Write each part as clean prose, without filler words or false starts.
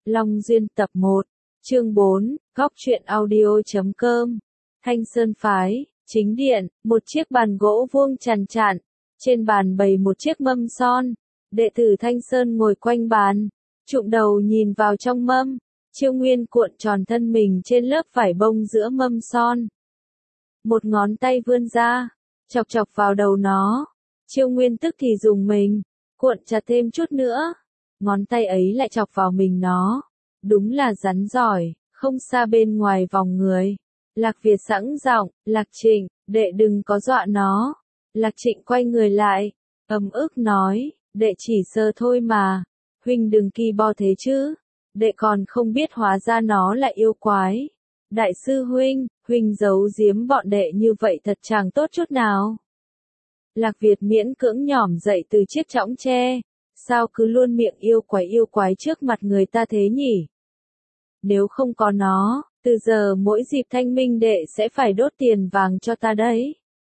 Long Duyên tập 1, chương 4, góc truyện audio.com. Thanh Sơn Phái, chính điện, một chiếc bàn gỗ vuông chằn chạn, trên bàn bày một chiếc mâm son. Đệ tử Thanh Sơn ngồi quanh bàn, trụm đầu nhìn vào trong mâm. Chiêu Nguyên cuộn tròn thân mình trên lớp vải bông giữa mâm son. Một ngón tay vươn ra, chọc chọc vào đầu nó. Chiêu Nguyên tức thì dùng mình, cuộn chặt thêm chút nữa. Ngón tay ấy lại chọc vào mình nó. Đúng là rắn giỏi, không xa bên ngoài vòng người. Lạc Việt sẵn giọng, Lạc Trịnh, đệ đừng có dọa nó. Lạc Trịnh quay người lại, ấm ức nói, đệ chỉ sơ thôi mà. Huynh đừng kỳ bo thế chứ. Đệ còn không biết hóa ra nó lại yêu quái. Đại sư huynh, huynh giấu giếm bọn đệ như vậy thật chẳng tốt chút nào. Lạc Việt miễn cưỡng nhỏm dậy từ chiếc chõng tre. Sao cứ luôn miệng yêu quái trước mặt người ta thế nhỉ? Nếu không có nó, từ giờ mỗi dịp thanh minh đệ sẽ phải đốt tiền vàng cho ta đấy.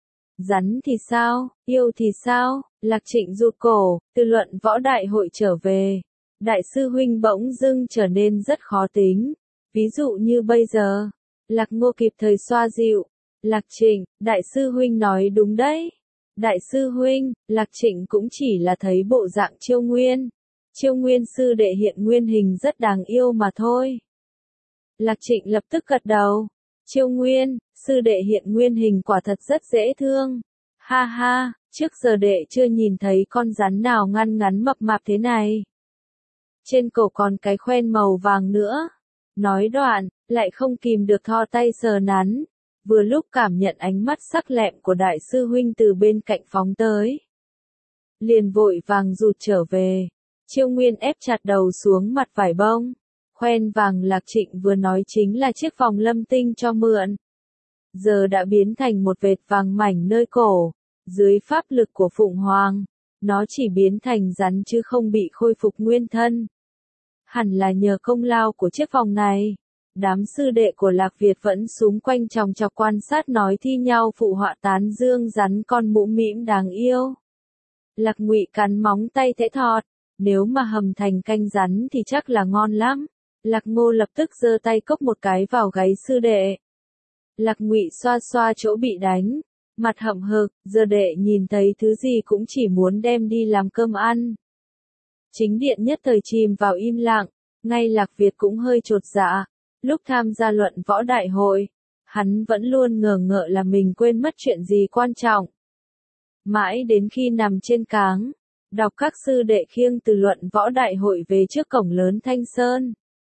Rắn thì sao, yêu thì sao? Lạc Trịnh rụt cổ, từ luận võ đại hội trở về. Đại sư huynh bỗng dưng trở nên rất khó tính. Ví dụ như bây giờ, Lạc Ngô kịp thời xoa dịu. Lạc Trịnh, đại sư huynh nói đúng đấy. Đại sư huynh, Lạc Trịnh cũng chỉ là thấy bộ dạng Chiêu Nguyên. Chiêu Nguyên sư đệ hiện nguyên hình rất đáng yêu mà thôi. Lạc Trịnh lập tức gật đầu. Chiêu Nguyên, sư đệ hiện nguyên hình quả thật rất dễ thương. Ha ha, trước giờ đệ chưa nhìn thấy con rắn nào ngăn ngắn mập mạp thế này. Trên cổ còn cái khoen màu vàng nữa. Nói đoạn, lại không kìm được thò tay sờ nắn. Vừa lúc cảm nhận ánh mắt sắc lẹm của đại sư huynh từ bên cạnh phóng tới. Liền vội vàng rụt trở về. Chiêu Nguyên ép chặt đầu xuống mặt vải bông. Khoen vàng Lạc Trịnh vừa nói chính là chiếc vòng lâm tinh cho mượn. Giờ đã biến thành một vệt vàng mảnh nơi cổ. Dưới pháp lực của Phụng Hoàng, nó chỉ biến thành rắn chứ không bị khôi phục nguyên thân. Hẳn là nhờ công lao của chiếc vòng này. Đám sư đệ của Lạc Việt vẫn xúm quanh chòng chọc quan sát nói thi nhau phụ họa tán dương rắn con mũm mĩm đáng yêu. Lạc Ngụy cắn móng tay thẽ thọt, nếu mà hầm thành canh rắn thì chắc là ngon lắm. Lạc Ngô lập tức giơ tay cốc một cái vào gáy sư đệ. Lạc Ngụy xoa xoa chỗ bị đánh, mặt hậm hực, giờ đệ nhìn thấy thứ gì cũng chỉ muốn đem đi làm cơm ăn. Chính điện nhất thời chìm vào im lặng, ngay Lạc Việt cũng hơi chột dạ. Lúc tham gia luận võ đại hội, hắn vẫn luôn ngờ ngợ là mình quên mất chuyện gì quan trọng. Mãi đến khi nằm trên cáng, đọc các sư đệ khiêng từ luận võ đại hội về trước cổng lớn Thanh Sơn.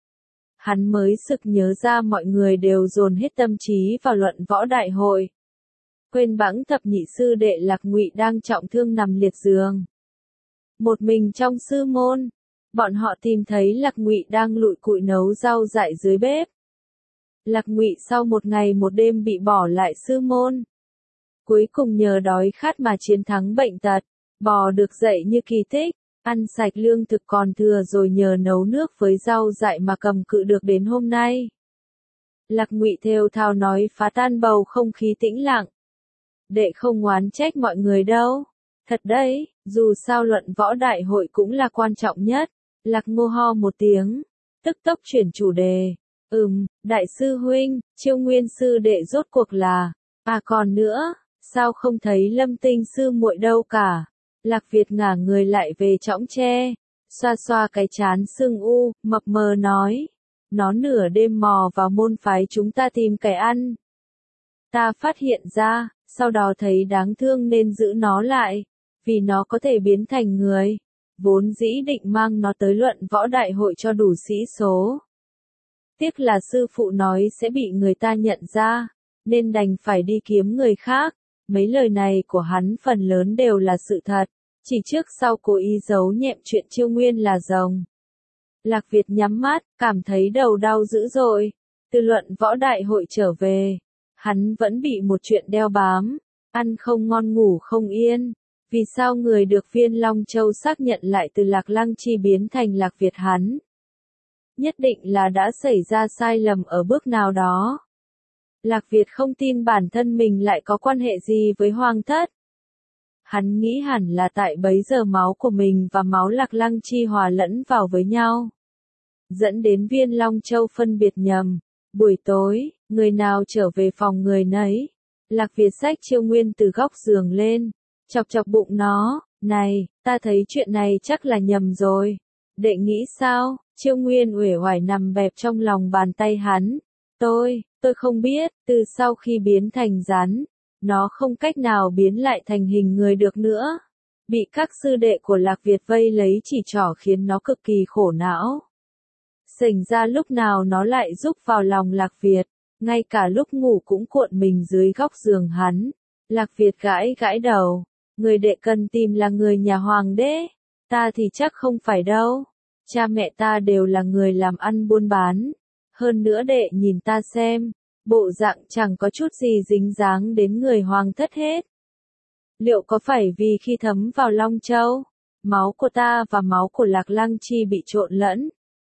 Hắn mới sực nhớ ra mọi người đều dồn hết tâm trí vào luận võ đại hội. Quên bẵng thập nhị sư đệ Lạc Ngụy đang trọng thương nằm liệt giường. Một mình trong sư môn. Bọn họ tìm thấy Lạc Ngụy đang lụi cụi nấu rau dại dưới bếp. Lạc Ngụy sau một ngày một đêm bị bỏ lại sư môn. Cuối cùng nhờ đói khát mà chiến thắng bệnh tật, bò được dậy như kỳ tích, ăn sạch lương thực còn thừa rồi nhờ nấu nước với rau dại mà cầm cự được đến hôm nay. Lạc Ngụy thều thào nói phá tan bầu không khí tĩnh lặng. Đệ không oán trách mọi người đâu. Thật đấy, dù sao luận võ đại hội cũng là quan trọng nhất. Lạc Ngô ho một tiếng, tức tốc chuyển chủ đề. Đại sư huynh, Chiêu Nguyên sư đệ rốt cuộc là, còn nữa, sao không thấy Lâm Tinh sư muội đâu cả. Lạc Việt ngả người lại về chõng tre, xoa xoa cái trán sưng u, mập mờ nói. Nó nửa đêm mò vào môn phái chúng ta tìm cái ăn. Ta phát hiện ra, sau đó thấy đáng thương nên giữ nó lại, vì nó có thể biến thành người. Vốn dĩ định mang nó tới luận võ đại hội cho đủ sĩ số. Tiếc là sư phụ nói sẽ bị người ta nhận ra, nên đành phải đi kiếm người khác. Mấy lời này của hắn phần lớn đều là sự thật, chỉ trước sau cố ý giấu nhẹm chuyện Chiêu Nguyên là rồng. Lạc Việt nhắm mắt, cảm thấy đầu đau dữ dội. Từ luận võ đại hội trở về, hắn vẫn bị một chuyện đeo bám, ăn không ngon ngủ không yên. Vì sao người được Viên Long Châu xác nhận lại từ Lạc Lăng Chi biến thành Lạc Việt hắn? Nhất định là đã xảy ra sai lầm ở bước nào đó. Lạc Việt không tin bản thân mình lại có quan hệ gì với Hoàng thất. Hắn nghĩ hẳn là tại bấy giờ máu của mình và máu Lạc Lăng Chi hòa lẫn vào với nhau. dẫn đến Viên Long Châu phân biệt nhầm. Buổi tối, người nào trở về phòng người nấy. Lạc Việt xách Chiêu Nguyên từ góc giường lên, chọc chọc bụng nó, này, ta thấy chuyện này chắc là nhầm rồi. Đệ nghĩ sao? Chiêu Nguyên uể oải nằm bẹp trong lòng bàn tay hắn. Tôi không biết, từ sau khi biến thành rắn, nó không cách nào biến lại thành hình người được nữa. Bị các sư đệ của Lạc Việt vây lấy chỉ trỏ khiến nó cực kỳ khổ não. Sình ra lúc nào nó lại rúc vào lòng Lạc Việt, ngay cả lúc ngủ cũng cuộn mình dưới góc giường hắn. Lạc Việt gãi gãi đầu, người đệ cần tìm là người nhà hoàng đế, ta thì chắc không phải đâu. Cha mẹ ta đều là người làm ăn buôn bán. Hơn nữa đệ nhìn ta xem, bộ dạng chẳng có chút gì dính dáng đến người hoàng thất hết. Liệu có phải vì khi thấm vào Long Châu, máu của ta và máu của Lạc Lăng Chi bị trộn lẫn,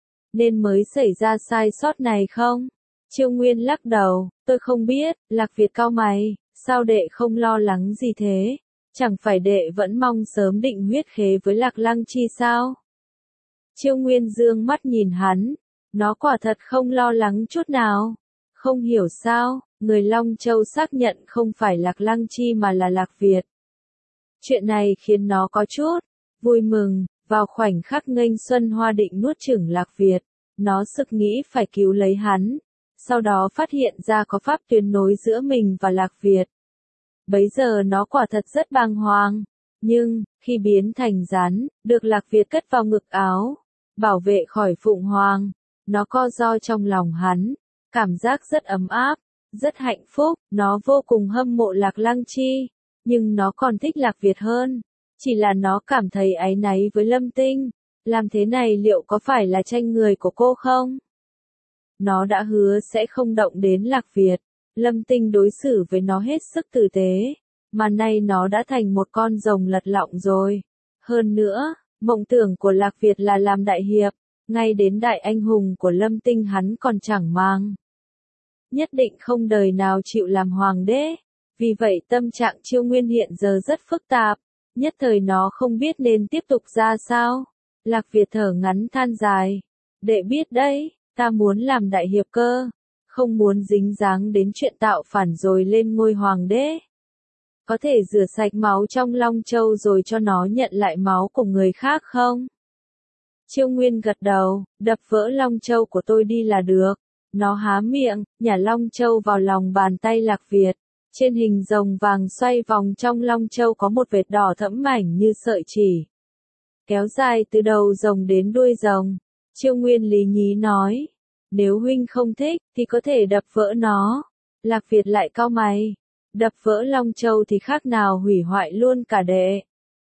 nên mới xảy ra sai sót này không? Chiêu Nguyên lắc đầu, tôi không biết. Lạc Việt cau mày, sao đệ không lo lắng gì thế? Chẳng phải đệ vẫn mong sớm định huyết khế với Lạc Lăng Chi sao? Chiêu Nguyên dương mắt nhìn hắn, nó quả thật không lo lắng chút nào. Không hiểu sao, người Long Châu xác nhận không phải Lạc Lăng Chi mà là Lạc Việt. Chuyện này khiến nó có chút vui mừng. Vào khoảnh khắc nghênh Xuân Hoa định nuốt chửng Lạc Việt, nó sực nghĩ phải cứu lấy hắn, sau đó phát hiện ra có pháp tuyến nối giữa mình và Lạc Việt. Bấy giờ nó quả thật rất bàng hoàng, nhưng, khi biến thành rắn, được Lạc Việt cất vào ngực áo, bảo vệ khỏi Phụng Hoàng, nó co ro trong lòng hắn, cảm giác rất ấm áp, rất hạnh phúc, nó vô cùng hâm mộ Lạc Lăng Chi, nhưng nó còn thích Lạc Việt hơn. Chỉ là nó cảm thấy áy náy với Lâm Tinh, làm thế này liệu có phải là tranh người của cô không? Nó đã hứa sẽ không động đến Lạc Việt, Lâm Tinh đối xử với nó hết sức tử tế, mà nay nó đã thành một con rồng lật lọng rồi. Hơn nữa, mộng tưởng của Lạc Việt là làm đại hiệp, ngay đến đại anh hùng của Lâm Tinh hắn còn chẳng mang. Nhất định không đời nào chịu làm hoàng đế, vì vậy tâm trạng Chiêu Nguyên hiện giờ rất phức tạp. Nhất thời nó không biết nên tiếp tục ra sao. Lạc Việt thở ngắn than dài. Đệ biết đấy, ta muốn làm đại hiệp cơ. Không muốn dính dáng đến chuyện tạo phản rồi lên ngôi hoàng đế. Có thể rửa sạch máu trong Long Châu rồi cho nó nhận lại máu của người khác không? Chiêu Nguyên gật đầu, đập vỡ Long Châu của tôi đi là được. Nó há miệng, nhả Long Châu vào lòng bàn tay Lạc Việt. Trên hình rồng vàng xoay vòng trong Long Châu có một vệt đỏ thẫm mảnh như sợi chỉ. Kéo dài từ đầu rồng đến đuôi rồng. Chiêu Nguyên lý nhí nói. Nếu huynh không thích, thì có thể đập vỡ nó. Lạc Việt lại cau mày. Đập vỡ Long Châu thì khác nào hủy hoại luôn cả đệ.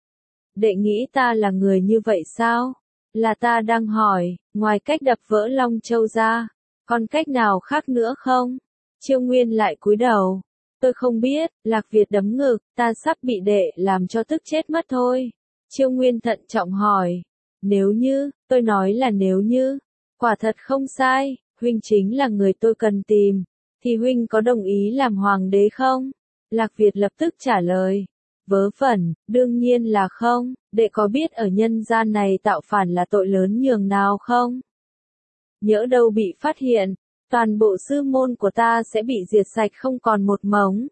Đệ nghĩ ta là người như vậy sao? Là ta đang hỏi, ngoài cách đập vỡ Long Châu ra, còn cách nào khác nữa không? Chiêu Nguyên lại cúi đầu. Tôi không biết. Lạc Việt đấm ngực, ta sắp bị đệ làm cho tức chết mất thôi. Chiêu Nguyên thận trọng hỏi. Nếu như, tôi nói là nếu như, quả thật không sai, huynh chính là người tôi cần tìm, thì huynh có đồng ý làm hoàng đế không? Lạc Việt lập tức trả lời. Vớ vẩn, đương nhiên là không. Đệ có biết ở nhân gian này tạo phản là tội lớn nhường nào không? Nhỡ đâu bị phát hiện, toàn bộ sư môn của ta sẽ bị diệt sạch không còn một mống.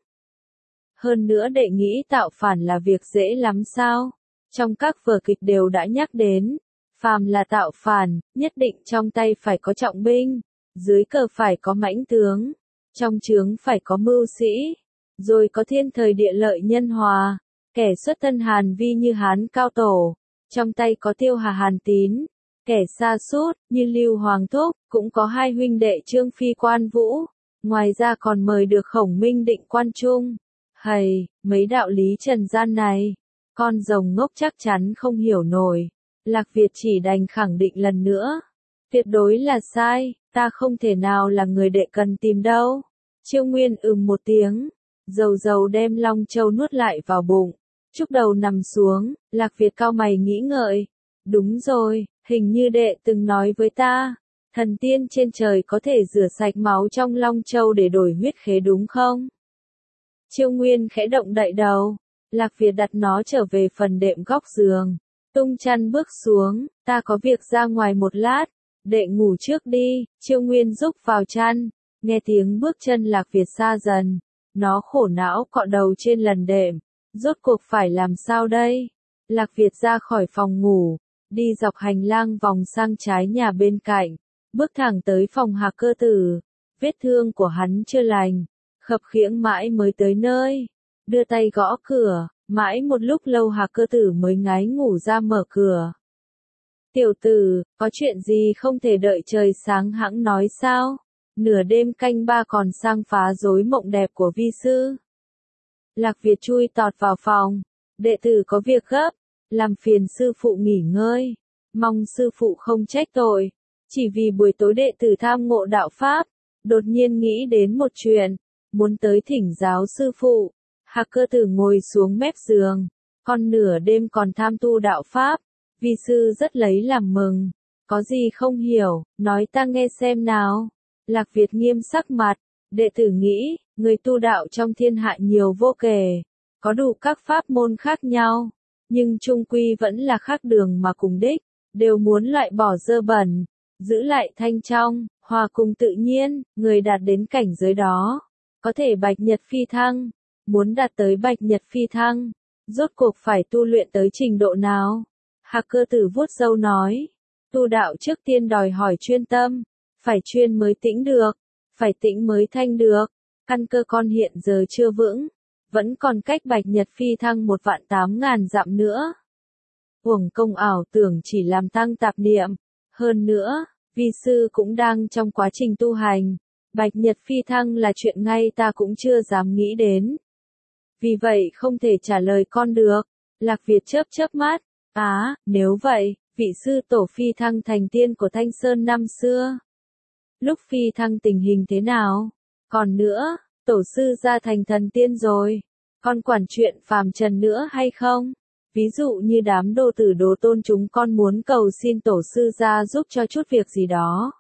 Hơn nữa đệ nghĩ tạo phản là việc dễ lắm sao? Trong các vở kịch đều đã nhắc đến, phàm là tạo phản, nhất định trong tay phải có trọng binh, dưới cờ phải có mãnh tướng, trong trướng phải có mưu sĩ, rồi có thiên thời địa lợi nhân hòa, kẻ xuất thân Hàn Vi như Hán Cao Tổ, trong tay có Tiêu Hà Hàn Tín. Kẻ sa sút như Lưu Hoàng Thúc, cũng có hai huynh đệ Trương Phi Quan Vũ, ngoài ra còn mời được Khổng Minh Định Quan Trung. Hầy, mấy đạo lý trần gian này, con rồng ngốc chắc chắn không hiểu nổi. Lạc Việt chỉ đành khẳng định lần nữa. Tuyệt đối là sai, ta không thể nào là người đệ cần tìm đâu. Chiêu Nguyên một tiếng, dầu dầu đem Long Châu nuốt lại vào bụng. Trúc đầu nằm xuống, Lạc Việt cau mày nghĩ ngợi. Đúng rồi, hình như đệ từng nói với ta, thần tiên trên trời có thể rửa sạch máu trong Long Châu để đổi huyết khế đúng không? Chiêu Nguyên khẽ động đậy đầu, Lạc Việt đặt nó trở về phần đệm góc giường, tung chăn bước xuống, ta có việc ra ngoài một lát, đệ ngủ trước đi, Chiêu Nguyên rúc vào chăn, nghe tiếng bước chân Lạc Việt xa dần, nó khổ não cọ đầu trên lần đệm, rốt cuộc phải làm sao đây? Lạc Việt ra khỏi phòng ngủ, đi dọc hành lang vòng sang trái nhà bên cạnh, bước thẳng tới phòng Hạc Cơ Tử, vết thương của hắn chưa lành, khập khiễng mãi mới tới nơi, đưa tay gõ cửa, mãi một lúc lâu Hạc Cơ Tử mới ngái ngủ ra mở cửa. Tiểu tử, có chuyện gì không thể đợi trời sáng hẵng nói sao? Nửa đêm canh ba còn sang phá rối mộng đẹp của vi sư. Lạc Việt chui tọt vào phòng, đệ tử có việc gấp, làm phiền sư phụ nghỉ ngơi, mong sư phụ không trách tội, chỉ vì buổi tối đệ tử tham ngộ đạo Pháp, đột nhiên nghĩ đến một chuyện, muốn tới thỉnh giáo sư phụ. Hạc Cơ Tử ngồi xuống mép giường, con nửa đêm còn tham tu đạo Pháp, vi sư rất lấy làm mừng, có gì không hiểu, nói ta nghe xem nào. Lạc Việt nghiêm sắc mặt, đệ tử nghĩ, người tu đạo trong thiên hạ nhiều vô kể, có đủ các pháp môn khác nhau, nhưng chung quy vẫn là khác đường mà cùng đích, đều muốn loại bỏ dơ bẩn, giữ lại thanh trong, hòa cùng tự nhiên, người đạt đến cảnh giới đó, có thể bạch nhật phi thăng, muốn đạt tới bạch nhật phi thăng, rốt cuộc phải tu luyện tới trình độ nào? Hạc Cơ Tử vuốt râu nói, tu đạo trước tiên đòi hỏi chuyên tâm, phải chuyên mới tĩnh được, phải tĩnh mới thanh được, căn cơ con hiện giờ chưa vững, vẫn còn cách bạch nhật phi thăng 1.800.000 dặm nữa. Uổng công ảo tưởng chỉ làm tăng tạp niệm, hơn nữa, vi sư cũng đang trong quá trình tu hành, bạch nhật phi thăng là chuyện ngay ta cũng chưa dám nghĩ đến. Vì vậy không thể trả lời con được. Lạc Việt chớp chớp mắt, nếu vậy, vị sư tổ phi thăng thành tiên của Thanh Sơn năm xưa. Lúc phi thăng tình hình thế nào? Còn nữa, tổ sư ra thành thần tiên rồi, con quản chuyện phàm trần nữa hay không? Ví dụ như đám đô tử đồ tôn chúng con muốn cầu xin tổ sư ra giúp cho chút việc gì đó.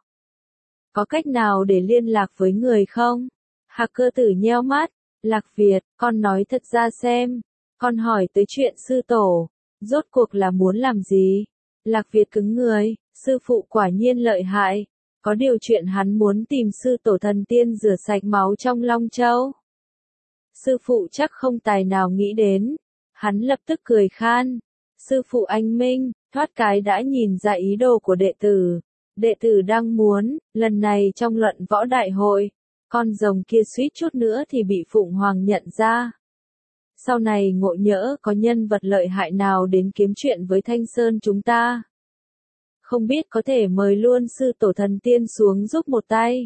Có cách nào để liên lạc với người không? Hạc Cơ Tử nheo mắt, Lạc Việt, con nói thật ra xem, con hỏi tới chuyện sư tổ, rốt cuộc là muốn làm gì? Lạc Việt cứng người, sư phụ quả nhiên lợi hại, có điều chuyện hắn muốn tìm sư tổ thần tiên rửa sạch máu trong Long Châu. Sư phụ chắc không tài nào nghĩ đến, hắn lập tức cười khan, sư phụ anh minh, thoát cái đã nhìn ra ý đồ của đệ tử đang muốn, lần này trong luận võ đại hội, con rồng kia suýt chút nữa thì bị Phụng Hoàng nhận ra. Sau này ngộ nhỡ có nhân vật lợi hại nào đến kiếm chuyện với Thanh Sơn chúng ta. Không biết có thể mời luôn sư tổ thần tiên xuống giúp một tay.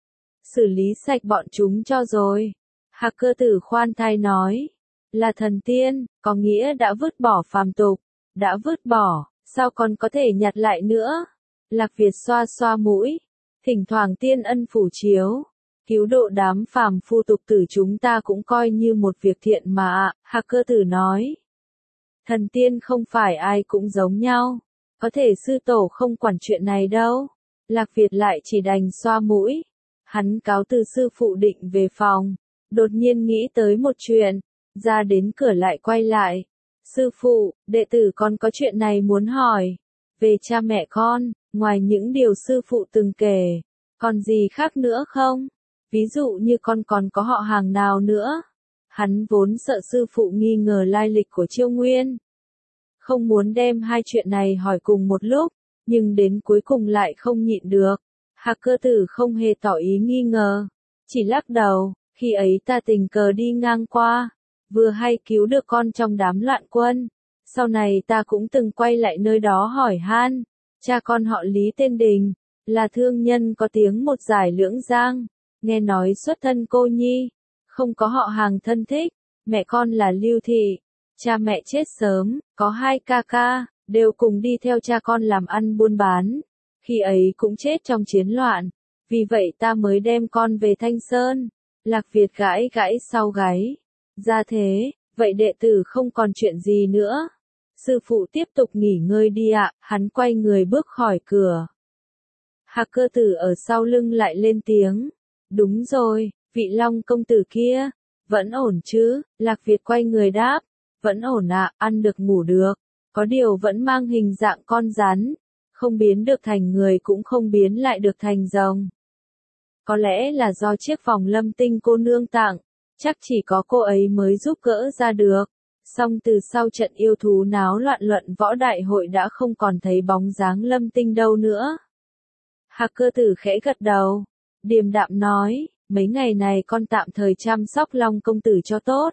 Xử lý sạch bọn chúng cho rồi. Hạc Cơ Tử khoan thai nói. Là thần tiên, có nghĩa đã vứt bỏ phàm tục. Đã vứt bỏ, sao còn có thể nhặt lại nữa? Lạc Việt xoa xoa mũi. Thỉnh thoảng tiên ân phủ chiếu. Cứu độ đám phàm phu tục tử chúng ta cũng coi như một việc thiện mà. Hạc Cơ Tử nói. Thần tiên không phải ai cũng giống nhau. Có thể sư tổ không quản chuyện này đâu. Lạc Việt lại chỉ đành xoa mũi. Hắn cáo từ sư phụ định về phòng. Đột nhiên nghĩ tới một chuyện. Ra đến cửa lại quay lại. Sư phụ, đệ tử con có chuyện này muốn hỏi. Về cha mẹ con, ngoài những điều sư phụ từng kể. Còn gì khác nữa không? Ví dụ như con còn có họ hàng nào nữa? Hắn vốn sợ sư phụ nghi ngờ lai lịch của Chiêu Nguyên. Không muốn đem hai chuyện này hỏi cùng một lúc, nhưng đến cuối cùng lại không nhịn được. Hạc Cơ Tử không hề tỏ ý nghi ngờ, chỉ lắc đầu, khi ấy ta tình cờ đi ngang qua, vừa hay cứu được con trong đám loạn quân. Sau này ta cũng từng quay lại nơi đó hỏi han, cha con họ Lý tên Đình, là thương nhân có tiếng một giải Lưỡng Giang, nghe nói xuất thân cô nhi, không có họ hàng thân thích, mẹ con là Lưu Thị. Cha mẹ chết sớm, có hai ca ca, đều cùng đi theo cha con làm ăn buôn bán. Khi ấy cũng chết trong chiến loạn. Vì vậy ta mới đem con về Thanh Sơn. Lạc Việt gãi gãi sau gáy. Ra thế, vậy đệ tử không còn chuyện gì nữa. Sư phụ tiếp tục nghỉ ngơi đi ạ. Hắn quay người bước khỏi cửa. Hạc Cơ Tử ở sau lưng lại lên tiếng. Đúng rồi, vị Long công tử kia. Vẫn ổn chứ? Lạc Việt quay người đáp. Vẫn ổn ạ, ăn được ngủ được, có điều vẫn mang hình dạng con rắn, không biến được thành người cũng không biến lại được thành rồng. Có lẽ là do chiếc vòng Lâm Tinh cô nương tặng, chắc chỉ có cô ấy mới giúp gỡ ra được. Song từ sau trận yêu thú náo loạn luận võ đại hội đã không còn thấy bóng dáng Lâm Tinh đâu nữa. Hạc Cơ Tử khẽ gật đầu, điềm đạm nói, mấy ngày này con tạm thời chăm sóc Long công tử cho tốt.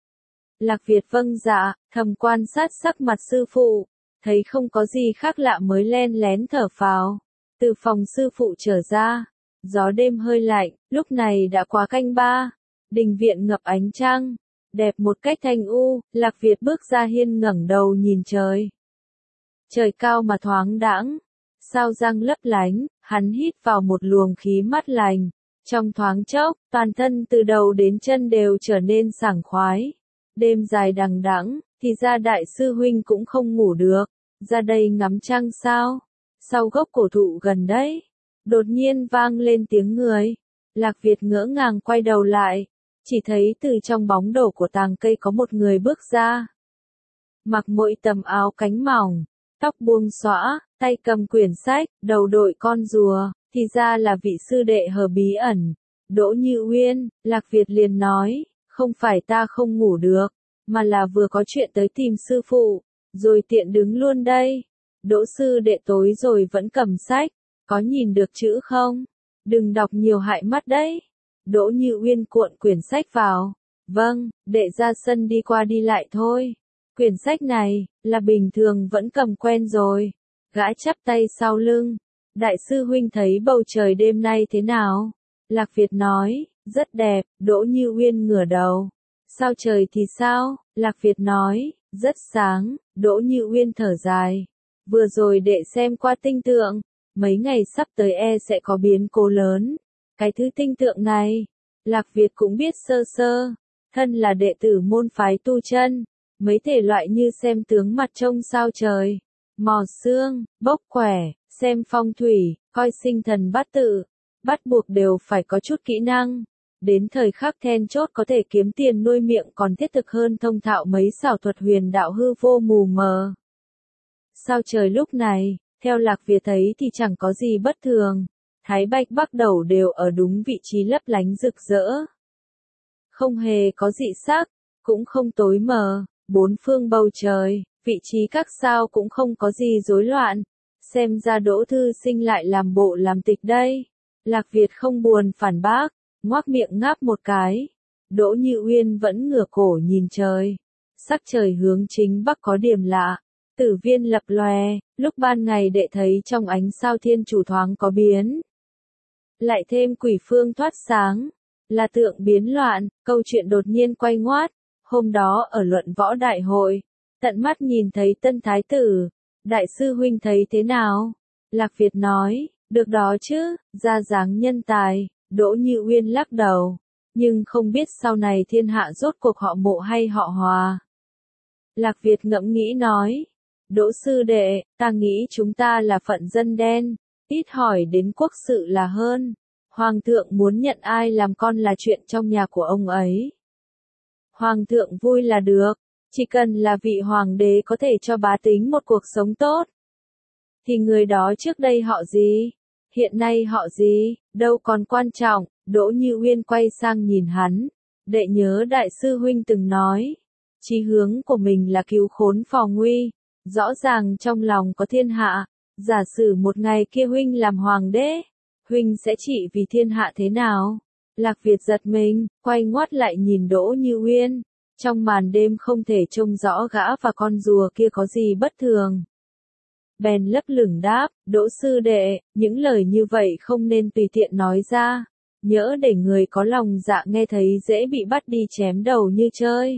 Lạc Việt vâng dạ, thầm quan sát sắc mặt sư phụ, thấy không có gì khác lạ mới len lén thở phào. Từ phòng sư phụ trở ra, gió đêm hơi lạnh, lúc này đã quá canh ba, đình viện ngập ánh trăng, đẹp một cách thanh u. Lạc Việt bước ra hiên ngẩng đầu nhìn trời. Trời cao mà thoáng đãng, sao răng lấp lánh, hắn hít vào một luồng khí mát lành, trong thoáng chốc, toàn thân từ đầu đến chân đều trở nên sảng khoái. Đêm dài đằng đẵng, thì ra đại sư huynh cũng không ngủ được, ra đây ngắm trăng sao? Sau gốc cổ thụ gần đấy, đột nhiên vang lên tiếng người. Lạc Việt ngỡ ngàng quay đầu lại, chỉ thấy từ trong bóng đổ của tàng cây có một người bước ra. Mặc mỗi tầm áo cánh mỏng, tóc buông xõa, tay cầm quyển sách, đầu đội con rùa, thì ra là vị sư đệ Hờ Bí Ẩn, Đỗ Như Uyên. Lạc Việt liền nói, không phải ta không ngủ được, mà là vừa có chuyện tới tìm sư phụ, rồi tiện đứng luôn đây. Đỗ sư đệ tối rồi vẫn cầm sách, có nhìn được chữ không? Đừng đọc nhiều hại mắt đấy. Đỗ Như Uyên cuộn quyển sách vào. Vâng, đệ ra sân đi qua đi lại thôi. Quyển sách này, là bình thường vẫn cầm quen rồi. Gã chắp tay sau lưng. Đại sư huynh thấy bầu trời đêm nay thế nào? Lạc Việt nói, rất đẹp. Đỗ Như Uyên ngửa đầu. Sao trời thì sao? Lạc Việt nói, rất sáng. Đỗ Như Uyên thở dài. Vừa rồi đệ xem qua tinh tượng, mấy ngày sắp tới sẽ có biến cố lớn. Cái thứ tinh tượng này, Lạc Việt cũng biết sơ sơ. Thân là đệ tử môn phái tu chân, mấy thể loại như xem tướng mặt trông sao trời, mò xương, bốc quẻ, xem phong thủy, coi sinh thần bát tự, bắt buộc đều phải có chút kỹ năng. Đến thời khắc then chốt có thể kiếm tiền nuôi miệng còn thiết thực hơn thông thạo mấy xảo thuật huyền đạo hư vô mù mờ. Sao trời lúc này, theo Lạc Việt thấy thì chẳng có gì bất thường. Thái Bạch Bắc Đầu đều ở đúng vị trí lấp lánh rực rỡ. Không hề có dị sắc, cũng không tối mờ, bốn phương bầu trời, vị trí các sao cũng không có gì rối loạn. Xem ra Đỗ thư sinh lại làm bộ làm tịch đây. Lạc Việt không buồn phản bác, ngoác miệng ngáp một cái. Đỗ Như Uyên vẫn ngửa cổ nhìn trời. Sắc trời hướng chính bắc có điểm lạ. Tử viên lập lòe, lúc ban ngày đệ thấy trong ánh sao thiên chủ thoáng có biến. Lại thêm quỷ phương thoát sáng, là tượng biến loạn. Câu chuyện đột nhiên quay ngoắt. Hôm đó ở luận võ đại hội, tận mắt nhìn thấy tân thái tử. Đại sư huynh thấy thế nào? Lạc Việt nói, được đó chứ, ra dáng nhân tài. Đỗ Như Uyên lắc đầu, nhưng không biết sau này thiên hạ rốt cuộc họ Mộ hay họ Hòa. Lạc Việt ngẫm nghĩ nói, Đỗ sư đệ, ta nghĩ chúng ta là phận dân đen, ít hỏi đến quốc sự là hơn. Hoàng thượng muốn nhận ai làm con là chuyện trong nhà của ông ấy. Hoàng thượng vui là được, chỉ cần là vị hoàng đế có thể cho bá tính một cuộc sống tốt. Thì người đó trước đây họ gì? Hiện nay họ gì? Đâu còn quan trọng. Đỗ Như Uyên quay sang nhìn hắn. Đệ nhớ đại sư huynh từng nói, chí hướng của mình là cứu khốn phò nguy. Rõ ràng trong lòng có thiên hạ. Giả sử một ngày kia huynh làm hoàng đế, huynh sẽ trị vì thiên hạ thế nào? Lạc Việt giật mình, quay ngoắt lại nhìn Đỗ Như Uyên. Trong màn đêm không thể trông rõ gã và con rùa kia có gì bất thường. Bèn lấp lửng đáp, Đỗ sư đệ, những lời như vậy không nên tùy tiện nói ra. Nhỡ để người có lòng dạ nghe thấy dễ bị bắt đi chém đầu như chơi.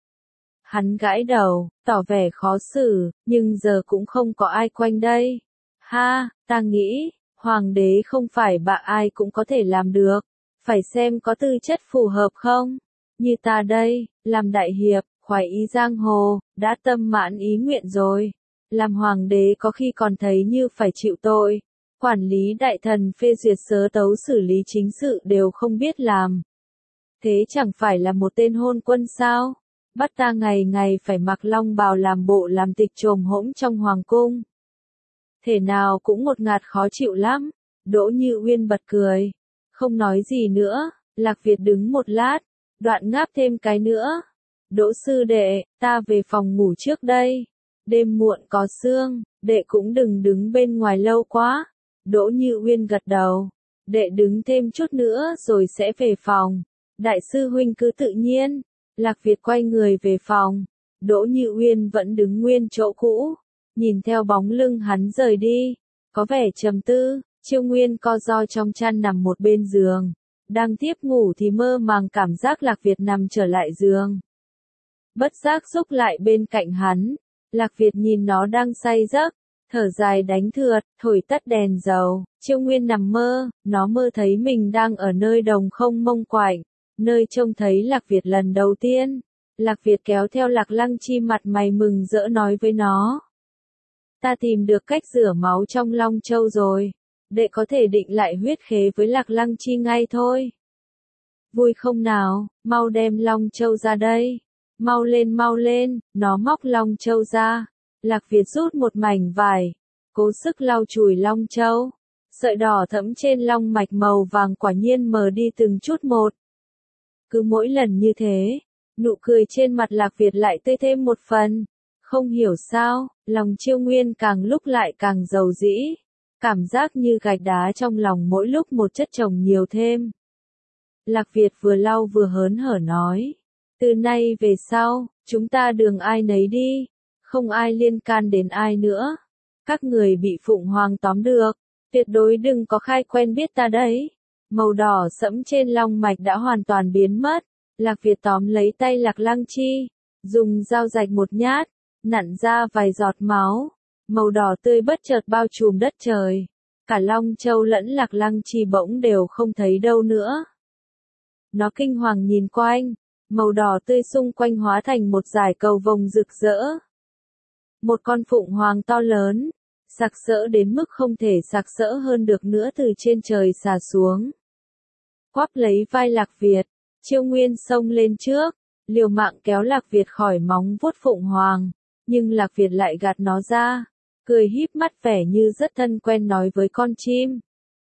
Hắn gãi đầu, tỏ vẻ khó xử, nhưng giờ cũng không có ai quanh đây. Ha, ta nghĩ, hoàng đế không phải bạ ai cũng có thể làm được. Phải xem có tư chất phù hợp không? Như ta đây, làm đại hiệp, khoái ý giang hồ, đã tâm mãn ý nguyện rồi. Làm hoàng đế có khi còn thấy như phải chịu tội. Quản lý đại thần phê duyệt sớ tấu xử lý chính sự đều không biết làm. Thế chẳng phải là một tên hôn quân sao? Bắt ta ngày ngày phải mặc long bào làm bộ làm tịch trồm hỗn trong hoàng cung. thể nào cũng ngột ngạt khó chịu lắm. Đỗ Như Uyên bật cười, không nói gì nữa. Lạc Việt đứng một lát, đoạn ngáp thêm cái nữa. Đỗ sư đệ, ta về phòng ngủ trước đây. Đêm muộn có sương, đệ cũng đừng đứng bên ngoài lâu quá. Đỗ Như Uyên gật đầu. Đệ đứng thêm chút nữa rồi sẽ về phòng. Đại sư huynh cứ tự nhiên. Lạc Việt quay người về phòng. Đỗ Như Uyên vẫn đứng nguyên chỗ cũ, nhìn theo bóng lưng hắn rời đi, có vẻ trầm tư. Chiêu Nguyên co ro trong chăn nằm một bên giường, đang tiếp ngủ thì mơ màng cảm giác Lạc Việt nằm trở lại giường. Bất giác xúc lại bên cạnh hắn, Lạc Việt nhìn nó đang say giấc, thở dài đánh thượt, thổi tắt đèn dầu. Chiêu Nguyên nằm mơ, nó mơ thấy mình đang ở nơi đồng không mông quạnh, nơi trông thấy Lạc Việt lần đầu tiên. Lạc Việt kéo theo Lạc Lăng Chi mặt mày mừng rỡ nói với nó. Ta tìm được cách rửa máu trong Long Châu rồi. Đệ có thể định lại huyết khế với Lạc Lăng Chi ngay thôi. Vui không nào, mau đem Long Châu ra đây. Mau lên, nó móc Long Châu ra. Lạc Việt rút một mảnh vải, cố sức lau chùi Long Châu. Sợi đỏ thẫm trên long mạch màu vàng quả nhiên mờ đi từng chút một. Cứ mỗi lần như thế, nụ cười trên mặt Lạc Việt lại tươi thêm một phần. Không hiểu sao, lòng Chiêu Nguyên càng lúc lại càng dầu dĩ. Cảm giác như gạch đá trong lòng mỗi lúc một chất chồng nhiều thêm. Lạc Việt vừa lau vừa hớn hở nói. Từ nay về sau, chúng ta đường ai nấy đi. Không ai liên can đến ai nữa. Các người bị Phụng Hoàng tóm được, tuyệt đối đừng có khai quen biết ta đấy. Màu đỏ sẫm trên long mạch đã hoàn toàn biến mất. Lạc Việt tóm lấy tay Lạc Lăng Chi, dùng dao rạch một nhát, nặn ra vài giọt máu. Màu đỏ tươi bất chợt bao trùm đất trời. Cả Long Châu lẫn Lạc Lăng Chi bỗng đều không thấy đâu nữa. Nó kinh hoàng nhìn quanh, màu đỏ tươi xung quanh hóa thành một dải cầu vồng rực rỡ. Một con phụng hoàng to lớn, sặc sỡ đến mức không thể sặc sỡ hơn được nữa từ trên trời xà xuống. Quắp lấy vai Lạc Việt, Chiêu Nguyên xông lên trước, liều mạng kéo Lạc Việt khỏi móng vuốt phụng hoàng, nhưng Lạc Việt lại gạt nó ra, cười híp mắt vẻ như rất thân quen nói với con chim.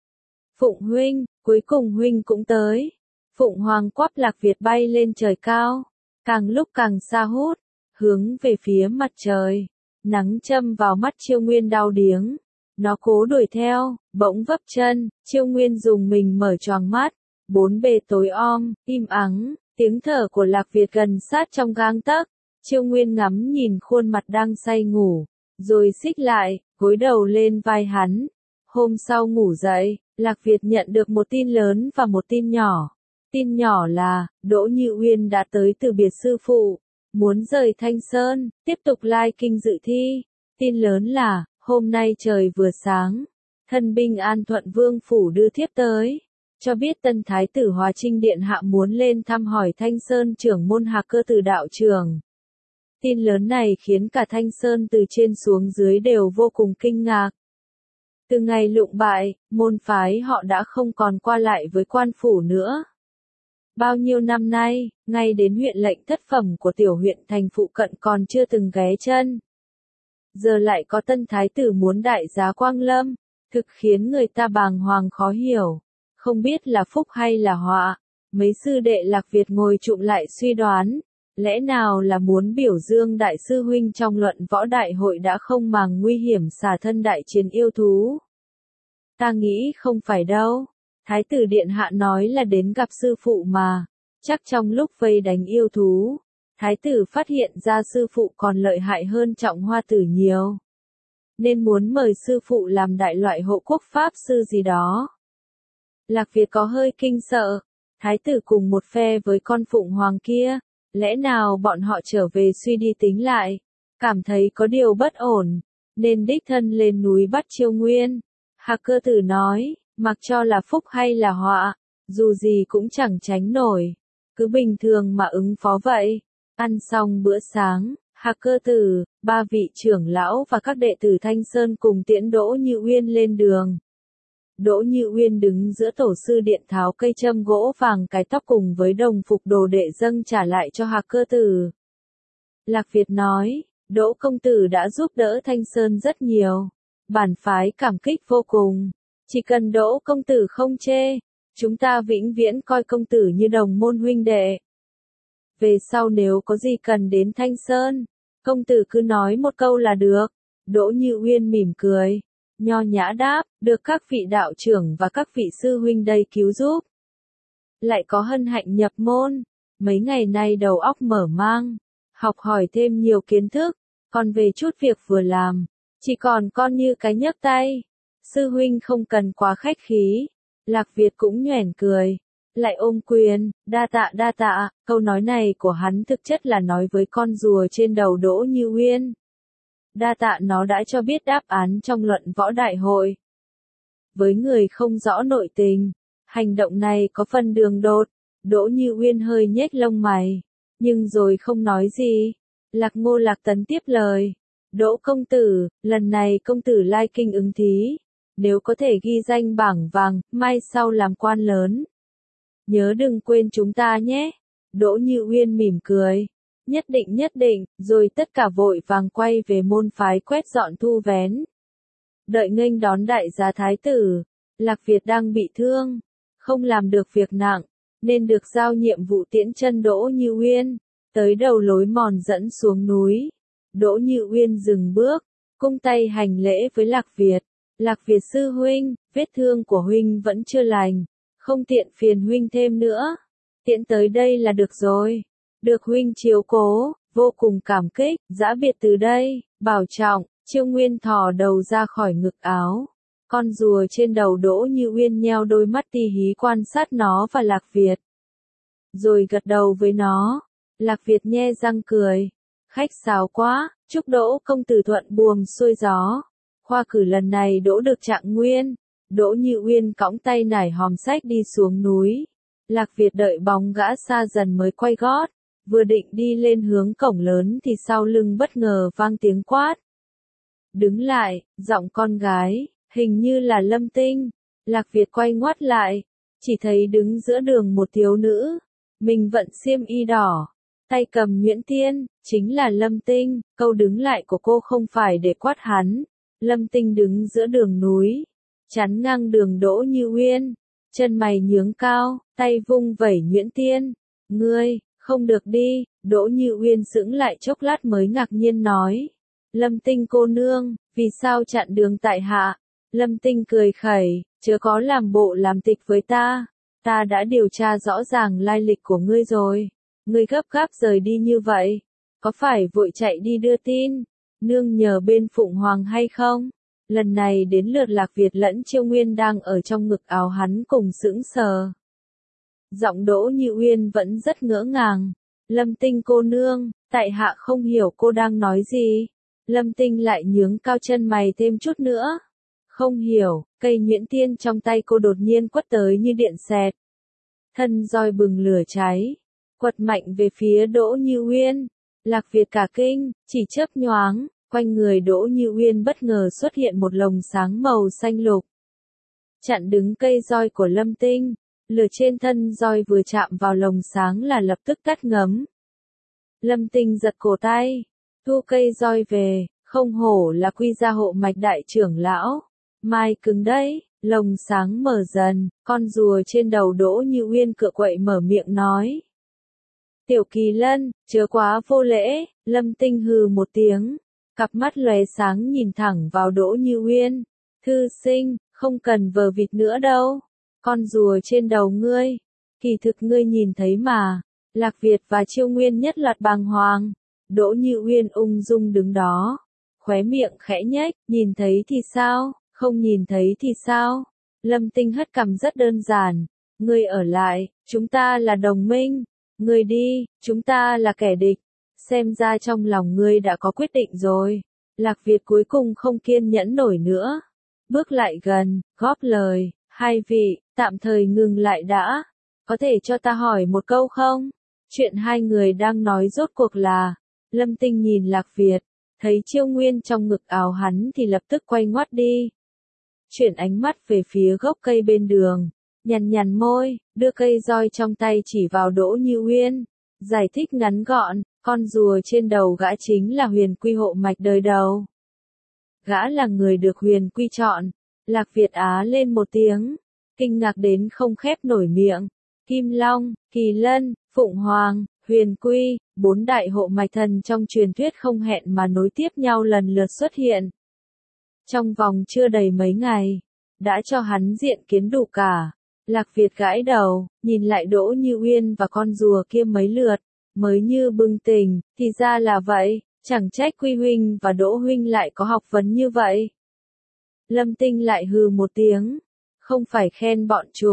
Phụng huynh, cuối cùng huynh cũng tới. Phụng hoàng quắp Lạc Việt bay lên trời cao, càng lúc càng xa hút, hướng về phía mặt trời. Nắng châm vào mắt Chiêu Nguyên đau điếng. Nó cố đuổi theo, bỗng vấp chân, Chiêu Nguyên dùng mình mở choàng mắt. Bốn bề tối om, im ắng, tiếng thở của Lạc Việt gần sát trong gang tấc. Chiêu Nguyên ngắm nhìn khuôn mặt đang say ngủ, rồi xích lại, gối đầu lên vai hắn. Hôm sau ngủ dậy, Lạc Việt nhận được một tin lớn và một tin nhỏ. Tin nhỏ là, Đỗ Như Uyên đã tới từ biệt sư phụ, muốn rời Thanh Sơn, tiếp tục lai kinh dự thi. Tin lớn là, hôm nay trời vừa sáng, thân binh An Thuận Vương phủ đưa thiếp tới, cho biết tân thái tử Hòa Trinh điện hạ muốn lên thăm hỏi Thanh Sơn trưởng môn Hạc Cơ Tử đạo trưởng. Tin lớn này khiến cả Thanh Sơn từ trên xuống dưới đều vô cùng kinh ngạc. Từ ngày lụng bại, môn phái họ đã không còn qua lại với quan phủ nữa. Bao nhiêu năm nay, ngay đến huyện lệnh thất phẩm của tiểu huyện thành phụ cận còn chưa từng ghé chân. Giờ lại có tân thái tử muốn đại giá quang lâm, thực khiến người ta bàng hoàng khó hiểu. Không biết là phúc hay là họa, mấy sư đệ Lạc Việt ngồi chụm lại suy đoán. Lẽ nào là muốn biểu dương đại sư huynh trong luận võ đại hội đã không màng nguy hiểm xả thân đại chiến yêu thú? Ta nghĩ không phải đâu. Thái tử điện hạ nói là đến gặp sư phụ mà. Chắc trong lúc vây đánh yêu thú, thái tử phát hiện ra sư phụ còn lợi hại hơn Trọng Hoa tử nhiều. Nên muốn mời sư phụ làm đại loại hộ quốc pháp sư gì đó. Lạc Việt có hơi kinh sợ. Thái tử cùng một phe với con phụng hoàng kia. Lẽ nào bọn họ trở về suy đi tính lại, cảm thấy có điều bất ổn, nên đích thân lên núi bắt Chiêu Nguyên. Hạc Cơ Tử nói, mặc cho là phúc hay là họa, dù gì cũng chẳng tránh nổi, cứ bình thường mà ứng phó vậy. Ăn xong bữa sáng, Hạc Cơ Tử, ba vị trưởng lão và các đệ tử Thanh Sơn cùng tiễn Đỗ Như Uyên lên đường. Đỗ Như Uyên đứng giữa tổ sư điện tháo cây châm gỗ vàng cái tóc cùng với đồng phục đồ đệ dâng trả lại cho Hạc Cơ Tử. Lạc Việt nói, Đỗ công tử đã giúp đỡ Thanh Sơn rất nhiều. Bản phái cảm kích vô cùng. Chỉ cần Đỗ công tử không chê, chúng ta vĩnh viễn coi công tử như đồng môn huynh đệ. Về sau nếu có gì cần đến Thanh Sơn, công tử cứ nói một câu là được. Đỗ Như Uyên mỉm cười, nho nhã đáp, được các vị đạo trưởng và các vị sư huynh đây cứu giúp. Lại có hân hạnh nhập môn, mấy ngày nay đầu óc mở mang, học hỏi thêm nhiều kiến thức, còn về chút việc vừa làm, chỉ còn con như cái nhấc tay. Sư huynh không cần quá khách khí. Lạc Việt cũng nhoẻn cười, lại ôm quyền, đa tạ, câu nói này của hắn thực chất là nói với con rùa trên đầu Đỗ Như Uyên. Đa tạ nó đã cho biết đáp án trong luận võ đại hội. Với người không rõ nội tình, hành động này có phần đường đột. Đỗ Như Uyên hơi nhếch lông mày, nhưng rồi không nói gì. Lạc Tấn tiếp lời, Đỗ công tử, lần này công tử lai kinh ứng thí, nếu có thể ghi danh bảng vàng, mai sau làm quan lớn. Nhớ đừng quên chúng ta nhé. Đỗ Như Uyên mỉm cười, nhất định, rồi tất cả vội vàng quay về môn phái quét dọn thu vén. Đợi nghênh đón đại gia thái tử, Lạc Việt đang bị thương, không làm được việc nặng, nên được giao nhiệm vụ tiễn chân Đỗ Như Uyên, tới đầu lối mòn dẫn xuống núi. Đỗ Như Uyên dừng bước, cung tay hành lễ với Lạc Việt. Lạc Việt sư huynh, vết thương của huynh vẫn chưa lành, không tiện phiền huynh thêm nữa. Tiễn tới đây là được rồi. Được huynh chiếu cố, vô cùng cảm kích, giã biệt từ đây, bảo trọng. Chiêu Nguyên thò đầu ra khỏi ngực áo. Con rùa trên đầu Đỗ Như Uyên nheo đôi mắt tì hí quan sát nó và Lạc Việt. Rồi gật đầu với nó. Lạc Việt nhe răng cười. Khách sáo quá, chúc Đỗ công tử thuận buồm xuôi gió. Khoa cử lần này đỗ được trạng nguyên. Đỗ Như Uyên cõng tay nải hòm sách đi xuống núi. Lạc Việt đợi bóng gã xa dần mới quay gót. Vừa định đi lên hướng cổng lớn thì sau lưng bất ngờ vang tiếng quát. Đứng lại, giọng con gái, hình như là Lâm Tinh. Lạc Việt quay ngoắt lại, chỉ thấy đứng giữa đường một thiếu nữ. Mình vận xiêm y đỏ, tay cầm nhuyễn tiên, chính là Lâm Tinh. Câu đứng lại của cô không phải để quát hắn. Lâm Tinh đứng giữa đường núi, chắn ngang đường Đỗ Như Uyên, chân mày nhướng cao, tay vung vẩy nhuyễn tiên. Ngươi, không được đi. Đỗ Như Uyên sững lại chốc lát mới ngạc nhiên nói. Lâm Tinh cô nương, vì sao chặn đường tại hạ? Lâm Tinh cười khẩy, chớ có làm bộ làm tịch với ta. Ta đã điều tra rõ ràng lai lịch của ngươi rồi. Ngươi gấp gáp rời đi như vậy, có phải vội chạy đi đưa tin nương nhờ bên Phụng Hoàng hay không? Lần này đến lượt Lạc Việt lẫn Chiêu Nguyên đang ở trong ngực áo hắn cùng sững sờ. Giọng Đỗ Như Uyên vẫn rất ngỡ ngàng. Lâm Tinh cô nương, tại hạ không hiểu cô đang nói gì. Lâm Tinh lại nhướng cao chân mày thêm chút nữa. Không hiểu, cây nhuyễn tiên trong tay cô đột nhiên quất tới như điện xẹt. Thân roi bừng lửa cháy, quật mạnh về phía Đỗ Như Uyên. Lạc Việt cả kinh, chỉ chớp nhoáng, quanh người Đỗ Như Uyên bất ngờ xuất hiện một lồng sáng màu xanh lục. Chặn đứng cây roi của Lâm Tinh, lửa trên thân roi vừa chạm vào lồng sáng là lập tức tắt ngấm. Lâm Tinh giật cổ tay, thu cây roi về, không hổ là Quy Gia hộ mạch đại trưởng lão. Mai cứng đấy, lồng sáng mở dần, con rùa trên đầu Đỗ Như Uyên cựa quậy mở miệng nói. Tiểu Kỳ Lân, chớ quá vô lễ. Lâm Tinh hừ một tiếng, cặp mắt lóe sáng nhìn thẳng vào Đỗ Như Uyên. Thư sinh, không cần vờ vịt nữa đâu. Con rùa trên đầu ngươi, kỳ thực ngươi nhìn thấy mà. Lạc Việt và Chiêu Nguyên nhất loạt bàng hoàng. Đỗ Như Uyên ung dung đứng đó, khóe miệng khẽ nhếch, nhìn thấy thì sao, không nhìn thấy thì sao? Lâm Tinh hất cằm rất đơn giản, ngươi ở lại, chúng ta là đồng minh. Ngươi đi, chúng ta là kẻ địch. Xem ra trong lòng ngươi đã có quyết định rồi. Lạc Việt cuối cùng không kiên nhẫn nổi nữa. Bước lại gần, góp lời, hai vị, tạm thời ngừng lại đã. Có thể cho ta hỏi một câu không? Chuyện hai người đang nói rốt cuộc là, Lâm Tinh nhìn Lạc Việt, thấy Chiêu Nguyên trong ngực áo hắn thì lập tức quay ngoắt đi. Chuyển ánh mắt về phía gốc cây bên đường, nhằn môi, đưa cây roi trong tay chỉ vào Đỗ Như Uyên, giải thích ngắn gọn, con rùa trên đầu gã chính là Huyền Quy hộ mạch đời đầu. gã là người được Huyền Quy chọn. Lạc Việt á lên một tiếng, kinh ngạc đến không khép nổi miệng. Kim Long, Kỳ Lân, Phụng Hoàng, Huyền Quy, 4 đại hộ mạch thần trong truyền thuyết không hẹn mà nối tiếp nhau lần lượt xuất hiện. Trong vòng chưa đầy mấy ngày, đã cho hắn diện kiến đủ cả. Lạc Việt gãi đầu, nhìn lại Đỗ Như Uyên và con rùa kia mấy lượt, mới như bừng tỉnh, thì ra là vậy, chẳng trách Quy huynh và Đỗ huynh lại có học vấn như vậy. Lâm Tinh lại hừ một tiếng, không phải khen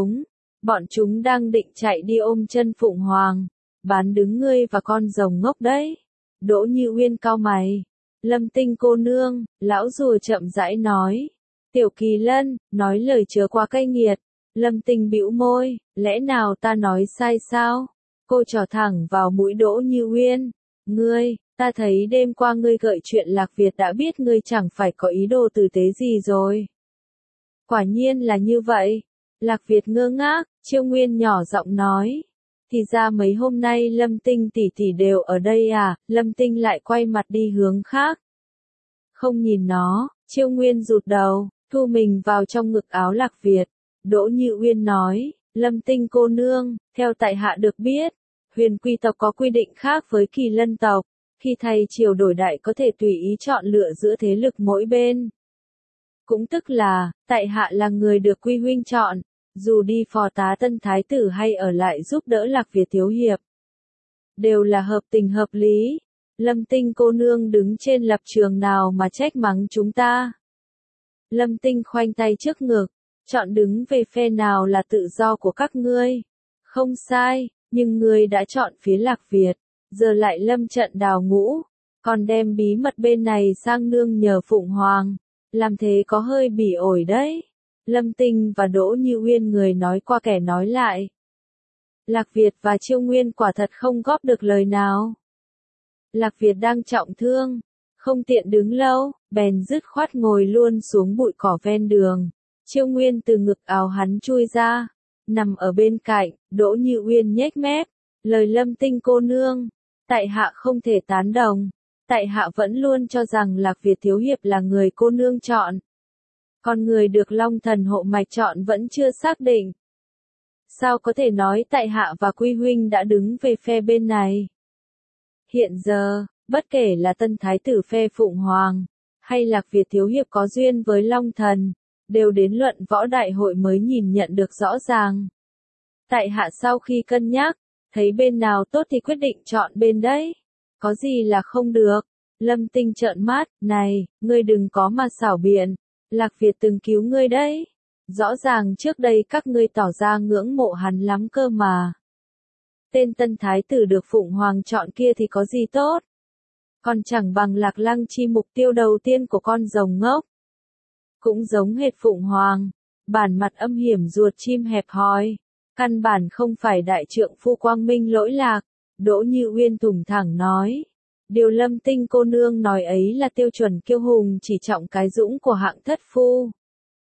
bọn chúng đang định chạy đi ôm chân Phụng Hoàng, bán đứng ngươi và con rồng ngốc đấy. Đỗ Như Uyên cau mày. Lâm Tinh cô nương, lão rùa chậm rãi nói. Tiểu Kỳ Lân, nói lời chớ quá cay nghiệt. Lâm Tinh bĩu môi, lẽ nào ta nói sai sao? Cô trỏ thẳng vào mũi Đỗ Như Uyên. Ngươi, ta thấy đêm qua ngươi gợi chuyện Lạc Việt đã biết ngươi chẳng phải có ý đồ tử tế gì rồi. Quả nhiên là như vậy. Lạc Việt ngơ ngác, Chiêu Nguyên nhỏ giọng nói. Thì ra mấy hôm nay Lâm Tinh tỷ tỷ đều ở đây à? Lâm Tinh lại quay mặt đi hướng khác. Không nhìn nó, Chiêu Nguyên rụt đầu, thu mình vào trong ngực áo Lạc Việt. Đỗ Như Uyên nói, Lâm Tinh cô nương, theo tại hạ được biết, Huyền Quy tộc có quy định khác với Kỳ Lân tộc, khi thay triều đổi đại có thể tùy ý chọn lựa giữa thế lực mỗi bên. Cũng tức là, tại hạ là người được Quy huynh chọn, dù đi phò tá tân thái tử hay ở lại giúp đỡ Lạc Việt thiếu hiệp. Đều là hợp tình hợp lý. Lâm Tinh cô nương đứng trên lập trường nào mà trách mắng chúng ta. Lâm Tinh khoanh tay trước ngực, chọn đứng về phe nào là tự do của các ngươi. Không sai, nhưng ngươi đã chọn phía Lạc Việt, giờ lại lâm trận đào ngũ, còn đem bí mật bên này sang nương nhờ Phụng Hoàng. Làm thế có hơi bỉ ổi đấy. Lâm Tinh và Đỗ Như Uyên người nói qua kẻ nói lại. Lạc Việt và Chiêu Nguyên quả thật không góp được lời nào. Lạc Việt đang trọng thương, không tiện đứng lâu, bèn dứt khoát ngồi luôn xuống bụi cỏ ven đường. Chiêu Nguyên từ ngực áo hắn chui ra, nằm ở bên cạnh. Đỗ Như Uyên nhếch mép, lời Lâm Tinh cô nương, tại hạ không thể tán đồng. Tại hạ vẫn luôn cho rằng Lạc Việt thiếu hiệp là người cô nương chọn. Còn người được Long Thần hộ mạch chọn vẫn chưa xác định. Sao có thể nói tại hạ và Quy huynh đã đứng về phe bên này? Hiện giờ, bất kể là tân thái tử phe Phụng Hoàng, hay Lạc Việt thiếu hiệp có duyên với Long Thần, đều đến luận võ đại hội mới nhìn nhận được rõ ràng. Tại hạ sau khi cân nhắc, thấy bên nào tốt thì quyết định chọn bên đấy. Có gì là không được? Lâm Tinh trợn mắt, này, ngươi đừng có mà xảo biện. Lạc Việt từng cứu ngươi đấy. Rõ ràng trước đây các ngươi tỏ ra ngưỡng mộ hắn lắm cơ mà. Tên tân thái tử được Phụng Hoàng chọn kia thì có gì tốt? Còn chẳng bằng Lạc Lăng Chi mục tiêu đầu tiên của con rồng ngốc. Cũng giống hệt Phụng Hoàng, bản mặt âm hiểm ruột chim hẹp hòi, căn bản không phải đại trượng phu quang minh lỗi lạc. Đỗ Như Uyên thủng thẳng nói. Điều Lâm Tinh cô nương nói ấy là tiêu chuẩn kiêu hùng chỉ trọng cái dũng của hạng thất phu.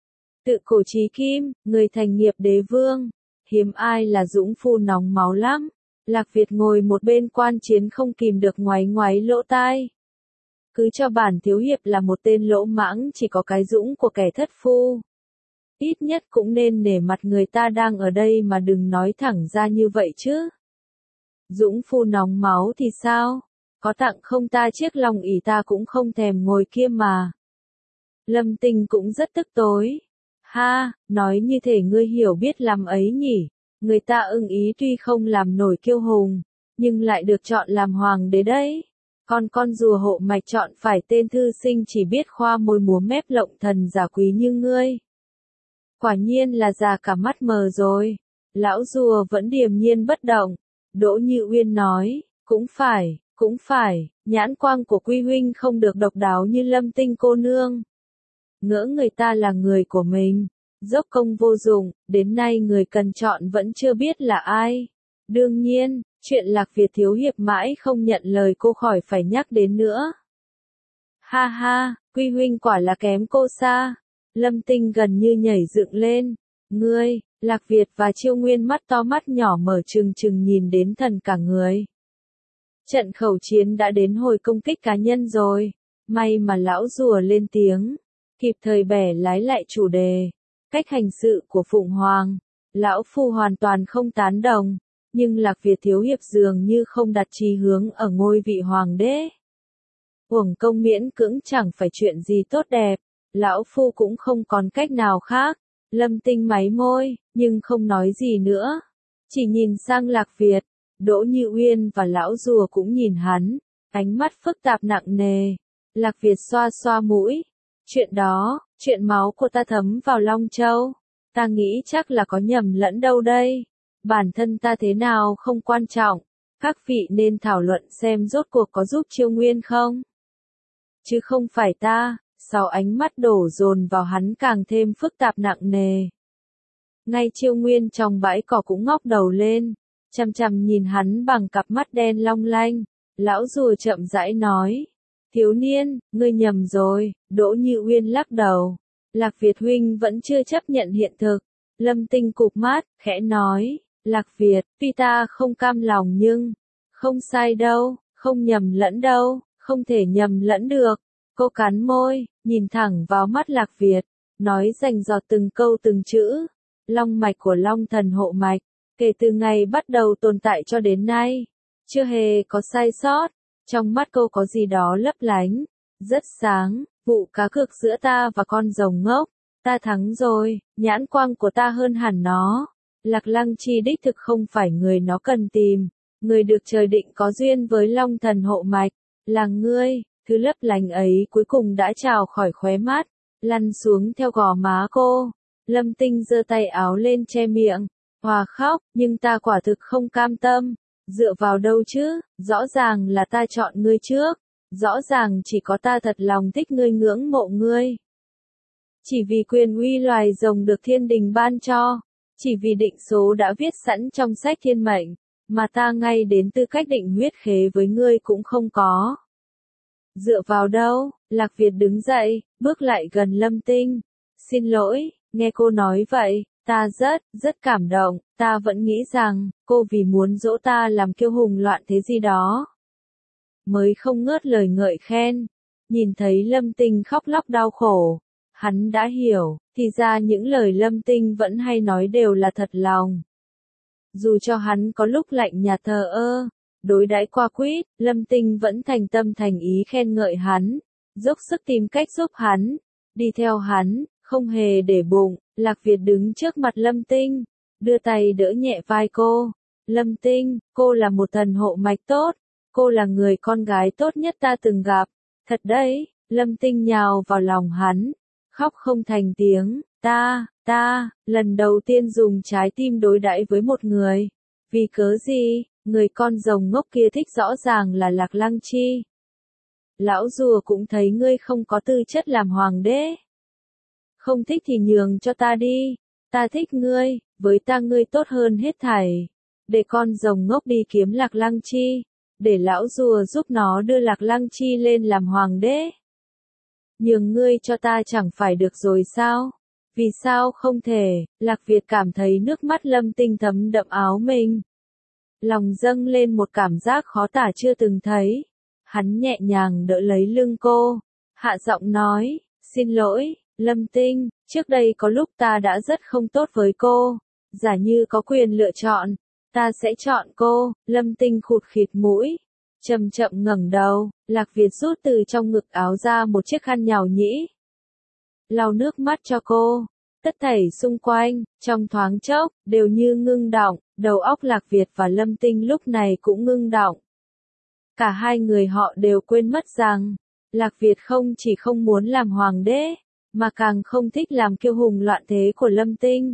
Tự cổ chí kim, người thành nghiệp đế vương, hiếm ai là dũng phu nóng máu lắm. Lạc Việt ngồi một bên quan chiến không kìm được ngoáy ngoáy lỗ tai. Cứ cho bản thiếu hiệp là một tên lỗ mãng chỉ có cái dũng của kẻ thất phu. Ít nhất cũng nên nể mặt người ta đang ở đây mà đừng nói thẳng ra như vậy chứ. Dũng phu nóng máu thì sao? Có tặng không ta chiếc lòng ỷ ta cũng không thèm ngồi kia mà. Lâm Tinh cũng rất tức tối. Ha, nói như thể ngươi hiểu biết làm ấy nhỉ. Người ta ưng ý tuy không làm nổi kiêu hùng, nhưng lại được chọn làm hoàng đế đấy. Còn con rùa hộ mạch chọn phải tên thư sinh chỉ biết khoa môi múa mép lộng thần giả quý như ngươi. Quả nhiên là già cả mắt mờ rồi. Lão rùa vẫn điềm nhiên bất động. Đỗ Như Uyên nói, cũng phải, nhãn quang của Quy huynh không được độc đáo như Lâm Tinh cô nương. Ngỡ người ta là người của mình, dốc công vô dụng, đến nay người cần chọn vẫn chưa biết là ai. Đương nhiên, chuyện Lạc Việt thiếu hiệp mãi không nhận lời cô khỏi phải nhắc đến nữa. Ha ha, Quy huynh quả là kém cô xa. Lâm Tinh gần như nhảy dựng lên. Ngươi, Lạc Việt và Chiêu Nguyên mắt to mắt nhỏ mở trừng trừng nhìn đến thần cả người. Trận khẩu chiến đã đến hồi công kích cá nhân rồi. May mà lão rùa lên tiếng, kịp thời bẻ lái lại chủ đề. Cách hành sự của Phụng Hoàng, lão phu hoàn toàn không tán đồng, nhưng Lạc Việt thiếu hiệp dường như không đặt chí hướng ở ngôi vị hoàng đế. Uổng công miễn cưỡng chẳng phải chuyện gì tốt đẹp, lão phu cũng không còn cách nào khác. Lâm Tinh máy môi, nhưng không nói gì nữa. Chỉ nhìn sang Lạc Việt, Đỗ Như Uyên và lão rùa cũng nhìn hắn, ánh mắt phức tạp nặng nề. Lạc Việt xoa xoa mũi. Chuyện đó, chuyện máu của ta thấm vào Long Châu. Ta nghĩ chắc là có nhầm lẫn đâu đây. Bản thân ta thế nào không quan trọng. Các vị nên thảo luận xem rốt cuộc có giúp Chiêu Nguyên không. Chứ không phải ta. Sau ánh mắt đổ dồn vào hắn càng thêm phức tạp nặng nề. Ngay Chiêu Nguyên trong bãi cỏ cũng ngóc đầu lên, chằm chằm nhìn hắn bằng cặp mắt đen long lanh. Lão rùa chậm rãi nói, thiếu niên, ngươi nhầm rồi. Đỗ Như Uyên lắc đầu. Lạc Việt huynh vẫn chưa chấp nhận hiện thực. Lâm Tinh cụp mắt, khẽ nói, Lạc Việt, tuy ta không cam lòng nhưng, không sai đâu, không nhầm lẫn đâu, không thể nhầm lẫn được. Cô cắn môi, nhìn thẳng vào mắt Lạc Việt, nói rành rọt từng câu từng chữ. Long mạch của Long Thần hộ mạch, kể từ ngày bắt đầu tồn tại cho đến nay, chưa hề có sai sót. Trong mắt cô có gì đó lấp lánh, rất sáng. Vụ cá cược giữa ta và con rồng ngốc, ta thắng rồi, nhãn quang của ta hơn hẳn nó. Lạc Lăng Chi đích thực không phải người nó cần tìm, người được trời định có duyên với Long Thần hộ mạch, là ngươi. Thứ lấp lánh ấy cuối cùng đã trào khỏi khóe mắt, lăn xuống theo gò má cô. Lâm Tinh giơ tay áo lên che miệng, hòa khóc, nhưng ta quả thực không cam tâm. Dựa vào đâu chứ, rõ ràng là ta chọn ngươi trước. Rõ ràng chỉ có ta thật lòng thích ngươi, ngưỡng mộ ngươi. Chỉ vì quyền uy loài rồng được thiên đình ban cho, chỉ vì định số đã viết sẵn trong sách thiên mệnh, mà ta ngay đến tư cách định huyết khế với ngươi cũng không có. Dựa vào đâu? Lạc Việt đứng dậy, bước lại gần Lâm Tinh. Xin lỗi, nghe cô nói vậy, ta rất cảm động. Ta vẫn nghĩ rằng, cô vì muốn dỗ ta làm kiêu hùng loạn thế gì đó, mới không ngớt lời ngợi khen. Nhìn thấy Lâm Tinh khóc lóc đau khổ, hắn đã hiểu, thì ra những lời Lâm Tinh vẫn hay nói đều là thật lòng. Dù cho hắn có lúc lạnh nhạt thờ ơ, đối đãi qua quýt, Lâm Tinh vẫn thành tâm thành ý khen ngợi hắn, dốc sức tìm cách giúp hắn, đi theo hắn, không hề để bụng. Lạc Việt đứng trước mặt Lâm Tinh, đưa tay đỡ nhẹ vai cô. Lâm Tinh, cô là một thần hộ mạch tốt, cô là người con gái tốt nhất ta từng gặp. Thật đấy. Lâm Tinh nhào vào lòng hắn, khóc không thành tiếng. Ta, lần đầu tiên dùng trái tim đối đãi với một người. Vì cớ gì? Người con rồng ngốc kia thích rõ ràng là Lạc Lăng Chi. Lão rùa cũng thấy ngươi không có tư chất làm hoàng đế. Không thích thì nhường cho ta đi. Ta thích ngươi, với ta ngươi tốt hơn hết thảy. Để con rồng ngốc đi kiếm Lạc Lăng Chi. Để lão rùa giúp nó đưa Lạc Lăng Chi lên làm hoàng đế. Nhường ngươi cho ta chẳng phải được rồi sao? Vì sao không thể? Lạc Việt cảm thấy nước mắt Lâm Tinh thấm đậm áo mình. Lòng dâng lên một cảm giác khó tả chưa từng thấy. Hắn nhẹ nhàng đỡ lấy lưng cô, hạ giọng nói, xin lỗi, Lâm Tinh, trước đây có lúc ta đã rất không tốt với cô. Giả như có quyền lựa chọn, ta sẽ chọn cô. Lâm Tinh khụt khịt mũi, chậm chậm ngẩng đầu. Lạc Việt rút từ trong ngực áo ra một chiếc khăn nhào nhĩ, lau nước mắt cho cô. Tất thảy xung quanh, trong thoáng chốc, đều như ngưng đọng. Đầu óc Lạc Việt và Lâm Tinh lúc này cũng ngưng đọng. Cả hai người họ đều quên mất rằng, Lạc Việt không chỉ không muốn làm hoàng đế, mà càng không thích làm kiêu hùng loạn thế của Lâm Tinh.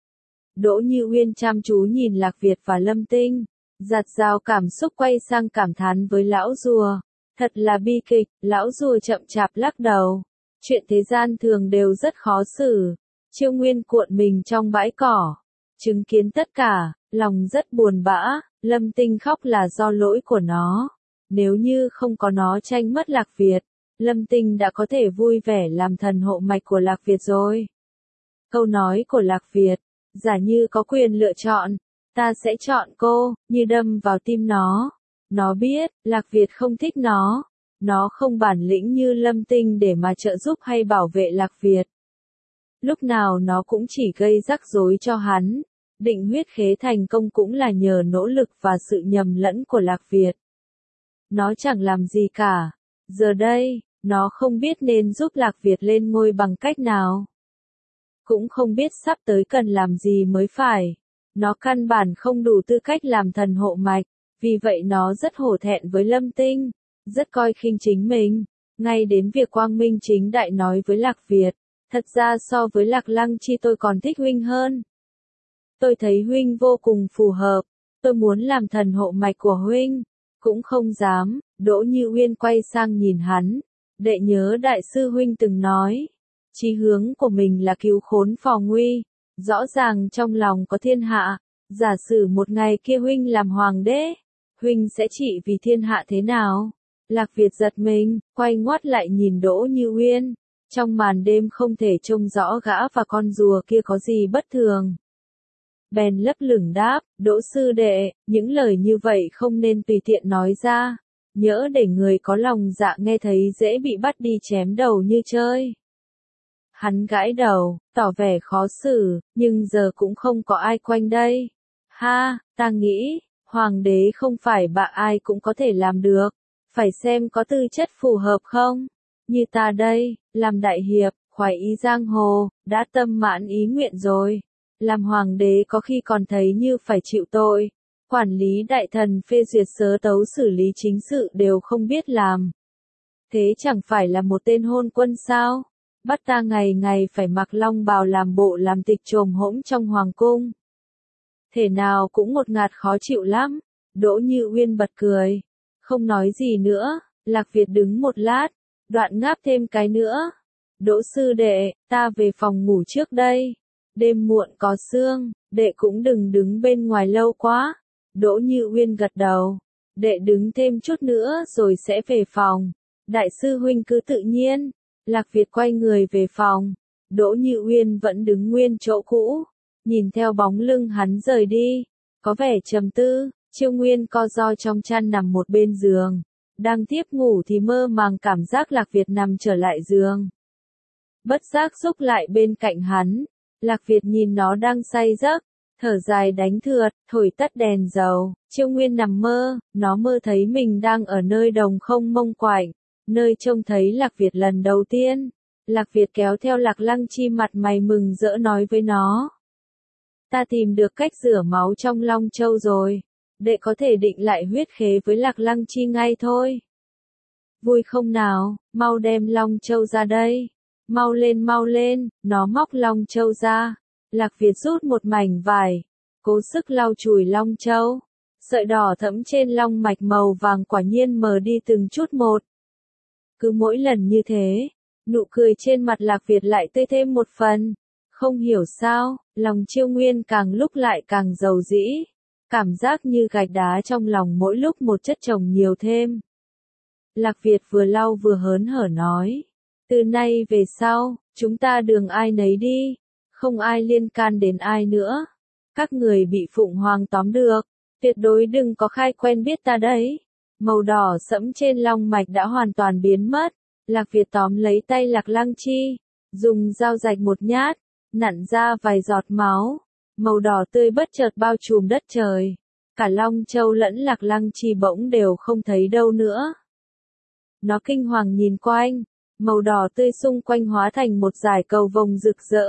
Đỗ Như Uyên chăm chú nhìn Lạc Việt và Lâm Tinh, giạt rào cảm xúc quay sang cảm thán với lão rùa. Thật là bi kịch. Lão rùa chậm chạp lắc đầu. Chuyện thế gian thường đều rất khó xử. Chiêu Nguyên cuộn mình trong bãi cỏ, chứng kiến tất cả, lòng rất buồn bã. Lâm Tinh khóc là do lỗi của nó. Nếu như không có nó tranh mất Lạc Việt, Lâm Tinh đã có thể vui vẻ làm thần hộ mạch của Lạc Việt rồi. Câu nói của Lạc Việt, giả như có quyền lựa chọn, ta sẽ chọn cô, như đâm vào tim nó. Nó biết, Lạc Việt không thích nó, Nó không bản lĩnh như Lâm Tinh để mà trợ giúp hay bảo vệ Lạc Việt. Lúc nào nó cũng chỉ gây rắc rối cho hắn. Định huyết khế thành công cũng là nhờ nỗ lực và sự nhầm lẫn của Lạc Việt. Nó chẳng làm gì cả. Giờ đây, nó không biết nên giúp Lạc Việt lên ngôi bằng cách nào. Cũng không biết sắp tới cần làm gì mới phải. Nó căn bản không đủ tư cách làm thần hộ mạch, vì vậy nó rất hổ thẹn với Lâm Tinh, rất coi khinh chính mình, ngay đến việc quang minh chính đại nói với Lạc Việt, thật ra so với Lạc Lăng Chi tôi còn thích huynh hơn. Tôi thấy huynh vô cùng phù hợp, tôi muốn làm thần hộ mạch của huynh, cũng không dám. Đỗ Như Uyên quay sang nhìn hắn, đệ nhớ đại sư huynh từng nói, chí hướng của mình là cứu khốn phò nguy, rõ ràng trong lòng có thiên hạ, giả sử một ngày kia huynh làm hoàng đế, huynh sẽ trị vì thiên hạ thế nào? Lạc Việt giật mình, quay ngoắt lại nhìn Đỗ Như Uyên, trong màn đêm không thể trông rõ gã và con rùa kia có gì bất thường. Bèn lấp lửng đáp, Đỗ sư đệ, những lời như vậy không nên tùy tiện nói ra, nhỡ để người có lòng dạ nghe thấy dễ bị bắt đi chém đầu như chơi. Hắn gãi đầu, tỏ vẻ khó xử, nhưng giờ cũng không có ai quanh đây. Ha, ta nghĩ, hoàng đế không phải bạ ai cũng có thể làm được, phải xem có tư chất phù hợp không. Như ta đây, làm đại hiệp, khoái ý giang hồ, đã tâm mãn ý nguyện rồi. Làm hoàng đế có khi còn thấy như phải chịu tội. Quản lý đại thần phê duyệt sớ tấu xử lý chính sự đều không biết làm. Thế chẳng phải là một tên hôn quân sao? Bắt ta ngày ngày phải mặc long bào làm bộ làm tịch trồm hỗn trong hoàng cung. Thể nào cũng ngột ngạt khó chịu lắm. Đỗ Như Uyên bật cười. Không nói gì nữa, Lạc Việt đứng một lát, đoạn ngáp thêm cái nữa. Đỗ sư đệ, ta về phòng ngủ trước đây. Đêm muộn có sương, đệ cũng đừng đứng bên ngoài lâu quá. Đỗ Như Uyên gật đầu. Đệ đứng thêm chút nữa rồi sẽ về phòng. Đại sư huynh cứ tự nhiên. Lạc Việt quay người về phòng. Đỗ Như Uyên vẫn đứng nguyên chỗ cũ. Nhìn theo bóng lưng hắn rời đi. Có vẻ trầm tư. Chiêu Nguyên co ro trong chăn nằm một bên giường. Đang tiếp ngủ thì mơ màng cảm giác Lạc Việt nằm trở lại giường. Bất giác xúc lại bên cạnh hắn. Lạc Việt nhìn nó đang say giấc, thở dài đánh thượt, thổi tắt đèn dầu. Chiêu Nguyên nằm mơ, nó mơ thấy mình đang ở nơi đồng không mông quạnh, nơi trông thấy Lạc Việt lần đầu tiên. Lạc Việt kéo theo Lạc Lăng Chi mặt mày mừng rỡ nói với nó. Ta tìm được cách rửa máu trong Long Châu rồi, đệ có thể định lại huyết khế với Lạc Lăng Chi ngay thôi. Vui không nào, mau đem Long Châu ra đây. Mau lên, nó móc Long Châu ra. Lạc Việt rút một mảnh vải, cố sức lau chùi Long Châu. Sợi đỏ thẫm trên long mạch màu vàng quả nhiên mờ đi từng chút một. Cứ mỗi lần như thế, nụ cười trên mặt Lạc Việt lại tươi thêm một phần. Không hiểu sao, lòng Chiêu Nguyên càng lúc lại càng dầu dĩ. Cảm giác như gạch đá trong lòng mỗi lúc một chất chồng nhiều thêm. Lạc Việt vừa lau vừa hớn hở nói. Từ nay về sau, chúng ta đường ai nấy đi, không ai liên can đến ai nữa. Các người bị Phụng Hoàng tóm được, tuyệt đối đừng có khai quen biết ta đấy. Màu đỏ sẫm trên long mạch đã hoàn toàn biến mất. Lạc Việt tóm lấy tay Lạc Lăng Chi, dùng dao rạch một nhát, nặn ra vài giọt máu. Màu đỏ tươi bất chợt bao trùm đất trời. Cả Long Châu lẫn Lạc Lăng Chi bỗng đều không thấy đâu nữa. Nó kinh hoàng nhìn quanh. Màu đỏ tươi xung quanh hóa thành một dải cầu vồng rực rỡ.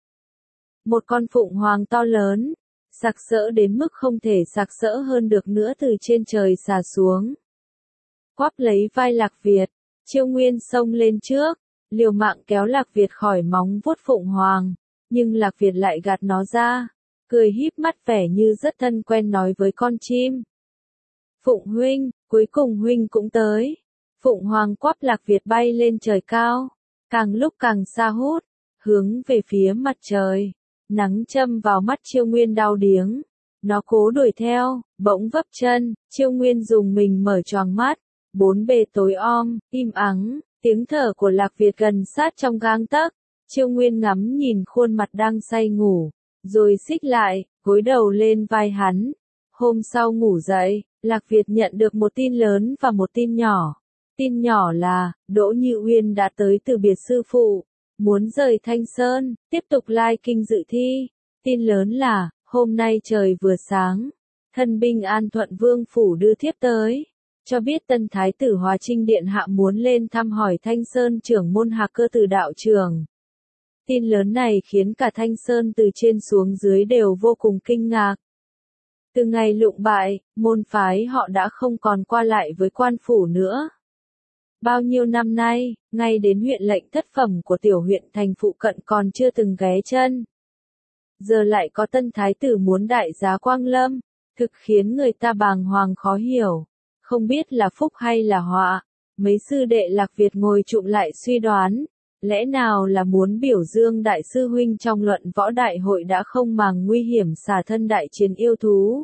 Một con phụng hoàng to lớn, sặc sỡ đến mức không thể sặc sỡ hơn được nữa từ trên trời xà xuống. Quắp lấy vai Lạc Việt, Chiêu Nguyên xông lên trước, liều mạng kéo Lạc Việt khỏi móng vuốt phụng hoàng, nhưng Lạc Việt lại gạt nó ra, cười híp mắt vẻ như rất thân quen nói với con chim. Phụng huynh, cuối cùng huynh cũng tới. Phụng Hoàng quắp Lạc Việt bay lên trời cao, càng lúc càng xa hút, hướng về phía mặt trời. Nắng châm vào mắt Chiêu Nguyên đau điếng. Nó cố đuổi theo, bỗng vấp chân, Chiêu Nguyên dùng mình mở choàng mắt. Bốn bề tối om, im ắng, tiếng thở của Lạc Việt gần sát trong gang tấc. Chiêu Nguyên ngắm nhìn khuôn mặt đang say ngủ, rồi xích lại, gối đầu lên vai hắn. Hôm sau ngủ dậy, Lạc Việt nhận được một tin lớn và một tin nhỏ. Tin nhỏ là, Đỗ Như Uyên đã tới từ biệt sư phụ, muốn rời Thanh Sơn, tiếp tục lai kinh dự thi. Tin lớn là, hôm nay trời vừa sáng, thân binh An Thuận Vương Phủ đưa thiếp tới, cho biết tân thái tử Hòa Trinh Điện Hạ muốn lên thăm hỏi Thanh Sơn trưởng môn Hạc Cơ Tử đạo trưởng. Tin lớn này khiến cả Thanh Sơn từ trên xuống dưới đều vô cùng kinh ngạc. Từ ngày lụng bại, môn phái họ đã không còn qua lại với quan phủ nữa. Bao nhiêu năm nay, ngay đến huyện lệnh thất phẩm của tiểu huyện thành phụ cận còn chưa từng ghé chân. Giờ lại có tân thái tử muốn đại giá quang lâm, thực khiến người ta bàng hoàng khó hiểu, không biết là phúc hay là họa. Mấy sư đệ Lạc Việt ngồi chụm lại suy đoán, lẽ nào là muốn biểu dương đại sư huynh trong luận võ đại hội đã không màng nguy hiểm xả thân đại chiến yêu thú.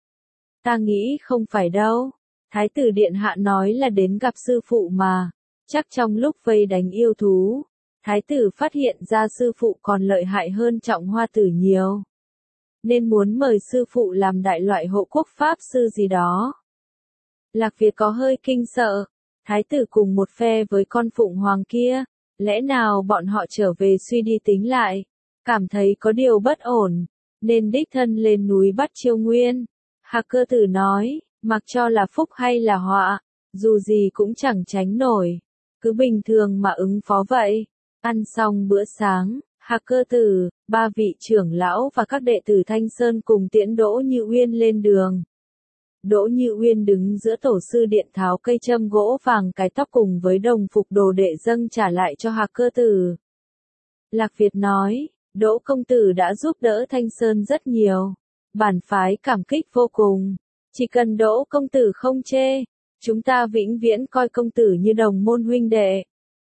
Ta nghĩ không phải đâu, thái tử điện hạ nói là đến gặp sư phụ mà, chắc trong lúc vây đánh yêu thú, thái tử phát hiện ra sư phụ còn lợi hại hơn Trọng Hoa Tử nhiều, nên muốn mời sư phụ làm đại loại hộ quốc pháp sư gì đó. Lạc Việt có hơi kinh sợ, thái tử cùng một phe với con phụng hoàng kia, lẽ nào bọn họ trở về suy đi tính lại, cảm thấy có điều bất ổn, nên đích thân lên núi bắt Chiêu Nguyên. Hạc Cơ Tử nói, mặc cho là phúc hay là họa, dù gì cũng chẳng tránh nổi, cứ bình thường mà ứng phó vậy. Ăn xong bữa sáng, Hạc Cơ Tử, ba vị trưởng lão và các đệ tử Thanh Sơn cùng tiễn Đỗ Như Uyên lên đường. Đỗ Như Uyên đứng giữa tổ sư điện tháo cây châm gỗ vàng cái tóc cùng với đồng phục đồ đệ dâng trả lại cho Hạc Cơ Tử. Lạc Việt nói, Đỗ công tử đã giúp đỡ Thanh Sơn rất nhiều, bản phái cảm kích vô cùng, chỉ cần Đỗ công tử không chê, chúng ta vĩnh viễn coi công tử như đồng môn huynh đệ.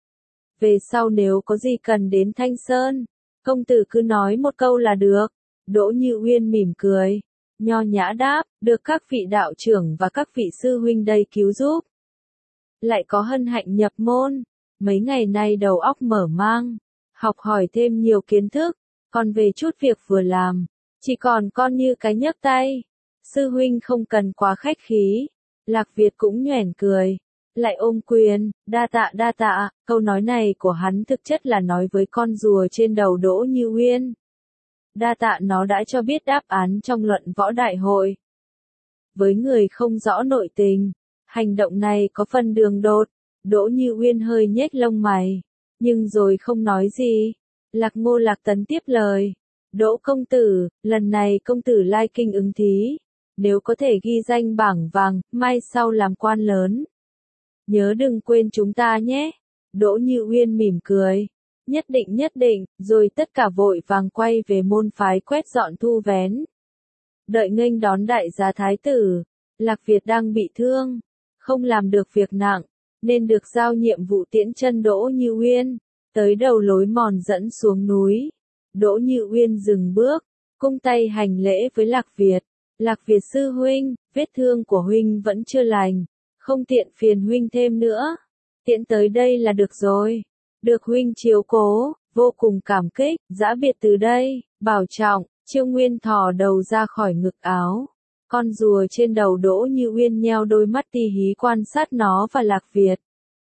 Về sau nếu có gì cần đến Thanh Sơn, công tử cứ nói một câu là được. Đỗ Như Uyên mỉm cười, nho nhã đáp, được các vị đạo trưởng và các vị sư huynh đây cứu giúp. Lại có hân hạnh nhập môn, mấy ngày nay đầu óc mở mang, học hỏi thêm nhiều kiến thức, còn về chút việc vừa làm, chỉ còn con như cái nhấc tay. Sư huynh không cần quá khách khí. Lạc Việt cũng nhoẻn cười, lại ôm quyền, đa tạ, câu nói này của hắn thực chất là nói với con rùa trên đầu Đỗ Như Uyên. Đa tạ nó đã cho biết đáp án trong luận võ đại hội. Với người không rõ nội tình, hành động này có phần đường đột, Đỗ Như Uyên hơi nhếch lông mày, nhưng rồi không nói gì. Lạc Ngô Lạc Tấn tiếp lời, Đỗ công tử, lần này công tử lai kinh ứng thí, nếu có thể ghi danh bảng vàng, mai sau làm quan lớn. Nhớ đừng quên chúng ta nhé. Đỗ Như Uyên mỉm cười, nhất định, rồi tất cả vội vàng quay về môn phái quét dọn thu vén. Đợi nghênh đón đại giá thái tử, Lạc Việt đang bị thương, không làm được việc nặng, nên được giao nhiệm vụ tiễn chân Đỗ Như Uyên, tới đầu lối mòn dẫn xuống núi. Đỗ Như Uyên dừng bước, cung tay hành lễ với Lạc Việt. Lạc Việt sư huynh, vết thương của huynh vẫn chưa lành, không tiện phiền huynh thêm nữa. Tiễn tới đây là được rồi. Được huynh chiếu cố, vô cùng cảm kích, giã biệt từ đây, bảo trọng. Chiêu Nguyên thò đầu ra khỏi ngực áo. Con rùa trên đầu Đỗ Như Uyên nheo đôi mắt tì hí quan sát nó và Lạc Việt.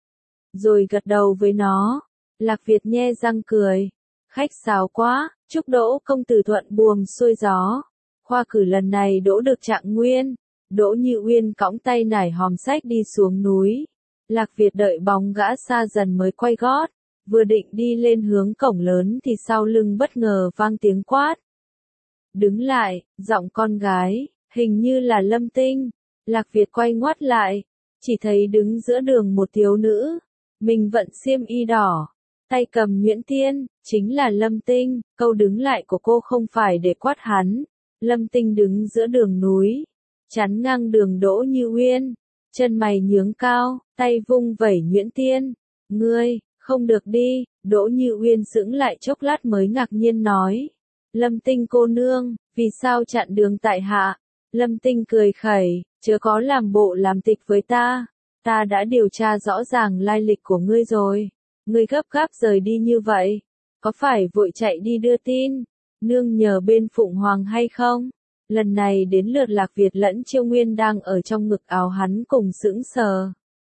Rồi gật đầu với nó. Lạc Việt nhe răng cười. Khách sáo quá, chúc Đỗ công tử thuận buồm xuôi gió. Khoa cử lần này đỗ được trạng nguyên. Đỗ Như Uyên cõng tay nải hòm sách đi xuống núi. Lạc Việt đợi bóng gã xa dần mới quay gót. Vừa định đi lên hướng cổng lớn thì sau lưng bất ngờ vang tiếng quát. Đứng lại, giọng con gái, hình như là Lâm Tinh. Lạc Việt quay ngoắt lại, chỉ thấy đứng giữa đường một thiếu nữ. Mình vận xiêm y đỏ, tay cầm nhuyễn tiên, chính là Lâm Tinh. Câu đứng lại của cô không phải để quát hắn. Lâm Tinh đứng giữa đường núi, chắn ngang đường Đỗ Như Uyên, chân mày nhướng cao, tay vung vẩy nhuyễn tiên. Ngươi, không được đi. Đỗ Như Uyên sững lại chốc lát mới ngạc nhiên nói. Lâm Tinh cô nương, vì sao chặn đường tại hạ? Lâm Tinh cười khẩy, chớ có làm bộ làm tịch với ta. Ta đã điều tra rõ ràng lai lịch của ngươi rồi. Ngươi gấp gáp rời đi như vậy, có phải vội chạy đi đưa tin nương nhờ bên Phụng Hoàng hay không? Lần này đến lượt Lạc Việt lẫn Chiêu Nguyên đang ở trong ngực áo hắn cùng sững sờ.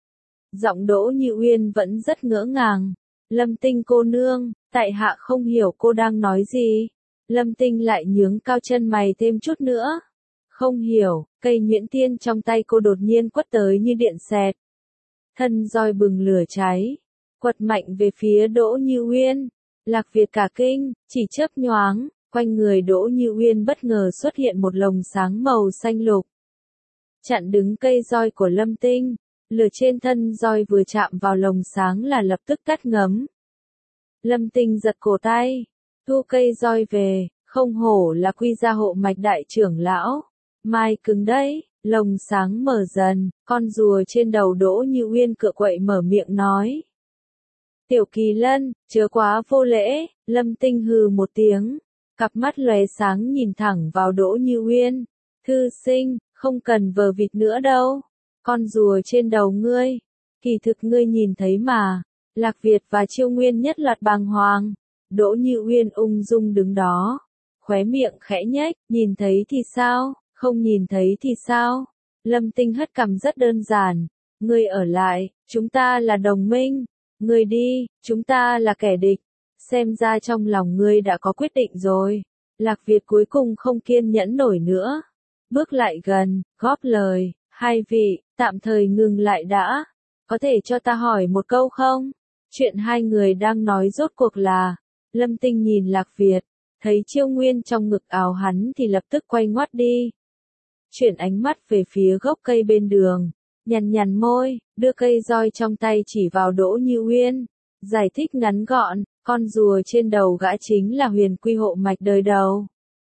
Giọng Đỗ Như Uyên vẫn rất ngỡ ngàng. Lâm Tinh cô nương, tại hạ không hiểu cô đang nói gì. Lâm Tinh lại nhướng cao chân mày thêm chút nữa. Không hiểu, cây nhuyễn tiên trong tay cô đột nhiên quất tới như điện xẹt. Thân roi bừng lửa cháy, quật mạnh về phía Đỗ Như Uyên. Lạc Việt cả kinh, chỉ chớp nhoáng, quanh người Đỗ Như Uyên bất ngờ xuất hiện một lồng sáng màu xanh lục. Chặn đứng cây roi của Lâm Tinh, lửa trên thân roi vừa chạm vào lồng sáng là lập tức tắt ngấm. Lâm Tinh giật cổ tay, thu cây roi về, không hổ là Quy Gia hộ mạch đại trưởng lão. Mai cứng đấy, lồng sáng mở dần, con rùa trên đầu Đỗ Như Uyên cựa quậy mở miệng nói. Tiểu Kỳ Lân, chớ quá vô lễ, Lâm Tinh hừ một tiếng, cặp mắt lóe sáng nhìn thẳng vào Đỗ Như Uyên. Thư sinh, không cần vờ vịt nữa đâu. Con rùa trên đầu ngươi, kỳ thực ngươi nhìn thấy mà. Lạc Việt và Chiêu Nguyên nhất loạt bàng hoàng. Đỗ Như Uyên ung dung đứng đó, khóe miệng khẽ nhếch, nhìn thấy thì sao, không nhìn thấy thì sao? Lâm Tinh hất cằm rất đơn giản, ngươi ở lại, chúng ta là đồng minh, ngươi đi, chúng ta là kẻ địch. Xem ra trong lòng ngươi đã có quyết định rồi. Lạc Việt cuối cùng không kiên nhẫn nổi nữa, bước lại gần, góp lời, hai vị, tạm thời ngừng lại đã, có thể cho ta hỏi một câu không? Chuyện hai người đang nói rốt cuộc là, Lâm Tinh nhìn Lạc Việt, thấy Chiêu Nguyên trong ngực áo hắn thì lập tức quay ngoắt đi. Chuyển ánh mắt về phía gốc cây bên đường, nhằn môi, đưa cây roi trong tay chỉ vào Đỗ Như Uyên, giải thích ngắn gọn, con rùa trên đầu gã chính là Huyền Quy hộ mạch đời đầu.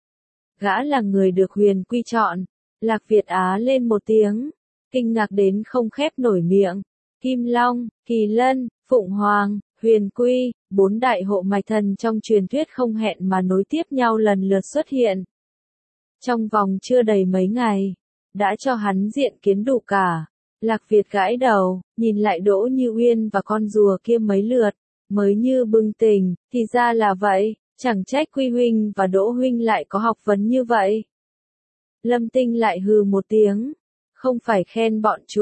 Gã là người được Huyền Quy chọn. Lạc Việt á lên một tiếng, kinh ngạc đến không khép nổi miệng. Kim Long, Kỳ Lân, Phụng Hoàng, Huyền Quy, 4 đại hộ mạch thần trong truyền thuyết không hẹn mà nối tiếp nhau lần lượt xuất hiện. Trong vòng chưa đầy mấy ngày, đã cho hắn diện kiến đủ cả. Lạc Việt gãi đầu, nhìn lại Đỗ Như Uyên và con rùa kia mấy lượt, mới như bừng tỉnh, thì ra là vậy, chẳng trách Quy huynh và Đỗ huynh lại có học vấn như vậy. Lâm Tinh lại hừ một tiếng, không phải khen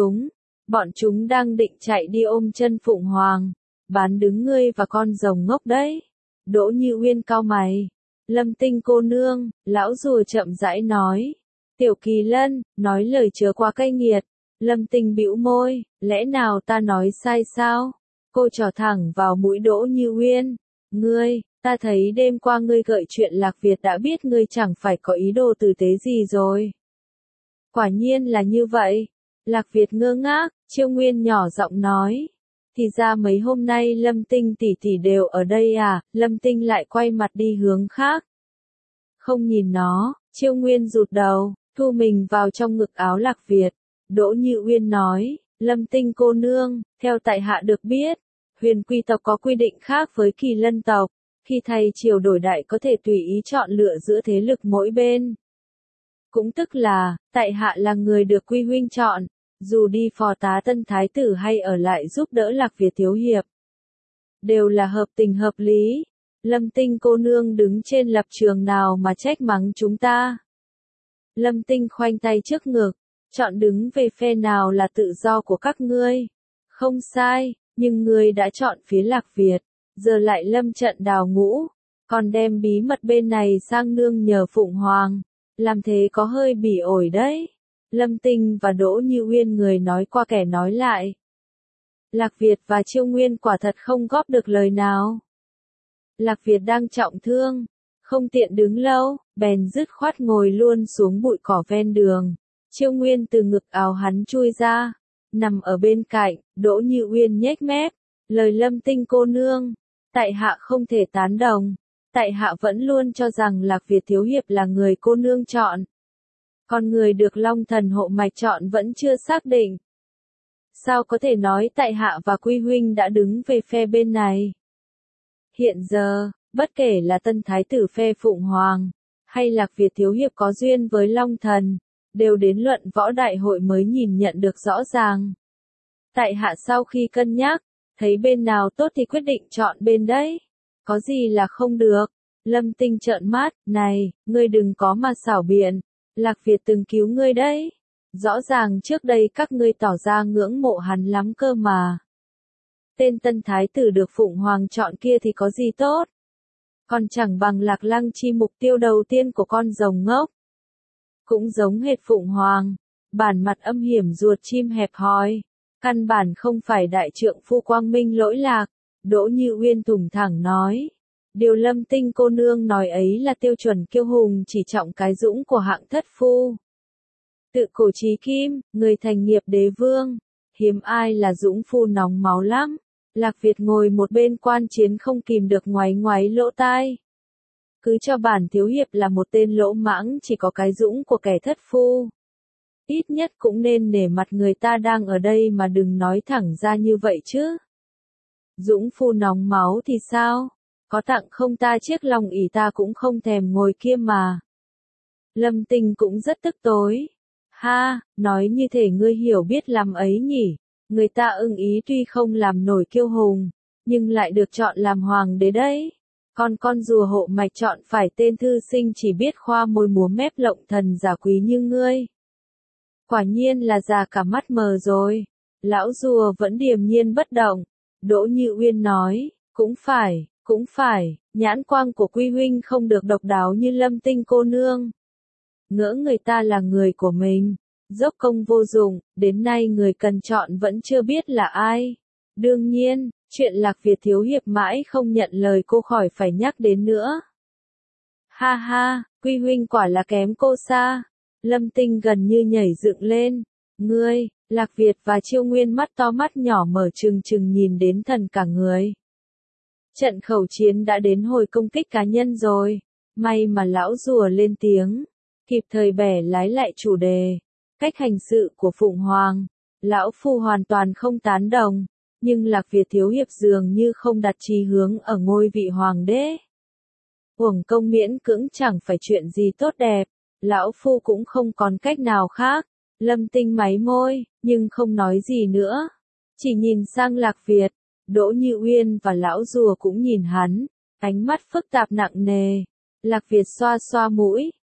bọn chúng đang định chạy đi ôm chân Phụng Hoàng, bán đứng ngươi và con rồng ngốc đấy. Đỗ Như Uyên cau mày. Lâm Tinh cô nương, lão rùa chậm rãi nói. Tiểu Kỳ Lân, nói lời chớ quá cay nghiệt. Lâm Tinh bĩu môi, lẽ nào ta nói sai sao? Cô trỏ thẳng vào mũi Đỗ Như Uyên. Ngươi, ta thấy đêm qua ngươi gợi chuyện Lạc Việt đã biết ngươi chẳng phải có ý đồ tử tế gì rồi. Quả nhiên là như vậy. Lạc Việt ngơ ngác, Chiêu Nguyên nhỏ giọng nói. Thì ra mấy hôm nay Lâm Tinh tỷ tỷ đều ở đây à? Lâm Tinh lại quay mặt đi hướng khác. Không nhìn nó, Chiêu Nguyên rụt đầu, thu mình vào trong ngực áo Lạc Việt. Đỗ Như Uyên nói, Lâm Tinh cô nương, theo tại hạ được biết, Huyền Quy tộc có quy định khác với Kỳ Lân tộc, khi thay triều đổi đại có thể tùy ý chọn lựa giữa thế lực mỗi bên. Cũng tức là, tại hạ là người được Quy huynh chọn, dù đi phò tá tân thái tử hay ở lại giúp đỡ Lạc Việt thiếu hiệp. Đều là hợp tình hợp lý. Lâm Tinh cô nương đứng trên lập trường nào mà trách mắng chúng ta. Lâm Tinh khoanh tay trước ngực, chọn đứng về phe nào là tự do của các ngươi. Không sai, nhưng ngươi đã chọn phía Lạc Việt, giờ lại lâm trận đào ngũ, còn đem bí mật bên này sang nương nhờ Phụng Hoàng. Làm thế có hơi bỉ ổi đấy. Lâm Tinh và Đỗ Như Uyên người nói qua kẻ nói lại. Lạc Việt và Chiêu Nguyên quả thật không góp được lời nào. Lạc Việt đang trọng thương, không tiện đứng lâu, bèn dứt khoát ngồi luôn xuống bụi cỏ ven đường. Chiêu Nguyên từ ngực áo hắn chui ra, nằm ở bên cạnh, Đỗ Như Uyên nhếch mép, lời Lâm Tinh cô nương, tại hạ không thể tán đồng, tại hạ vẫn luôn cho rằng Lạc Việt thiếu hiệp là người cô nương chọn. Còn người được Long Thần hộ mạch chọn vẫn chưa xác định. Sao có thể nói tại hạ và Quy huynh đã đứng về phe bên này? Hiện giờ, bất kể là tân thái tử phe Phụng Hoàng, hay Lạc Việt thiếu hiệp có duyên với Long Thần, đều đến luận võ đại hội mới nhìn nhận được rõ ràng. Tại hạ sau khi cân nhắc, thấy bên nào tốt thì quyết định chọn bên đấy. Có gì là không được? Lâm Tinh trợn mắt, này, ngươi đừng có mà xảo biện. Lạc Việt từng cứu ngươi đấy. Rõ ràng trước đây các ngươi tỏ ra ngưỡng mộ hắn lắm cơ mà. Tên tân thái tử được Phụng Hoàng chọn kia thì có gì tốt? Còn chẳng bằng Lạc Lăng Chi mục tiêu đầu tiên của con rồng ngốc. Cũng giống hệt Phụng Hoàng, bản mặt âm hiểm ruột chim hẹp hòi, căn bản không phải đại trượng phu quang minh lỗi lạc, Đỗ Như Uyên thủng thẳng nói. Điều Lâm Tinh cô nương nói ấy là tiêu chuẩn kiêu hùng chỉ trọng cái dũng của hạng thất phu. Tự cổ chí kim, người thành nghiệp đế vương, hiếm ai là dũng phu nóng máu lắm. Lạc Việt ngồi một bên quan chiến không kìm được ngoáy ngoáy lỗ tai. Cứ cho bản thiếu hiệp là một tên lỗ mãng chỉ có cái dũng của kẻ thất phu. Ít nhất cũng nên nể mặt người ta đang ở đây mà đừng nói thẳng ra như vậy chứ. Dũng phu nóng máu thì sao? Có tặng không ta chiếc lòng ỷ ta cũng không thèm ngồi kia mà. Lâm Tinh cũng rất tức tối. Ha, nói như thể ngươi hiểu biết làm ấy nhỉ. Người ta ưng ý tuy không làm nổi kiêu hùng, nhưng lại được chọn làm hoàng đế đấy. Còn con rùa hộ mạch chọn phải tên thư sinh chỉ biết khoa môi múa mép lộng thần giả quý như ngươi. Quả nhiên là già cả mắt mờ rồi. Lão rùa vẫn điềm nhiên bất động. Đỗ Như Uyên nói, cũng phải, nhãn quang của Quy huynh không được độc đáo như Lâm Tinh cô nương. Ngỡ người ta là người của mình, dốc công vô dụng, đến nay người cần chọn vẫn chưa biết là ai. Đương nhiên, chuyện Lạc Việt thiếu hiệp mãi không nhận lời cô khỏi phải nhắc đến nữa. Ha ha, Quy huynh quả là kém cô xa. Lâm Tinh gần như nhảy dựng lên. Ngươi, Lạc Việt và Chiêu Nguyên mắt to mắt nhỏ mở trừng trừng nhìn đến thần cả người. Trận khẩu chiến đã đến hồi công kích cá nhân rồi. May mà lão rùa lên tiếng, kịp thời bẻ lái lại chủ đề. Cách hành sự của Phụng Hoàng, lão phu hoàn toàn không tán đồng, nhưng Lạc Việt thiếu hiệp dường như không đặt chí hướng ở ngôi vị hoàng đế. Uổng công miễn cưỡng chẳng phải chuyện gì tốt đẹp, lão phu cũng không còn cách nào khác. Lâm Tinh máy môi, nhưng không nói gì nữa, chỉ nhìn sang Lạc Việt. Đỗ Như Uyên và lão rùa cũng nhìn hắn, ánh mắt phức tạp nặng nề. Lạc Việt xoa xoa mũi.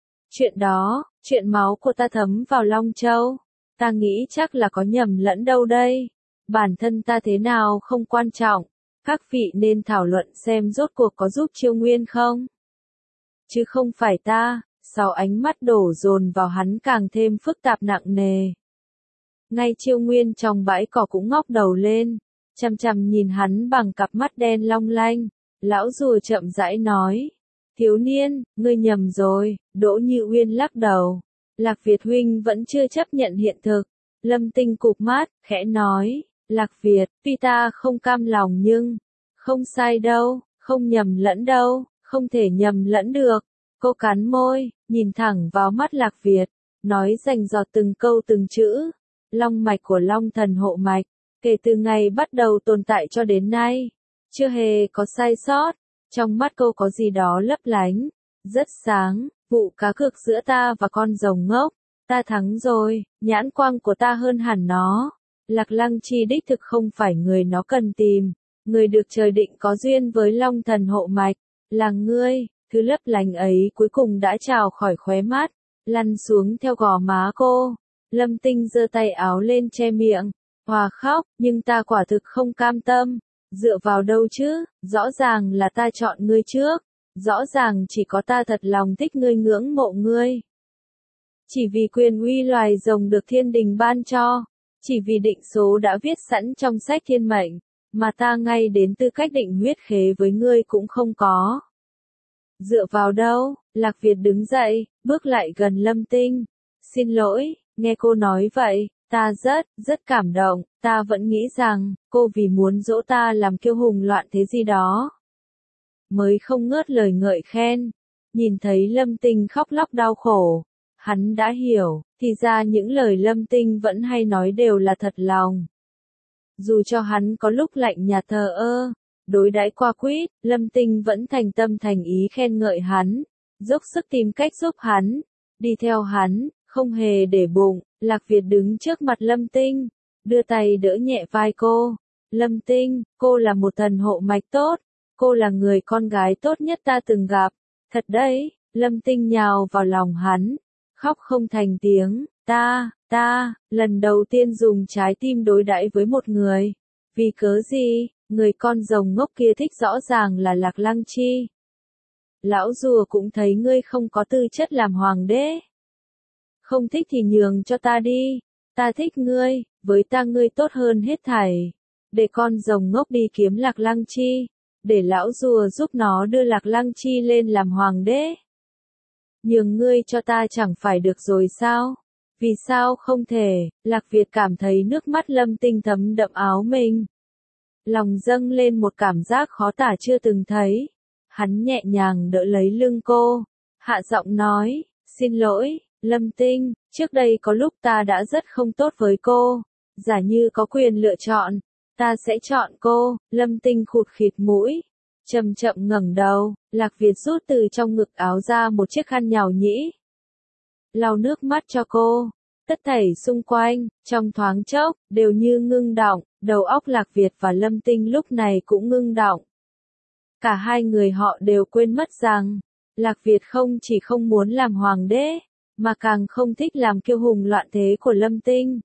Chuyện máu của ta thấm vào Long Châu. Ta nghĩ chắc là có nhầm lẫn đâu đây. Bản thân ta thế nào không quan trọng. Các vị nên thảo luận xem rốt cuộc có giúp Chiêu Nguyên không. Chứ không phải ta. Sau ánh mắt đổ dồn vào hắn càng thêm phức tạp nặng nề. Ngay Chiêu Nguyên trong bãi cỏ cũng ngóc đầu lên, chằm chằm nhìn hắn bằng cặp mắt đen long lanh. Lão rùa chậm rãi nói, thiếu niên, ngươi nhầm rồi. Đỗ Như Uyên lắc đầu. Lạc Việt huynh vẫn chưa chấp nhận hiện thực. Lâm Tinh cụp mắt, khẽ nói, Lạc Việt, tuy ta không cam lòng nhưng, không sai đâu, không nhầm lẫn đâu, không thể nhầm lẫn được. Cô cắn môi, nhìn thẳng vào mắt Lạc Việt, nói rành rọt từng câu từng chữ. Long mạch của Long thần hộ mạch, kể từ ngày bắt đầu tồn tại cho đến nay, chưa hề có sai sót. Trong mắt cô có gì đó lấp lánh, rất sáng. Vụ cá cược giữa ta và con rồng ngốc, ta thắng rồi, nhãn quang của ta hơn hẳn nó. Lạc Lăng Chi đích thực không phải người nó cần tìm, người được trời định có duyên với Long thần hộ mạch, là ngươi. Thứ lấp lánh ấy cuối cùng đã trào khỏi khóe mắt, lăn xuống theo gò má cô. Lâm Tinh giơ tay áo lên che miệng, hòa khóc, nhưng ta quả thực không cam tâm. Dựa vào đâu chứ, rõ ràng là ta chọn ngươi trước. Rõ ràng chỉ có ta thật lòng thích ngươi, ngưỡng mộ ngươi. Chỉ vì quyền uy loài rồng được thiên đình ban cho, chỉ vì định số đã viết sẵn trong sách thiên mệnh, mà ta ngay đến tư cách định huyết khế với ngươi cũng không có. Dựa vào đâu? Lạc Việt đứng dậy, bước lại gần Lâm Tinh. Xin lỗi, nghe cô nói vậy, ta rất cảm động. Ta vẫn nghĩ rằng, cô vì muốn dỗ ta làm kiêu hùng loạn thế gì đó, mới không ngớt lời ngợi khen. Nhìn thấy Lâm Tinh khóc lóc đau khổ, hắn đã hiểu, thì ra những lời Lâm Tinh vẫn hay nói đều là thật lòng. Dù cho hắn có lúc lạnh nhạt thờ ơ, đối đãi qua quýt, Lâm Tinh vẫn thành tâm thành ý khen ngợi hắn, dốc sức tìm cách giúp hắn, đi theo hắn, không hề để bụng. Lạc Việt đứng trước mặt Lâm Tinh, đưa tay đỡ nhẹ vai cô. Lâm Tinh, cô là một thần hộ mạch tốt, cô là người con gái tốt nhất ta từng gặp. Thật đấy. Lâm Tinh nhào vào lòng hắn, khóc không thành tiếng. Ta Ta, lần đầu tiên dùng trái tim đối đãi với một người. Vì cớ gì, người con rồng ngốc kia thích rõ ràng là Lạc Lăng Chi. Lão rùa cũng thấy ngươi không có tư chất làm hoàng đế. Không thích thì nhường cho ta đi, ta thích ngươi, với ta ngươi tốt hơn hết thảy. Để con rồng ngốc đi kiếm Lạc Lăng Chi, để lão rùa giúp nó đưa Lạc Lăng Chi lên làm hoàng đế. Nhường ngươi cho ta chẳng phải được rồi sao? Vì sao không thể? Lạc Việt cảm thấy nước mắt Lâm Tinh thấm đậm áo mình. Lòng dâng lên một cảm giác khó tả chưa từng thấy. Hắn nhẹ nhàng đỡ lấy lưng cô, hạ giọng nói, xin lỗi, Lâm Tinh, trước đây có lúc ta đã rất không tốt với cô. Giả như có quyền lựa chọn, ta sẽ chọn cô. Lâm Tinh khụt khịt mũi, chậm chậm ngẩng đầu. Lạc Việt rút từ trong ngực áo ra một chiếc khăn nhào nhĩ, lau nước mắt cho cô. Tất thảy xung quanh, trong thoáng chốc, đều như ngưng đọng. Đầu óc Lạc Việt và Lâm Tinh lúc này cũng ngưng đọng. Cả hai người họ đều quên mất rằng, Lạc Việt không chỉ không muốn làm hoàng đế, mà càng không thích làm kiêu hùng loạn thế của Lâm Tinh.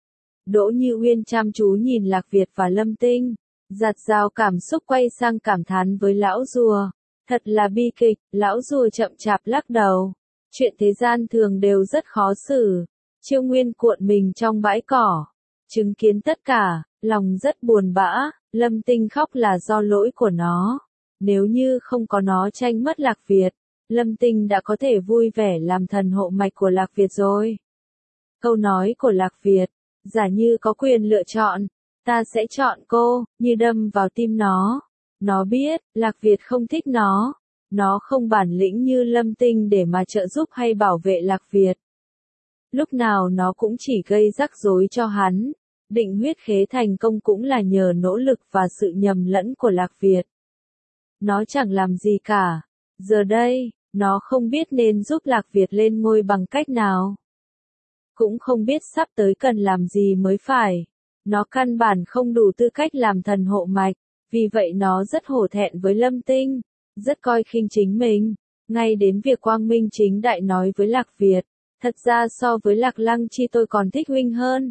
Đỗ Như Uyên chăm chú nhìn Lạc Việt và Lâm Tinh, giạt rào cảm xúc quay sang cảm thán với lão rùa. Thật là bi kịch, lão rùa chậm chạp lắc đầu. Chuyện thế gian thường đều rất khó xử. Chiêu Nguyên cuộn mình trong bãi cỏ, chứng kiến tất cả, lòng rất buồn bã. Lâm Tinh khóc là do lỗi của nó. Nếu như không có nó tranh mất Lạc Việt, Lâm Tinh đã có thể vui vẻ làm thần hộ mạch của Lạc Việt rồi. Câu nói của Lạc Việt, giả như có quyền lựa chọn, ta sẽ chọn cô, như đâm vào tim nó. Nó biết, Lạc Việt không thích nó. Nó không bản lĩnh như Lâm Tinh để mà trợ giúp hay bảo vệ Lạc Việt. Lúc nào nó cũng chỉ gây rắc rối cho hắn. Định huyết khế thành công cũng là nhờ nỗ lực và sự nhầm lẫn của Lạc Việt. Nó chẳng làm gì cả. Giờ đây, nó không biết nên giúp Lạc Việt lên ngôi bằng cách nào. Cũng không biết sắp tới cần làm gì mới phải. Nó căn bản không đủ tư cách làm thần hộ mạch. Vì vậy nó rất hổ thẹn với Lâm Tinh. Rất coi khinh chính mình. Ngay đến việc quang minh chính đại nói với Lạc Việt. Thật ra so với Lạc Lăng Chi tôi còn thích huynh hơn.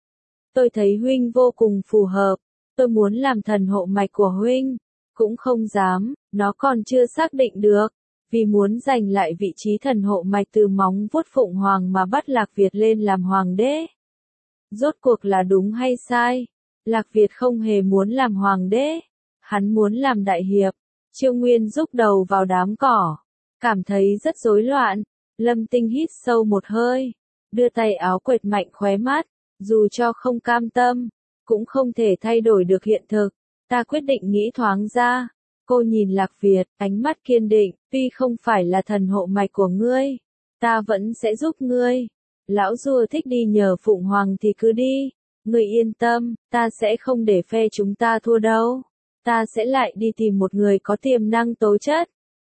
Tôi thấy huynh vô cùng phù hợp. Tôi muốn làm thần hộ mạch của huynh. Cũng không dám, nó còn chưa xác định được. Vì muốn giành lại vị trí thần hộ mạch từ móng vuốt Phụng Hoàng mà bắt Lạc Việt lên làm hoàng đế. Rốt cuộc là đúng hay sai? Lạc Việt không hề muốn làm hoàng đế. Hắn muốn làm đại hiệp. Chiêu Nguyên rúc đầu vào đám cỏ. Cảm thấy rất rối loạn. Lâm Tinh hít sâu một hơi. Đưa tay áo quệt mạnh khóe mắt. Dù cho không cam tâm, cũng không thể thay đổi được hiện thực. Ta quyết định nghĩ thoáng ra. Cô nhìn Lạc Việt, ánh mắt kiên định, tuy không phải là thần hộ mạch của ngươi, ta vẫn sẽ giúp ngươi. Lão rùa thích đi nhờ Phụng Hoàng thì cứ đi. Ngươi yên tâm, ta sẽ không để phe chúng ta thua đâu. Ta sẽ lại đi tìm một người có tiềm năng tố chất.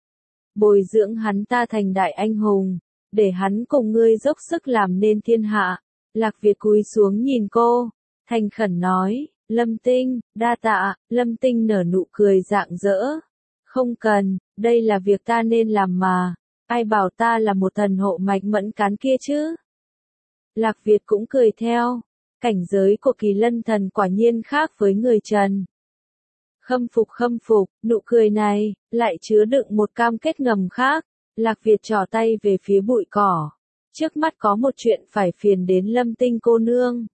Bồi dưỡng hắn ta thành đại anh hùng, để hắn cùng ngươi dốc sức làm nên thiên hạ. Lạc Việt cúi xuống nhìn cô, thành khẩn nói, Lâm Tinh, đa tạ. Lâm Tinh nở nụ cười rạng rỡ. Không cần, đây là việc ta nên làm mà. Ai bảo ta là một thần hộ mạch mẫn cán kia chứ? Lạc Việt cũng cười theo. Cảnh giới của Kỳ Lân thần quả nhiên khác với người Trần. Khâm phục, nụ cười này, lại chứa đựng một cam kết ngầm khác. Lạc Việt trỏ tay về phía bụi cỏ. Trước mắt có một chuyện phải phiền đến Lâm Tinh cô nương.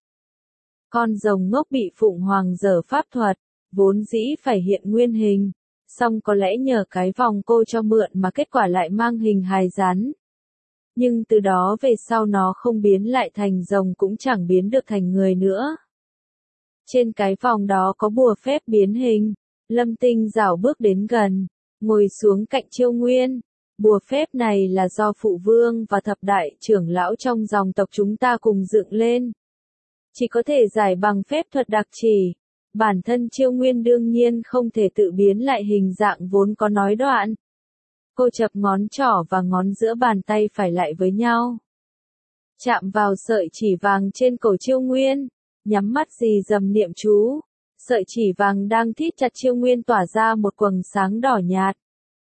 Con rồng ngốc bị Phụng Hoàng giở pháp thuật, vốn dĩ phải hiện nguyên hình. Song có lẽ nhờ cái vòng cô cho mượn mà kết quả lại mang hình hài rắn. Nhưng từ đó về sau nó không biến lại thành rồng cũng chẳng biến được thành người nữa. Trên cái vòng đó có bùa phép biến hình. Lâm Tinh rảo bước đến gần, ngồi xuống cạnh Chiêu Nguyên. Bùa phép này là do Phụ Vương và thập đại trưởng lão trong dòng tộc chúng ta cùng dựng lên. Chỉ có thể giải bằng phép thuật đặc chỉ. Bản thân Chiêu Nguyên đương nhiên không thể tự biến lại hình dạng vốn có nói đoạn. Cô chập ngón trỏ và ngón giữa bàn tay phải lại với nhau. Chạm vào sợi chỉ vàng trên cổ Chiêu Nguyên. Nhắm mắt rì rầm niệm chú. Sợi chỉ vàng đang thít chặt Chiêu Nguyên tỏa ra một quầng sáng đỏ nhạt.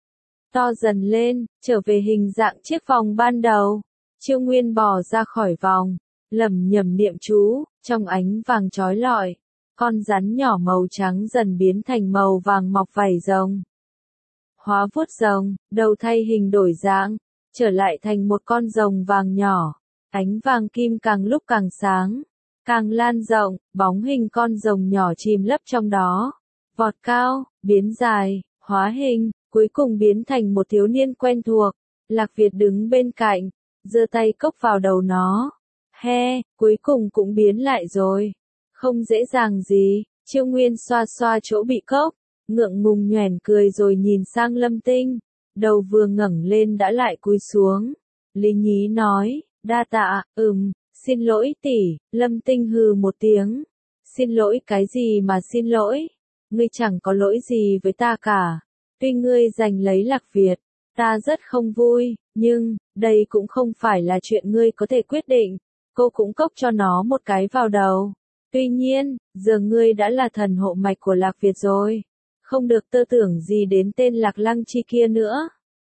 To dần lên, trở về hình dạng chiếc vòng ban đầu. Chiêu Nguyên bò ra khỏi vòng. lẩm nhẩm niệm chú, trong ánh vàng chói lọi, con rắn nhỏ màu trắng dần biến thành màu vàng mọc vảy rồng. Hóa vuốt rồng, đầu thay hình đổi dạng, trở lại thành một con rồng vàng nhỏ, ánh vàng kim càng lúc càng sáng, càng lan rộng, bóng hình con rồng nhỏ chìm lấp trong đó, vọt cao, biến dài, hóa hình, cuối cùng biến thành một thiếu niên quen thuộc. Lạc Việt đứng bên cạnh, giơ tay cốc vào đầu nó. He, cuối cùng cũng biến lại rồi. Không dễ dàng gì, Chiêu Nguyên xoa xoa chỗ bị cốc, ngượng ngùng nhoẻn cười rồi nhìn sang Lâm Tinh. Đầu vừa ngẩng lên đã lại cúi xuống. Lý Nhí nói, đa tạ, xin lỗi tỷ. Lâm Tinh hừ một tiếng. Xin lỗi cái gì mà xin lỗi? Ngươi chẳng có lỗi gì với ta cả. Tuy ngươi giành lấy Lạc Việt, ta rất không vui, nhưng, đây cũng không phải là chuyện ngươi có thể quyết định. Cô cũng cốc cho nó một cái vào đầu. Tuy nhiên, giờ ngươi đã là thần hộ mạch của Lạc Việt rồi. Không được tơ tưởng gì đến tên Lạc Lăng Chi kia nữa.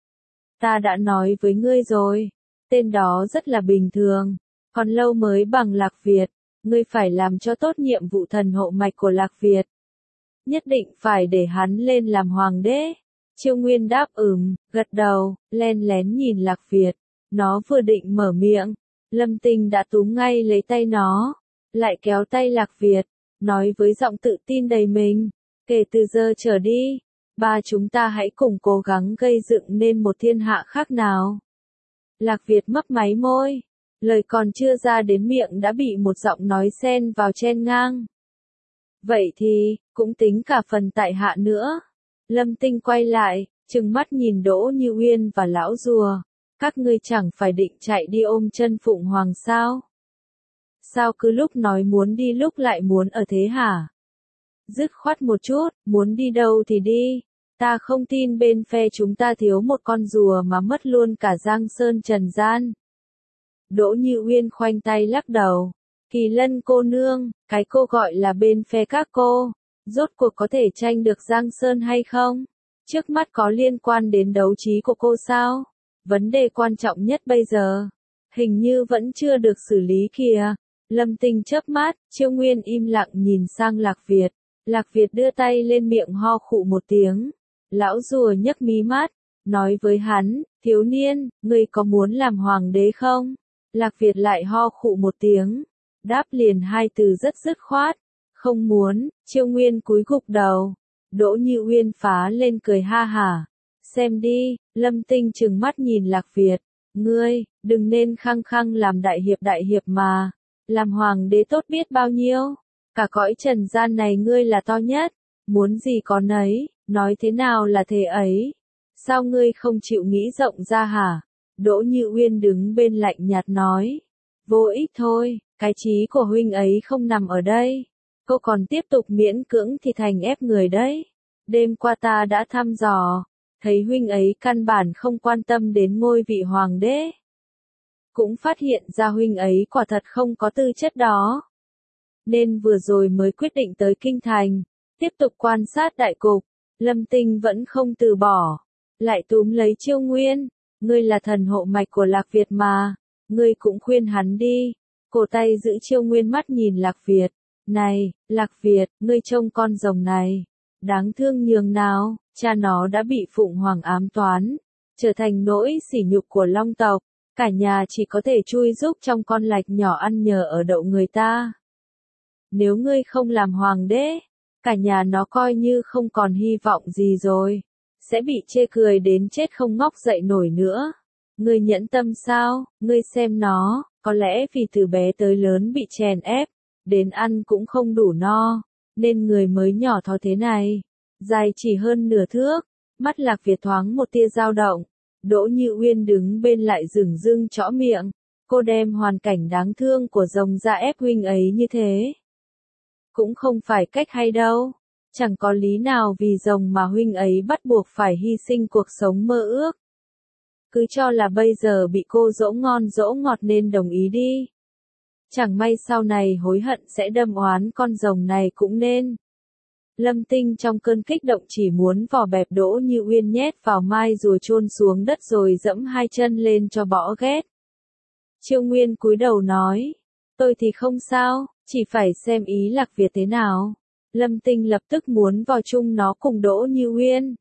Ta đã nói với ngươi rồi. Tên đó rất là bình thường. Còn lâu mới bằng Lạc Việt. Ngươi phải làm cho tốt nhiệm vụ thần hộ mạch của Lạc Việt. Nhất định phải để hắn lên làm hoàng đế. Chiêu Nguyên đáp gật đầu, len lén nhìn Lạc Việt. Nó vừa định mở miệng. Lâm Tinh đã túm ngay lấy tay nó. Lại kéo tay Lạc Việt. Nói với giọng tự tin đầy mình. Kể từ giờ trở đi, ba chúng ta hãy cùng cố gắng gây dựng nên một thiên hạ khác nào. Lạc Việt mấp máy môi. Lời còn chưa ra đến miệng đã bị một giọng nói xen vào chen ngang. Vậy thì, cũng tính cả phần tại hạ nữa. Lâm Tinh quay lại, trừng mắt nhìn Đỗ Như Uyên và lão rùa. Các ngươi chẳng phải định chạy đi ôm chân Phụng Hoàng sao? Sao cứ lúc nói muốn đi lúc lại muốn ở thế hả? Dứt khoát một chút, muốn đi đâu thì đi. Ta không tin bên phe chúng ta thiếu một con rùa mà mất luôn cả Giang Sơn trần gian. Đỗ Như Uyên khoanh tay lắc đầu. Kỳ Lân cô nương, cái cô gọi là bên phe các cô, rốt cuộc có thể tranh được Giang Sơn hay không? Trước mắt có liên quan đến đấu trí của cô sao? Vấn đề quan trọng nhất bây giờ, hình như vẫn chưa được xử lý kìa. Lâm Tinh chớp mắt, Chiêu Nguyên im lặng nhìn sang Lạc Việt. Lạc Việt đưa tay lên miệng ho khụ một tiếng. Lão rùa nhấc mí mắt, nói với hắn, thiếu niên, ngươi có muốn làm hoàng đế không? Lạc Việt lại ho khụ một tiếng. Đáp liền hai từ rất dứt khoát. Không muốn. Chiêu Nguyên cúi gục đầu. Đỗ Như Uyên phá lên cười ha hả. Xem đi. Lâm Tinh trừng mắt nhìn Lạc Việt. Ngươi, đừng nên khăng khăng làm đại hiệp mà. Làm hoàng đế tốt biết bao nhiêu. Cả cõi trần gian này ngươi là to nhất. Muốn gì có nấy. Nói thế nào là thế ấy. Sao ngươi không chịu nghĩ rộng ra hả? Đỗ Như Uyên đứng bên lạnh nhạt nói. Vô ích thôi. Cái chí của huynh ấy không nằm ở đây. Cô còn tiếp tục miễn cưỡng thì thành ép người đấy. Đêm qua ta đã thăm dò. Thấy huynh ấy căn bản không quan tâm đến ngôi vị hoàng đế. Cũng phát hiện ra huynh ấy quả thật không có tư chất đó. Nên vừa rồi mới quyết định tới Kinh Thành. Tiếp tục quan sát đại cục. Lâm Tinh vẫn không từ bỏ. Lại túm lấy Chiêu Nguyên. Ngươi là thần hộ mạch của Lạc Việt mà. Ngươi cũng khuyên hắn đi. Cổ tay giữ Chiêu Nguyên mắt nhìn Lạc Việt. Này, Lạc Việt, ngươi trông con rồng này. Đáng thương nhường nào, cha nó đã bị Phụng Hoàng ám toán. Trở thành nỗi sỉ nhục của Long tộc. Cả nhà chỉ có thể chui rúc trong con lạch nhỏ ăn nhờ ở đậu người ta. Nếu ngươi không làm hoàng đế, cả nhà nó coi như không còn hy vọng gì rồi. Sẽ bị chê cười đến chết không ngóc dậy nổi nữa. Ngươi nhẫn tâm sao, ngươi xem nó, có lẽ vì từ bé tới lớn bị chèn ép, đến ăn cũng không đủ no, nên người mới nhỏ thó thế này. Dài chỉ hơn nửa thước, mắt Lạc Việt thoáng một tia dao động. Đỗ Như Uyên đứng bên lại dửng dưng trõ miệng. Cô đem hoàn cảnh đáng thương của rồng ra ép huynh ấy như thế. Cũng không phải cách hay đâu. Chẳng có lý nào vì rồng mà huynh ấy bắt buộc phải hy sinh cuộc sống mơ ước. Cứ cho là bây giờ bị cô dỗ ngon dỗ ngọt nên đồng ý đi. Chẳng may sau này hối hận sẽ đâm oán con rồng này cũng nên. Lâm Tinh trong cơn kích động chỉ muốn vò bẹp Đỗ Như Uyên nhét vào mai rùa chôn xuống đất rồi dẫm hai chân lên cho bỏ ghét. Chiêu Nguyên cúi đầu nói. Tôi thì không sao, chỉ phải xem ý Lạc Việt thế nào. Lâm Tinh lập tức muốn vào chung nó cùng Đỗ Như Uyên.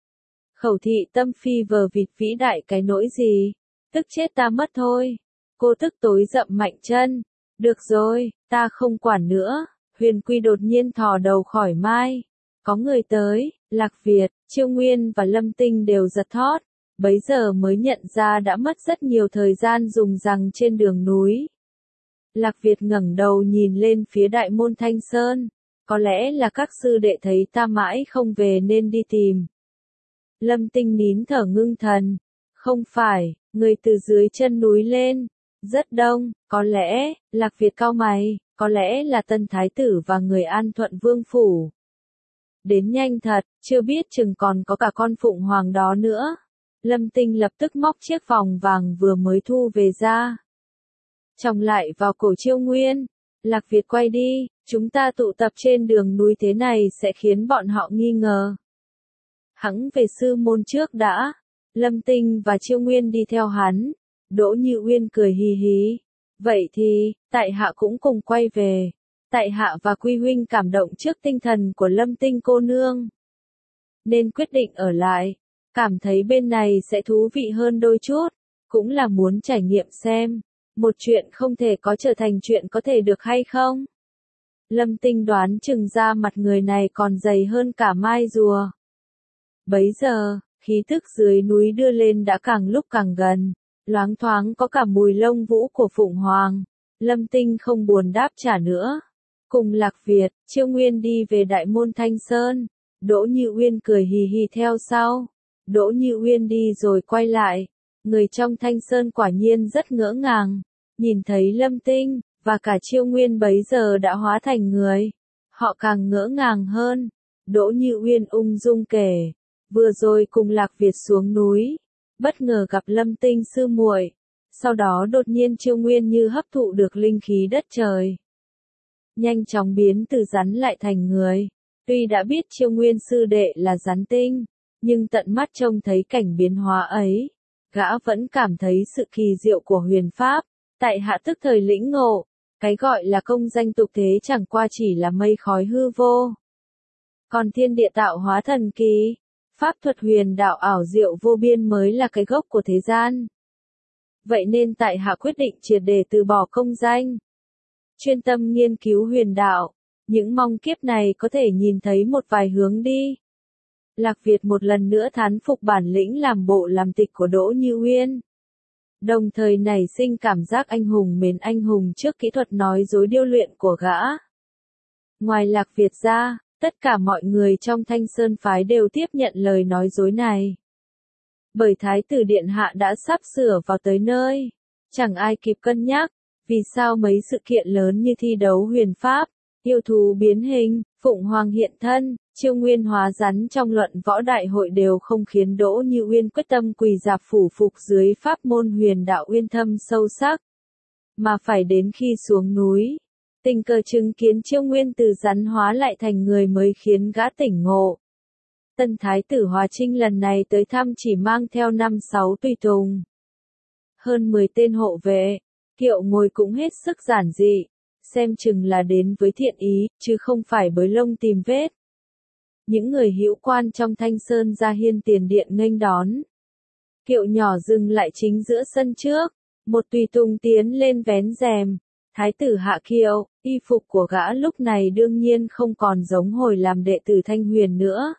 Khẩu thị tâm phi vờ vịt vĩ đại cái nỗi gì, tức chết ta mất thôi. Cô tức tối dậm mạnh chân. Được rồi, ta không quản nữa. Huyền Quy đột nhiên thò đầu khỏi mai. Có người tới, Lạc Việt, Chiêu Nguyên và Lâm Tinh đều giật thót. Bấy giờ mới nhận ra đã mất rất nhiều thời gian dùng rằng trên đường núi. Lạc Việt ngẩng đầu nhìn lên phía đại môn Thanh Sơn. Có lẽ là các sư đệ thấy ta mãi không về nên đi tìm. Lâm Tinh nín thở ngưng thần. Không phải, người từ dưới chân núi lên. Rất đông, có lẽ, Lạc Việt cau mày, có lẽ là Tân Thái Tử và người An Thuận Vương Phủ. Đến nhanh thật, chưa biết chừng còn có cả con phụng hoàng đó nữa. Lâm Tinh lập tức móc chiếc vòng vàng vừa mới thu về ra. Chồng lại vào cổ Chiêu Nguyên. Lạc Việt quay đi, chúng ta tụ tập trên đường núi thế này sẽ khiến bọn họ nghi ngờ. Hẵng về sư môn trước đã. Lâm Tinh và Chiêu Nguyên đi theo hắn. Đỗ Như Uyên cười hì hì. Vậy thì, tại hạ cũng cùng quay về. Tại hạ và Quy huynh cảm động trước tinh thần của Lâm Tinh cô nương, nên quyết định ở lại. Cảm thấy bên này sẽ thú vị hơn đôi chút. Cũng là muốn trải nghiệm xem. Một chuyện không thể có trở thành chuyện có thể được hay không. Lâm Tinh đoán chừng ra mặt người này còn dày hơn cả mai rùa. Bấy giờ, khí tức dưới núi đưa lên đã càng lúc càng gần. Loáng thoáng có cả mùi lông vũ của Phụng Hoàng. Lâm Tinh không buồn đáp trả nữa. Cùng Lạc Việt, Chiêu Nguyên đi về đại môn Thanh Sơn. Đỗ Như Uyên cười hì hì theo sau. Đỗ Như Uyên đi rồi quay lại. Người trong Thanh Sơn quả nhiên rất ngỡ ngàng. Nhìn thấy Lâm Tinh, và cả Chiêu Nguyên bấy giờ đã hóa thành người. Họ càng ngỡ ngàng hơn. Đỗ Như Uyên ung dung kể. Vừa rồi cùng Lạc Việt xuống núi. Bất ngờ gặp Lâm Tinh sư muội. Sau đó đột nhiên Chiêu Nguyên như hấp thụ được linh khí đất trời. Nhanh chóng biến từ rắn lại thành người. Tuy đã biết Chiêu Nguyên sư đệ là rắn tinh, nhưng tận mắt trông thấy cảnh biến hóa ấy, gã vẫn cảm thấy sự kỳ diệu của huyền pháp. Tại hạ tức thời lĩnh ngộ, cái gọi là công danh tục thế chẳng qua chỉ là mây khói hư vô. Còn thiên địa tạo hóa thần kỳ, pháp thuật huyền đạo ảo diệu vô biên mới là cái gốc của thế gian. Vậy nên tại hạ quyết định triệt để từ bỏ công danh, chuyên tâm nghiên cứu huyền đạo, những mong kiếp này có thể nhìn thấy một vài hướng đi. Lạc Việt một lần nữa thán phục bản lĩnh làm bộ làm tịch của Đỗ Như Uyên. Đồng thời nảy sinh cảm giác anh hùng mến anh hùng trước kỹ thuật nói dối điêu luyện của gã. Ngoài Lạc Việt ra, tất cả mọi người trong Thanh Sơn phái đều tiếp nhận lời nói dối này. Bởi Thái tử Điện Hạ đã sắp sửa vào tới nơi, chẳng ai kịp cân nhắc, vì sao mấy sự kiện lớn như thi đấu huyền pháp, yêu thú biến hình, Phụng Hoàng hiện thân, Chiêu Nguyên hóa rắn trong luận võ đại hội đều không khiến Đỗ Như Uyên quyết tâm quỳ dạp phủ phục dưới pháp môn huyền đạo uyên thâm sâu sắc. Mà phải đến khi xuống núi, tình cờ chứng kiến Chiêu Nguyên từ rắn hóa lại thành người mới khiến gã tỉnh ngộ. Tân Thái tử Hòa Trinh lần này tới thăm chỉ mang theo 5-6 tùy tùng. Hơn 10 tên hộ vệ, kiệu ngồi cũng hết sức giản dị, xem chừng là đến với thiện ý, chứ không phải bới lông tìm vết. Những người hữu quan trong Thanh Sơn ra hiên tiền điện nghênh đón. Kiệu nhỏ dừng lại chính giữa sân trước, một tùy tùng tiến lên vén rèm. Thái tử hạ kiệu, y phục của gã lúc này đương nhiên không còn giống hồi làm đệ tử Thanh Huyền nữa.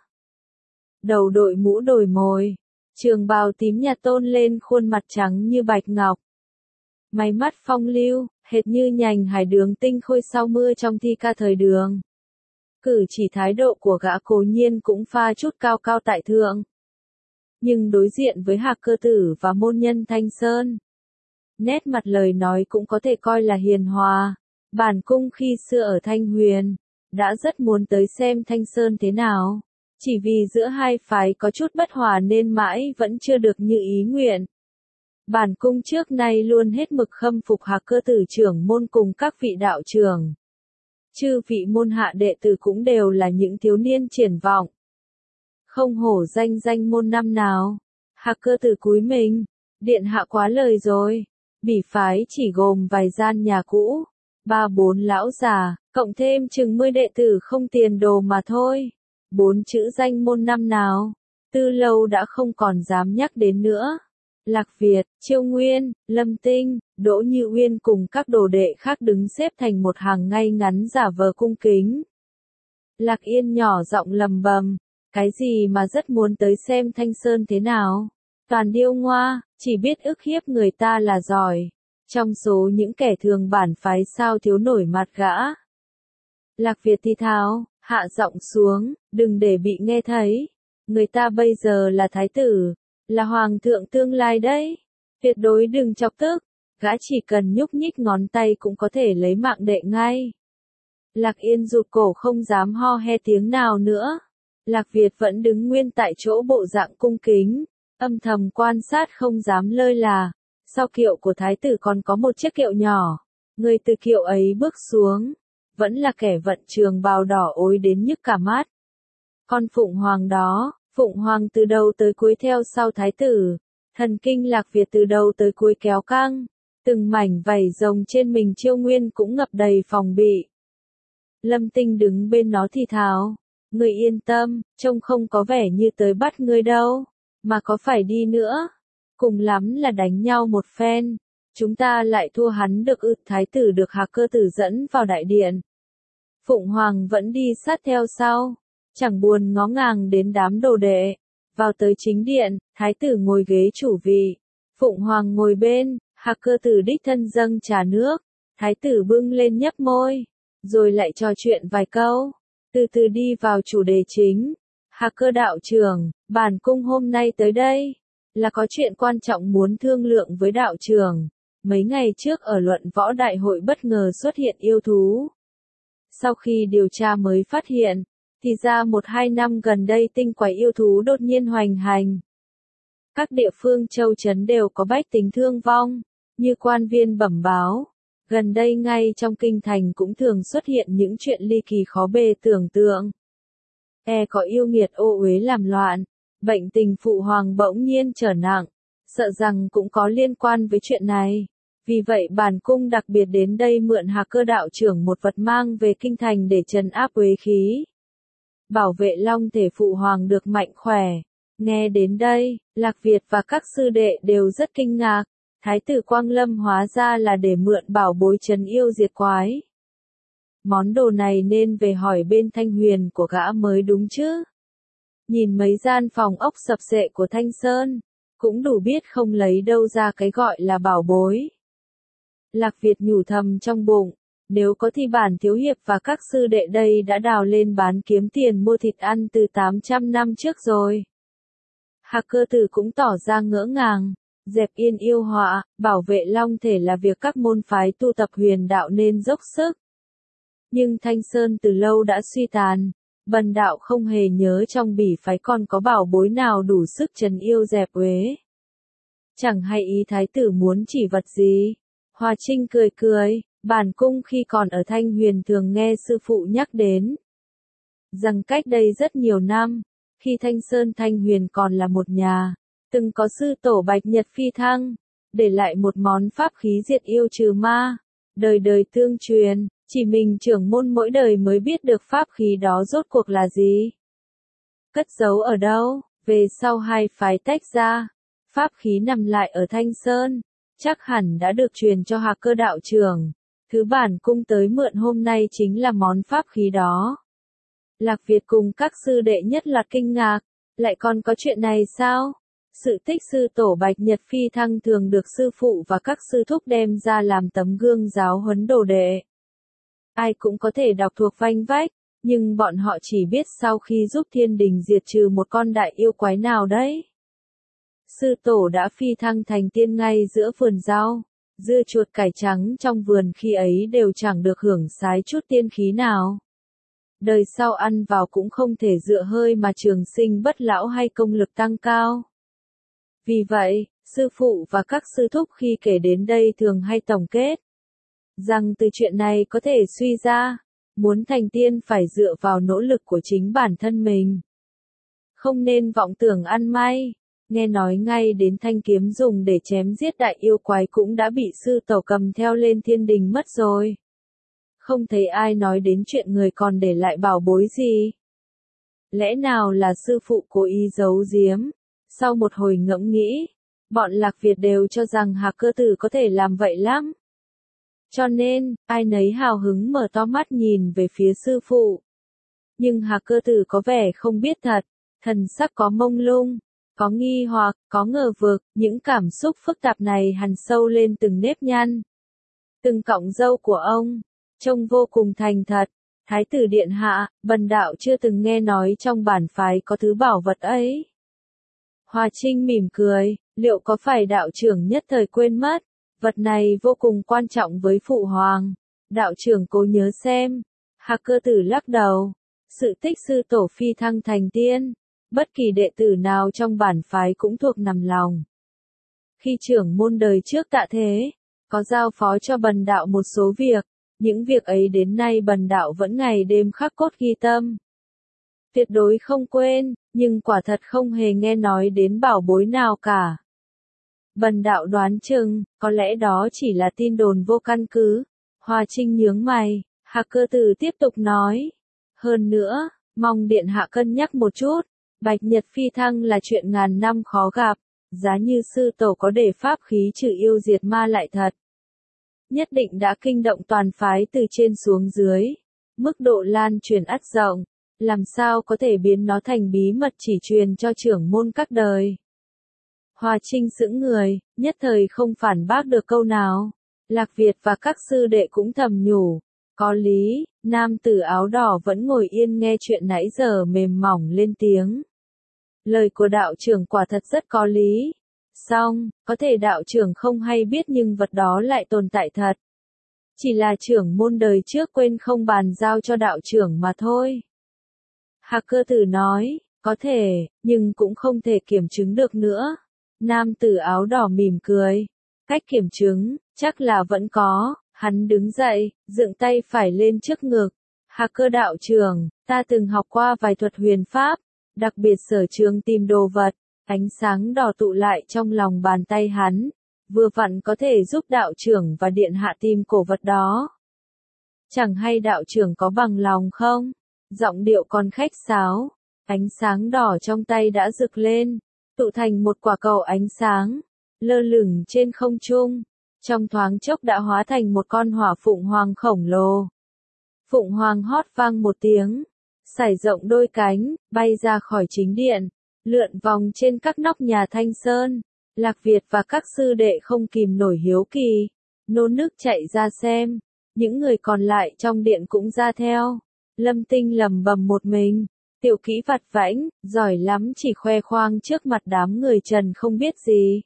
Đầu đội mũ đồi mồi, trường bào tím nhạt tôn lên khuôn mặt trắng như bạch ngọc. Máy mắt phong lưu, hệt như nhành hải đường tinh khôi sau mưa trong thi ca thời Đường. Cử chỉ thái độ của gã cố nhiên cũng pha chút cao cao tại thượng. Nhưng đối diện với Hạc Cơ Tử và môn nhân Thanh Sơn, nét mặt lời nói cũng có thể coi là hiền hòa. Bản cung khi xưa ở Thanh Huyền, đã rất muốn tới xem Thanh Sơn thế nào. Chỉ vì giữa hai phái có chút bất hòa nên mãi vẫn chưa được như ý nguyện. Bản cung trước nay luôn hết mực khâm phục Hạc Cơ Tử trưởng môn cùng các vị đạo trưởng. Chư vị môn hạ đệ tử cũng đều là những thiếu niên triển vọng. Không hổ danh danh môn năm nào. Hạc Cơ Tử cúi mình. Điện hạ quá lời rồi. Bỉ phái chỉ gồm vài gian nhà cũ. 3-4 lão già, cộng thêm chừng 10 đệ tử không tiền đồ mà thôi. 4 chữ danh môn năm nào, Tư Lâu đã không còn dám nhắc đến nữa. Lạc Việt, Chiêu Nguyên, Lâm Tinh, Đỗ Như Uyên cùng các đồ đệ khác đứng xếp thành một hàng ngay ngắn giả vờ cung kính. Lạc Yên nhỏ giọng lầm bầm, cái gì mà rất muốn tới xem Thanh Sơn thế nào. Toàn điêu ngoa, chỉ biết ức hiếp người ta là giỏi. Trong số những kẻ thường bản phái sao thiếu nổi mặt gã. Lạc Việt thì thào, hạ giọng xuống, đừng để bị nghe thấy. Người ta bây giờ là thái tử, là hoàng thượng tương lai đấy. Tuyệt đối đừng chọc tức, gã chỉ cần nhúc nhích ngón tay cũng có thể lấy mạng đệ ngay. Lạc Yên rụt cổ không dám ho he tiếng nào nữa. Lạc Việt vẫn đứng nguyên tại chỗ bộ dạng cung kính, âm thầm quan sát không dám lơi là. Sau kiệu của thái tử còn có một chiếc kiệu nhỏ. Người từ kiệu ấy bước xuống, vẫn là kẻ vận trường bào đỏ ối đến nhức cả mắt. Con Phụng Hoàng đó, Phụng Hoàng từ đầu tới cuối theo sau thái tử. Thần kinh Lạc Việt từ đầu tới cuối kéo căng. Từng mảnh vảy rồng trên mình Chiêu Nguyên cũng ngập đầy phòng bị. Lâm Tinh đứng bên nó thì thào. Ngươi yên tâm, trông không có vẻ như tới bắt ngươi đâu. Mà có phải đi nữa? Cùng lắm là đánh nhau một phen. Chúng ta lại thua hắn được ư? Thái tử được Hạc Cơ Tử dẫn vào đại điện. Phụng Hoàng vẫn đi sát theo sau. Chẳng buồn ngó ngàng đến đám đồ đệ. Vào tới chính điện, thái tử ngồi ghế chủ vị. Phụng Hoàng ngồi bên, Hạc Cơ Tử đích thân dâng trà nước. Thái tử bưng lên nhấp môi. Rồi lại trò chuyện vài câu. Từ từ đi vào chủ đề chính. Hạc Cơ đạo trưởng, bản cung hôm nay tới đây là có chuyện quan trọng muốn thương lượng với đạo trưởng. Mấy ngày trước ở luận võ đại hội bất ngờ xuất hiện yêu thú. Sau khi điều tra mới phát hiện, thì ra 1-2 năm gần đây tinh quái yêu thú đột nhiên hoành hành. Các địa phương châu trấn đều có bách tính thương vong, như quan viên bẩm báo. Gần đây ngay trong kinh thành cũng thường xuất hiện những chuyện ly kỳ khó bề tưởng tượng. Có yêu nghiệt ô uế làm loạn, bệnh tình Phụ Hoàng bỗng nhiên trở nặng, sợ rằng cũng có liên quan với chuyện này. Vì vậy bản cung đặc biệt đến đây mượn Hạc Cơ đạo trưởng một vật mang về kinh thành để trấn áp uế khí. Bảo vệ long thể Phụ Hoàng được mạnh khỏe. Nghe đến đây, Lạc Việt và các sư đệ đều rất kinh ngạc. Thái tử Quang Lâm hóa ra là để mượn bảo bối trấn yêu diệt quái. Món đồ này nên về hỏi bên Thanh Huyền của gã mới đúng chứ. Nhìn mấy gian phòng ốc sập xệ của Thanh Sơn, cũng đủ biết không lấy đâu ra cái gọi là bảo bối. Lạc Việt nhủ thầm trong bụng, nếu có thì bản thiếu hiệp và các sư đệ đây đã đào lên bán kiếm tiền mua thịt ăn từ 800 năm trước rồi. Hạc Cơ Tử cũng tỏ ra ngỡ ngàng, dẹp yên yêu họa, bảo vệ long thể là việc các môn phái tu tập huyền đạo nên dốc sức. Nhưng Thanh Sơn từ lâu đã suy tàn, bần đạo không hề nhớ trong bỉ phái còn có bảo bối nào đủ sức trấn yêu dẹp uế. Chẳng hay ý thái tử muốn chỉ vật gì. Hòa Trinh cười cười, bản cung khi còn ở Thanh Huyền thường nghe sư phụ nhắc đến. Rằng cách đây rất nhiều năm, khi Thanh Sơn Thanh Huyền còn là một nhà, từng có sư tổ Bạch Nhật Phi thăng, để lại một món pháp khí diệt yêu trừ ma, đời đời tương truyền. Chỉ mình trưởng môn mỗi đời mới biết được pháp khí đó rốt cuộc là gì. Cất giấu ở đâu, về sau hai phái tách ra. Pháp khí nằm lại ở Thanh Sơn, chắc hẳn đã được truyền cho Hạc Cơ đạo trưởng. Thứ bản cung tới mượn hôm nay chính là món pháp khí đó. Lạc Việt cùng các sư đệ nhất loạt kinh ngạc, lại còn có chuyện này sao? Sự tích sư tổ Bạch Nhật Phi thăng thường được sư phụ và các sư thúc đem ra làm tấm gương giáo huấn đồ đệ. Ai cũng có thể đọc thuộc vanh vách, nhưng bọn họ chỉ biết sau khi giúp thiên đình diệt trừ một con đại yêu quái nào đấy. Sư tổ đã phi thăng thành tiên ngay giữa vườn rau, dưa chuột cải trắng trong vườn khi ấy đều chẳng được hưởng sái chút tiên khí nào. Đời sau ăn vào cũng không thể dựa hơi mà trường sinh bất lão hay công lực tăng cao. Vì vậy, sư phụ và các sư thúc khi kể đến đây thường hay tổng kết rằng từ chuyện này có thể suy ra, muốn thành tiên phải dựa vào nỗ lực của chính bản thân mình. Không nên vọng tưởng ăn may, nghe nói ngay đến thanh kiếm dùng để chém giết đại yêu quái cũng đã bị sư tổ cầm theo lên thiên đình mất rồi. không thấy ai nói đến chuyện người còn để lại bảo bối gì. Lẽ nào là sư phụ cố ý giấu giếm? Sau một hồi ngẫm nghĩ, bọn Lạc Việt đều cho rằng Hạc Cơ Tử có thể làm vậy lắm. Cho nên, ai nấy hào hứng mở to mắt nhìn về phía sư phụ. Nhưng Hạc Cơ Tử có vẻ không biết thật, thần sắc có mông lung, có nghi hoặc, có ngờ vực, những cảm xúc phức tạp này hằn sâu lên từng nếp nhăn. Từng cọng râu của ông, trông vô cùng thành thật. Thái tử điện hạ, bần đạo chưa từng nghe nói trong bản phái có thứ bảo vật ấy. Hoa Trinh mỉm cười, liệu có phải đạo trưởng nhất thời quên mất? Vật này vô cùng quan trọng với phụ hoàng. Đạo trưởng cố nhớ xem. Hạc Cơ Tử lắc đầu. Sự tích sư tổ phi thăng thành tiên. Bất kỳ đệ tử nào trong bản phái cũng thuộc nằm lòng. Khi trưởng môn đời trước tạ thế, có giao phó cho bần đạo một số việc. Những việc ấy đến nay bần đạo vẫn ngày đêm khắc cốt ghi tâm. Tuyệt đối không quên, nhưng quả thật không hề nghe nói đến bảo bối nào cả. Bần đạo đoán chừng, có lẽ đó chỉ là tin đồn vô căn cứ. Hoa Trinh nhướng mày, Hạc Cơ Tử tiếp tục nói. Hơn nữa, mong điện hạ cân nhắc một chút, Bạch Nhật phi thăng là chuyện ngàn năm khó gặp, giá như sư tổ có để pháp khí trừ yêu diệt ma lại thật. Nhất định đã kinh động toàn phái từ trên xuống dưới. Mức độ lan truyền ắt rộng, làm sao có thể biến nó thành bí mật chỉ truyền cho trưởng môn các đời. Hoa Trinh sững người, nhất thời không phản bác được câu nào. Lạc Việt và các sư đệ cũng thầm nhủ. Có lý, nam tử áo đỏ vẫn ngồi yên nghe chuyện nãy giờ mềm mỏng lên tiếng. Lời của đạo trưởng quả thật rất có lý. Song, có thể đạo trưởng không hay biết nhưng vật đó lại tồn tại thật. Chỉ là trưởng môn đời trước quên không bàn giao cho đạo trưởng mà thôi. Hạc Cơ Tử nói, có thể, nhưng cũng không thể kiểm chứng được nữa. Nam tử áo đỏ mỉm cười. Cách kiểm chứng, chắc là vẫn có. Hắn đứng dậy, dựng tay phải lên trước ngực. Hạc Cơ đạo trưởng, ta từng học qua vài thuật huyền pháp, đặc biệt sở trường tìm đồ vật. Ánh sáng đỏ tụ lại trong lòng bàn tay hắn, vừa vặn có thể giúp đạo trưởng và điện hạ tìm cổ vật đó. Chẳng hay đạo trưởng có bằng lòng không? Giọng điệu còn khách sáo, ánh sáng đỏ trong tay đã rực lên, tụ thành một quả cầu ánh sáng, lơ lửng trên không trung, trong thoáng chốc đã hóa thành một con hỏa phụng hoàng khổng lồ. Phụng hoàng hót vang một tiếng, sải rộng đôi cánh, bay ra khỏi chính điện. Lượn vòng trên các nóc nhà Thanh Sơn, Lạc Việt và các sư đệ không kìm nổi hiếu kỳ, nôn nức chạy ra xem, những người còn lại trong điện cũng ra theo. Lâm Tinh lẩm bẩm một mình, tiểu kỹ vặt vãnh, giỏi lắm chỉ khoe khoang trước mặt đám người trần không biết gì.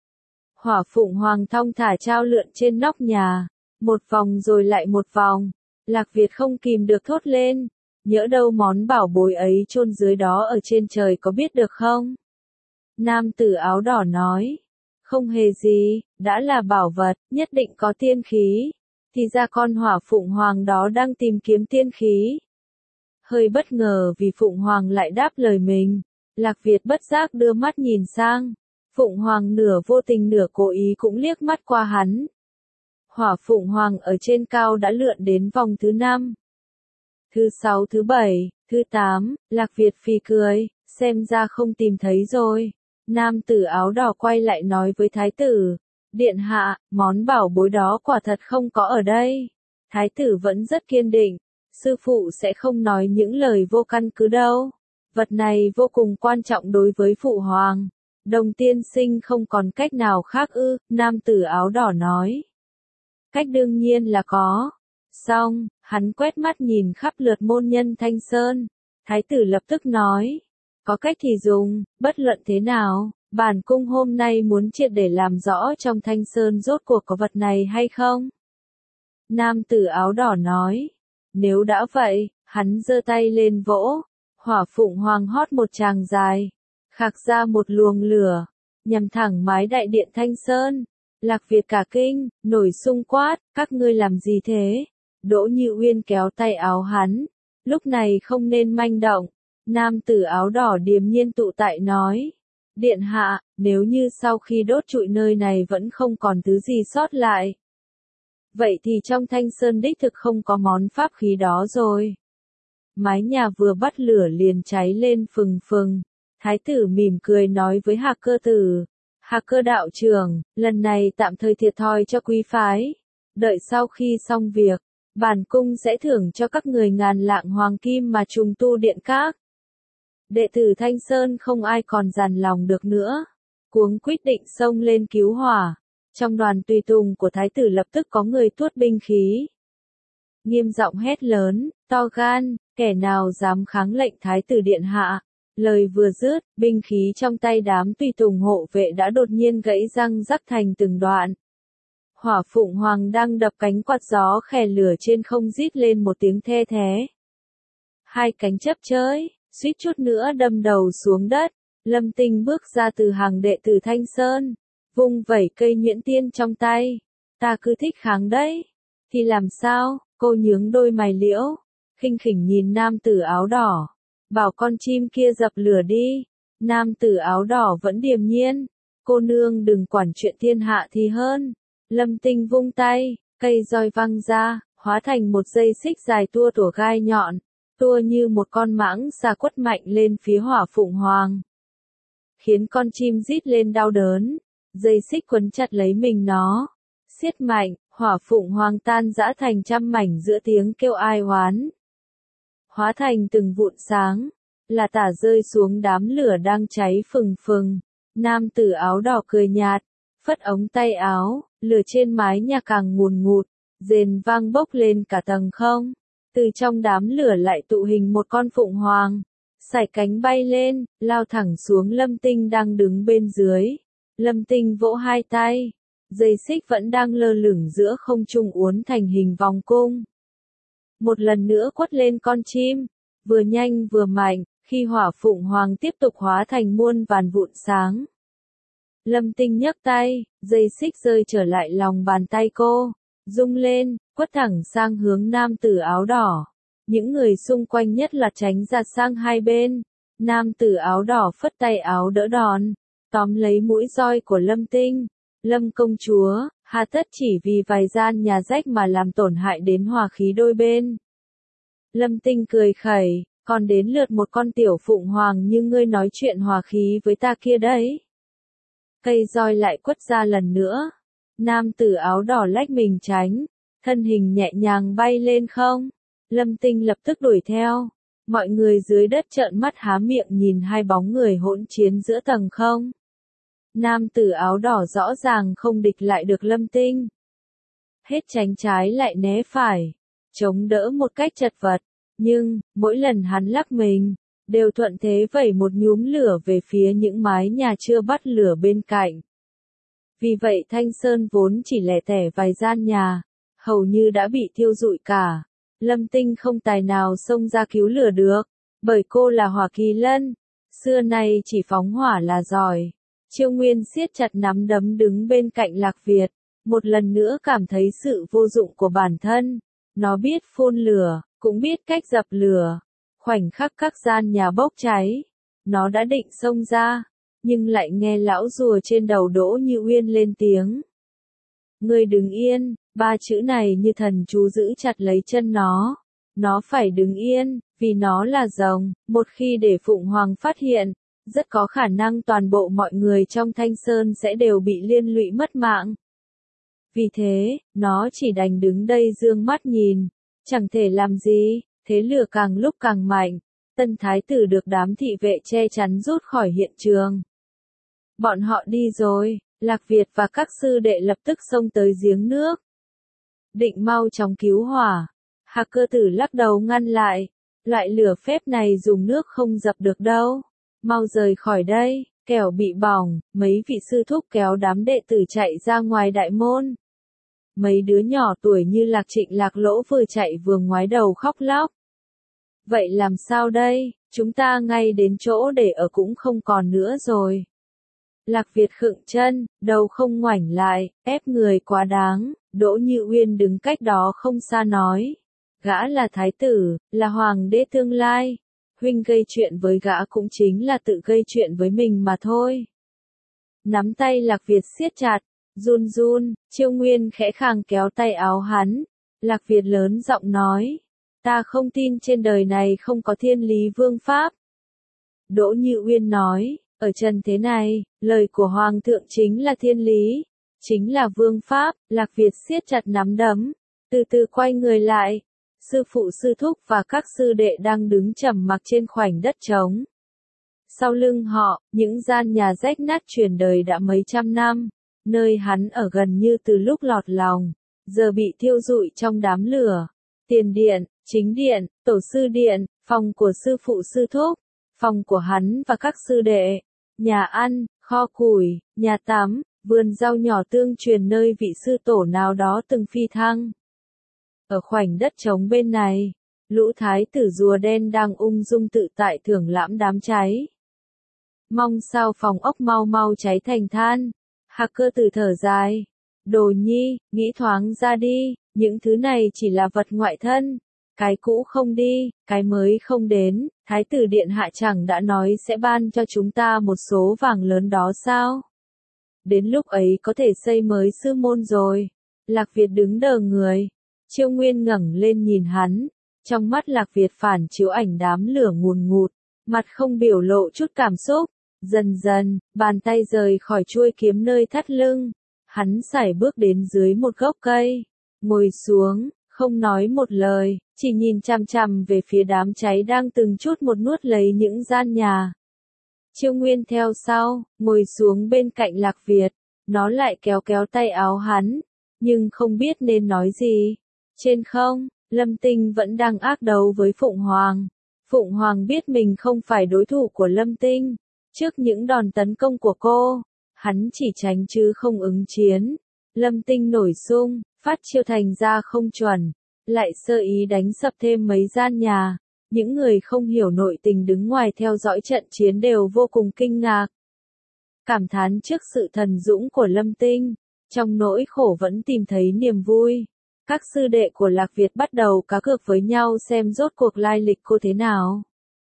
Hỏa phụng hoàng thong thả trao lượn trên nóc nhà, một vòng rồi lại một vòng, Lạc Việt không kìm được thốt lên. Nhỡ đâu món bảo bối ấy chôn dưới đó ở trên trời có biết được không? Nam tử áo đỏ nói. Không hề gì, đã là bảo vật, nhất định có tiên khí. Thì ra con hỏa phụng hoàng đó đang tìm kiếm tiên khí. Hơi bất ngờ vì phụng hoàng lại đáp lời mình. Lạc Việt bất giác đưa mắt nhìn sang. Phụng hoàng nửa vô tình nửa cố ý cũng liếc mắt qua hắn. Hỏa phụng hoàng ở trên cao đã lượn đến vòng thứ 5. Thứ 6, thứ 7, thứ 8, Lạc Việt phì cười, xem ra không tìm thấy rồi. Nam tử áo đỏ quay lại nói với thái tử, điện hạ, món bảo bối đó quả thật không có ở đây. Thái tử vẫn rất kiên định, sư phụ sẽ không nói những lời vô căn cứ đâu. Vật này vô cùng quan trọng đối với phụ hoàng. Đồng tiên sinh không còn cách nào khác ư, nam tử áo đỏ nói. Cách đương nhiên là có. Xong, hắn quét mắt nhìn khắp lượt môn nhân Thanh Sơn. Thái tử lập tức nói. Có cách thì dùng, bất luận thế nào, bản cung hôm nay muốn triệt để làm rõ trong Thanh Sơn rốt cuộc có vật này hay không. Nam tử áo đỏ nói. Nếu đã vậy, hắn giơ tay lên vỗ. Hỏa phụng hoàng hót một tràng dài. Khạc ra một luồng lửa. Nhằm thẳng mái đại điện Thanh Sơn. Lạc Việt cả kinh, nổi xung quát, các ngươi làm gì thế? Đỗ Như Uyên kéo tay áo hắn. Lúc này không nên manh động. Nam tử áo đỏ điềm nhiên tụ tại nói. Điện hạ, nếu như sau khi đốt trụi nơi này vẫn không còn thứ gì sót lại. Vậy thì trong Thanh Sơn đích thực không có món pháp khí đó rồi. Mái nhà vừa bắt lửa liền cháy lên phừng phừng. Thái tử mỉm cười nói với Hạc Cơ Tử. Hạc Cơ đạo trưởng, lần này tạm thời thiệt thòi cho quý phái. Đợi sau khi xong việc, bản cung sẽ thưởng cho các người 1000 lạng hoàng kim mà trùng tu điện các. Đệ tử Thanh Sơn không ai còn dằn lòng được nữa. Cuống quyết định xông lên cứu hỏa. Trong đoàn tùy tùng của thái tử lập tức có người tuốt binh khí. Nghiêm giọng hét lớn, to gan, kẻ nào dám kháng lệnh thái tử điện hạ. Lời vừa dứt, binh khí trong tay đám tùy tùng hộ vệ đã đột nhiên gãy răng rắc thành từng đoạn. Hỏa Phụng Hoàng đang đập cánh quạt gió khè lửa trên không rít lên một tiếng the thé. Hai cánh chớp chới, suýt chút nữa đâm đầu xuống đất. Lâm Tinh bước ra từ hàng đệ tử Thanh Sơn, vung vẩy cây nhuyễn tiên trong tay. Ta cứ thích kháng đấy. Thì làm sao? Cô nhướng đôi mày liễu, khinh khỉnh nhìn nam tử áo đỏ. Bảo con chim kia dập lửa đi. Nam tử áo đỏ vẫn điềm nhiên. Cô nương đừng quản chuyện thiên hạ thì hơn. Lâm Tinh vung tay, cây roi văng ra, hóa thành một dây xích dài tua tủa gai nhọn. Tua như một con mãng xà quất mạnh lên phía Hỏa Phụng Hoàng. Khiến con chim rít lên đau đớn. Dây xích quấn chặt lấy mình nó. Siết mạnh, Hỏa Phụng Hoàng tan rã thành trăm mảnh giữa tiếng kêu ai oán. Hóa thành từng vụn sáng, là tả rơi xuống đám lửa đang cháy phừng phừng. Nam tử áo đỏ cười nhạt, phất ống tay áo, lửa trên mái nhà càng ngùn ngụt, rền vang bốc lên cả tầng không. Từ trong đám lửa lại tụ hình một con phụng hoàng, sải cánh bay lên, lao thẳng xuống Lâm Tinh đang đứng bên dưới. Lâm Tinh vỗ hai tay, dây xích vẫn đang lơ lửng giữa không trung uốn thành hình vòng cung. Một lần nữa quất lên con chim, vừa nhanh vừa mạnh, khi Hỏa Phụng Hoàng tiếp tục hóa thành muôn vàn vụn sáng. Lâm Tinh nhấc tay, dây xích rơi trở lại lòng bàn tay cô, rung lên, quất thẳng sang hướng nam tử áo đỏ. Những người xung quanh nhất là tránh ra sang hai bên. Nam tử áo đỏ phất tay áo đỡ đòn, tóm lấy mũi roi của Lâm Tinh. Lâm công chúa, hà tất chỉ vì vài gian nhà rách mà làm tổn hại đến hòa khí đôi bên. Lâm Tinh cười khẩy, còn đến lượt một con tiểu phụng hoàng như ngươi nói chuyện hòa khí với ta kia đấy. Cây roi lại quất ra lần nữa. Nam tử áo đỏ lách mình tránh, thân hình nhẹ nhàng bay lên không. Lâm Tinh lập tức đuổi theo. Mọi người dưới đất trợn mắt há miệng nhìn hai bóng người hỗn chiến giữa tầng không. Nam tử áo đỏ rõ ràng không địch lại được Lâm Tinh. Hết tránh trái lại né phải, chống đỡ một cách chật vật. Nhưng, mỗi lần hắn lắc mình, đều thuận thế vẩy một nhúm lửa về phía những mái nhà chưa bắt lửa bên cạnh. Vì vậy Thanh Sơn vốn chỉ lẻ tẻ vài gian nhà, hầu như đã bị thiêu rụi cả. Lâm Tinh không tài nào xông ra cứu lửa được, bởi cô là Hỏa Kỳ Lân, xưa nay chỉ phóng hỏa là giỏi. Chiêu Nguyên siết chặt nắm đấm đứng bên cạnh Lạc Việt, một lần nữa cảm thấy sự vô dụng của bản thân. Nó biết phun lửa, cũng biết cách dập lửa. Khoảnh khắc các gian nhà bốc cháy, nó đã định xông ra, nhưng lại nghe lão rùa trên đầu Đỗ Như Uyên lên tiếng. Ngươi đừng yên, ba chữ này như thần chú giữ chặt lấy chân nó. Nó phải đứng yên, vì nó là rồng, một khi để Phụng Hoàng phát hiện, rất có khả năng toàn bộ mọi người trong Thanh Sơn sẽ đều bị liên lụy mất mạng. Vì thế, nó chỉ đành đứng đây dương mắt nhìn, chẳng thể làm gì. Thế lửa càng lúc càng mạnh, tân thái tử được đám thị vệ che chắn rút khỏi hiện trường. Bọn họ đi rồi, Lạc Việt và các sư đệ lập tức xông tới giếng nước. Định mau chóng cứu hỏa, Hạc Cơ Tử lắc đầu ngăn lại, loại lửa phép này dùng nước không dập được đâu, mau rời khỏi đây, kẻo bị bỏng. Mấy vị sư thúc kéo đám đệ tử chạy ra ngoài đại môn. Mấy đứa nhỏ tuổi như Lạc Trịnh Lạc Lỗ vừa chạy vừa ngoái đầu khóc lóc. Vậy làm sao đây, chúng ta ngay đến chỗ để ở cũng không còn nữa rồi. Lạc Việt khựng chân, đầu không ngoảnh lại, ép người quá đáng. Đỗ Như Uyên đứng cách đó không xa nói. Gã là thái tử, là hoàng đế tương lai. Huynh gây chuyện với gã cũng chính là tự gây chuyện với mình mà thôi. Nắm tay Lạc Việt siết chặt, Run run, Chiêu Nguyên khẽ khàng kéo tay áo hắn. Lạc Việt lớn giọng nói. Ta không tin trên đời này không có thiên lý vương pháp. Đỗ Như Uyên nói, ở trần thế này, lời của Hoàng thượng chính là thiên lý, chính là vương pháp. Lạc Việt siết chặt nắm đấm, từ từ quay người lại. Sư phụ sư thúc và các sư đệ đang đứng trầm mặc trên khoảnh đất trống. Sau lưng họ, những gian nhà rách nát truyền đời đã mấy trăm năm, nơi hắn ở gần như từ lúc lọt lòng, giờ bị thiêu rụi trong đám lửa. Tiền điện, chính điện, tổ sư điện, phòng của sư phụ sư thúc, phòng của hắn và các sư đệ, nhà ăn, kho củi, nhà tắm, vườn rau nhỏ tương truyền nơi vị sư tổ nào đó từng phi thăng. Ở khoảnh đất trống bên này, lũ thái tử rùa đen đang ung dung tự tại thưởng lãm đám cháy. Mong sao phòng ốc mau mau cháy thành than. Hạc Cơ Tử thở dài. Đồ nhi, nghĩ thoáng ra đi, những thứ này chỉ là vật ngoại thân. Cái cũ không đi, cái mới không đến, Thái tử Điện Hạ chẳng đã nói sẽ ban cho chúng ta một số vàng lớn đó sao? Đến lúc ấy có thể xây mới sư môn rồi. Lạc Việt đứng đờ người. Chiêu Nguyên ngẩng lên nhìn hắn. Trong mắt Lạc Việt phản chiếu ảnh đám lửa ngùn ngụt, mặt không biểu lộ chút cảm xúc. Dần dần, bàn tay rời khỏi chuôi kiếm nơi thắt lưng. Hắn sải bước đến dưới một gốc cây. Ngồi xuống, không nói một lời, chỉ nhìn chằm chằm về phía đám cháy đang từng chút một nuốt lấy những gian nhà. Chiêu Nguyên theo sau, ngồi xuống bên cạnh Lạc Việt. Nó lại kéo kéo tay áo hắn, nhưng không biết nên nói gì. Trên không, Lâm Tinh vẫn đang ác đấu với Phụng Hoàng. Phụng Hoàng biết mình không phải đối thủ của Lâm Tinh. Trước những đòn tấn công của cô, hắn chỉ tránh chứ không ứng chiến. Lâm Tinh nổi xung, phát chiêu thành ra không chuẩn, lại sơ ý đánh sập thêm mấy gian nhà. Những người không hiểu nội tình đứng ngoài theo dõi trận chiến đều vô cùng kinh ngạc. Cảm thán trước sự thần dũng của Lâm Tinh, trong nỗi khổ vẫn tìm thấy niềm vui. Các sư đệ của Lạc Việt bắt đầu cá cược với nhau xem rốt cuộc lai lịch cô thế nào.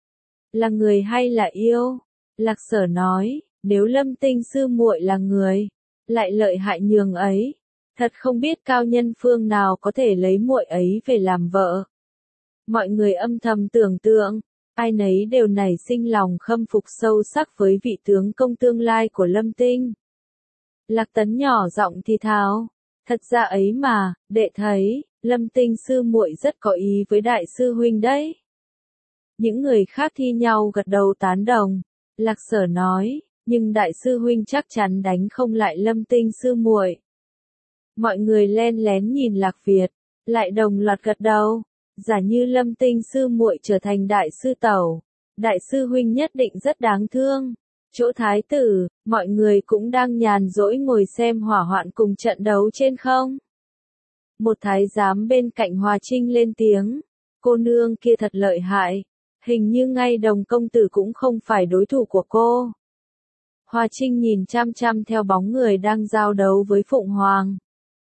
Là người hay là yêu? Lạc Sở nói, nếu Lâm Tinh sư muội là người, lại lợi hại nhường ấy, thật không biết cao nhân phương nào có thể lấy muội ấy về làm vợ. Mọi người âm thầm tưởng tượng, ai nấy đều nảy sinh lòng khâm phục sâu sắc với vị tướng công tương lai của Lâm Tinh. Lạc Tấn nhỏ giọng thì thào, thật ra ấy mà, đệ thấy, Lâm Tinh sư muội rất có ý với đại sư huynh đấy. Những người khác thi nhau gật đầu tán đồng. Lạc Sở nói, nhưng đại sư huynh chắc chắn đánh không lại Lâm Tinh sư muội. Mọi người len lén nhìn Lạc Việt, lại đồng loạt gật đầu. Giả như Lâm Tinh sư muội trở thành đại sư tẩu, đại sư huynh nhất định rất đáng thương. Chỗ thái tử, mọi người cũng đang nhàn rỗi ngồi xem hỏa hoạn cùng trận đấu trên không. Một thái giám bên cạnh Hòa Trinh lên tiếng, cô nương kia thật lợi hại. Hình như ngay Đồng công tử cũng không phải đối thủ của cô. Hoa Trinh nhìn chăm chăm theo bóng người đang giao đấu với Phụng Hoàng.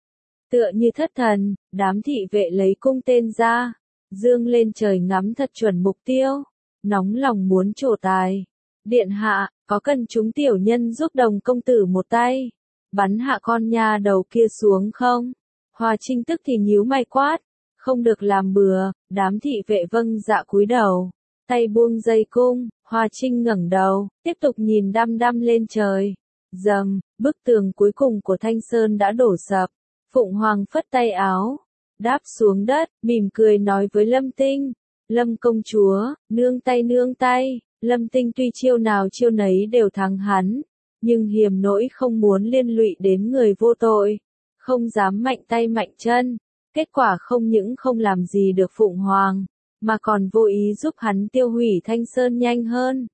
Tựa như thất thần, đám thị vệ lấy cung tên ra, dương lên trời ngắm thật chuẩn mục tiêu, nóng lòng muốn trổ tài. Điện hạ, có cần chúng tiểu nhân giúp Đồng công tử một tay, bắn hạ con nha đầu kia xuống không? Hoa Trinh tức thì nhíu mày quát, không được làm bừa. Đám thị vệ vâng dạ cúi đầu. Tay buông dây cung, Hoa Trinh ngẩng đầu, tiếp tục nhìn đăm đăm lên trời. Rầm, bức tường cuối cùng của Thanh Sơn đã đổ sập. Phụng Hoàng phất tay áo, đáp xuống đất, mỉm cười nói với Lâm Tinh. Lâm công chúa, nương tay nương tay. Lâm Tinh tuy chiêu nào chiêu nấy đều thắng hắn, nhưng hiềm nỗi không muốn liên lụy đến người vô tội. Không dám mạnh tay mạnh chân. Kết quả không những không làm gì được Phụng Hoàng, mà còn vô ý giúp hắn tiêu hủy Thanh Sơn nhanh hơn.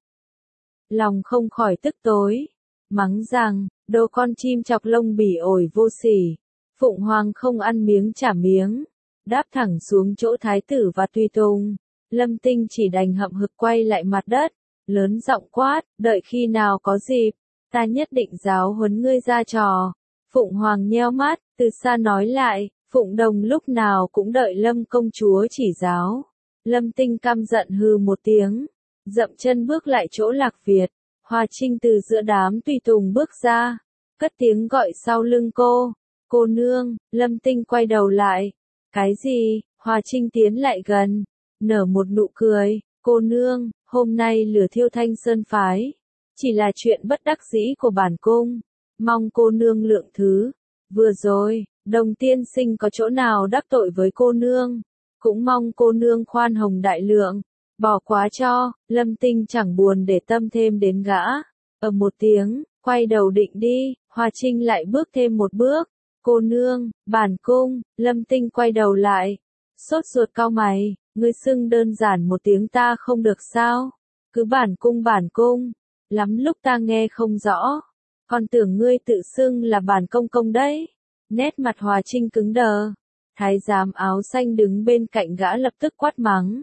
Lòng không khỏi tức tối, mắng rằng, đồ con chim chọc lông bỉ ổi vô sỉ. Phụng Hoàng không ăn miếng trả miếng, đáp thẳng xuống chỗ thái tử và tùy tùng. Lâm Tinh chỉ đành hậm hực quay lại mặt đất, lớn giọng quát, đợi khi nào có dịp, ta nhất định giáo huấn ngươi ra trò. Phụng Hoàng nheo mắt, từ xa nói lại, Phụng Đồng lúc nào cũng đợi Lâm công chúa chỉ giáo. Lâm Tinh căm giận hừ một tiếng, dậm chân bước lại chỗ Lạc Việt. Hoa Trinh từ giữa đám tùy tùng bước ra, cất tiếng gọi sau lưng cô nương, Lâm Tinh quay đầu lại. Cái gì? Hoa Trinh tiến lại gần, nở một nụ cười, cô nương, hôm nay lửa thiêu Thanh Sơn phái, chỉ là chuyện bất đắc dĩ của bản cung, mong cô nương lượng thứ. Vừa rồi, Đồng tiên sinh có chỗ nào đắc tội với cô nương, cũng mong cô nương khoan hồng đại lượng, bỏ quá cho. Lâm Tinh chẳng buồn để tâm thêm đến gã, một tiếng, quay đầu định đi, Hoa Trinh lại bước thêm một bước. Cô nương, bản cung. Lâm Tinh quay đầu lại, sốt ruột cau mày, ngươi xưng đơn giản một tiếng ta không được sao? Cứ bản cung, lắm lúc ta nghe không rõ, còn tưởng ngươi tự xưng là bản công công đấy. Nét mặt Hoa Trinh cứng đờ, thái giám áo xanh đứng bên cạnh gã lập tức quát mắng.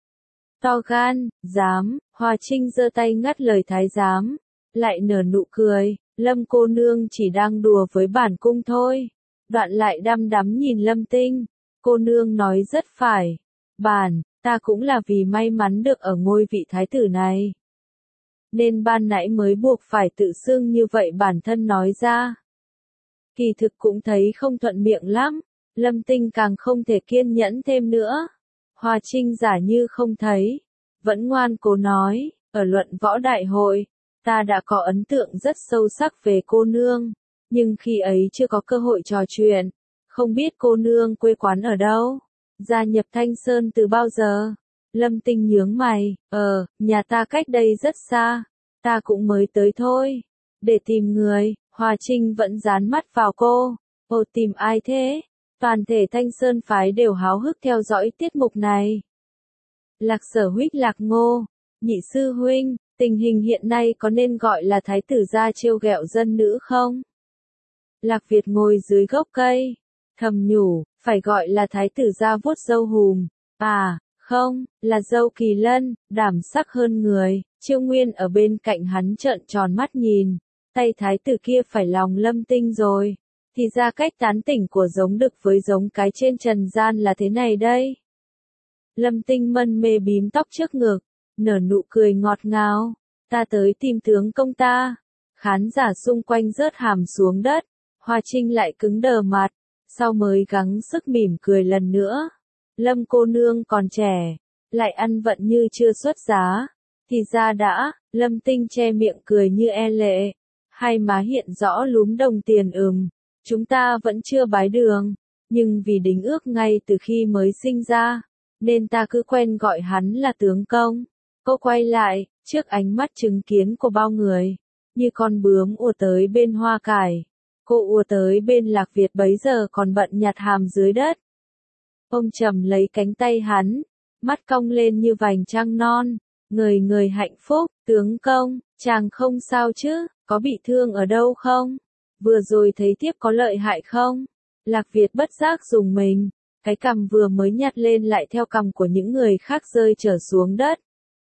To gan, dám. Hoa Trinh giơ tay ngắt lời thái giám, lại nở nụ cười, Lâm cô nương chỉ đang đùa với bản cung thôi. Đoạn lại đăm đắm nhìn Lâm Tinh, cô nương nói rất phải, ta cũng là vì may mắn được ở ngôi vị thái tử này, nên ban nãy mới buộc phải tự xưng như vậy bản thân nói ra. Kỳ thực cũng thấy không thuận miệng lắm, Lâm Tinh càng không thể kiên nhẫn thêm nữa. Hoa Trinh giả như không thấy, vẫn ngoan cố nói, ở luận võ đại hội, ta đã có ấn tượng rất sâu sắc về cô nương, nhưng khi ấy chưa có cơ hội trò chuyện, không biết cô nương quê quán ở đâu, gia nhập Thanh Sơn từ bao giờ. Lâm Tinh nhướng mày, nhà ta cách đây rất xa, ta cũng mới tới thôi, để tìm người. Hoa Trinh vẫn dán mắt vào cô, tìm ai thế? Toàn thể Thanh Sơn phái đều háo hức theo dõi tiết mục này. Lạc Sở huýt Lạc Ngô, nhị sư huynh, tình hình hiện nay có nên gọi là thái tử gia trêu ghẹo dân nữ không? Lạc Việt ngồi dưới gốc cây, thầm nhủ, phải gọi là thái tử gia vuốt râu hùm, không, là dâu kỳ lân, đảm sắc hơn người. Chiêu Nguyên ở bên cạnh hắn trợn tròn mắt nhìn, tay thái tử kia phải lòng Lâm Tinh rồi, thì ra cách tán tỉnh của giống đực với giống cái trên trần gian là thế này đây. Lâm Tinh mân mê bím tóc trước ngực, nở nụ cười ngọt ngào, ta tới tìm tướng công ta. Khán giả xung quanh rớt hàm xuống đất, Hoa Trinh lại cứng đờ mặt, sau mới gắng sức mỉm cười lần nữa. Lâm cô nương còn trẻ, lại ăn vận như chưa xuất giá, thì ra đã. Lâm Tinh che miệng cười như e lệ, hai má hiện rõ lúm đồng tiền. Chúng ta vẫn chưa bái đường, nhưng vì đính ước ngay từ khi mới sinh ra, nên ta cứ quen gọi hắn là tướng công. Cô quay lại, trước ánh mắt chứng kiến của bao người, như con bướm ùa tới bên Hoa Cải. Cô ùa tới bên Lạc Việt bấy giờ còn bận nhặt hàm dưới đất. Ông trầm lấy cánh tay hắn, mắt cong lên như vành trăng non, người hạnh phúc. Tướng công, chàng không sao chứ, có bị thương ở đâu không? Vừa rồi thấy tiếp có lợi hại không? Lạc Việt bất giác dùng mình, cái cằm vừa mới nhặt lên lại theo cằm của những người khác rơi trở xuống đất.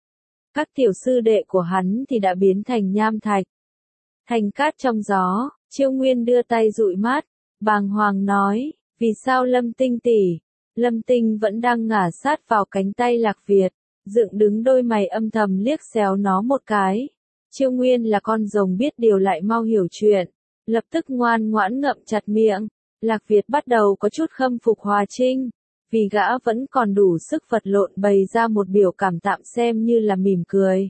Các tiểu sư đệ của hắn thì đã biến thành nham thạch, thành cát trong gió. Chiêu Nguyên đưa tay dụi mắt, bàng hoàng nói, vì sao Lâm Tinh tỷ? Lâm Tinh vẫn đang ngả sát vào cánh tay Lạc Việt, dựng đứng đôi mày âm thầm liếc xéo nó một cái. Chiêu Nguyên là con rồng biết điều lại mau hiểu chuyện, lập tức ngoan ngoãn ngậm chặt miệng. Lạc Việt bắt đầu có chút khâm phục Hoa Trinh, vì gã vẫn còn đủ sức vật lộn bày ra một biểu cảm tạm xem như là mỉm cười.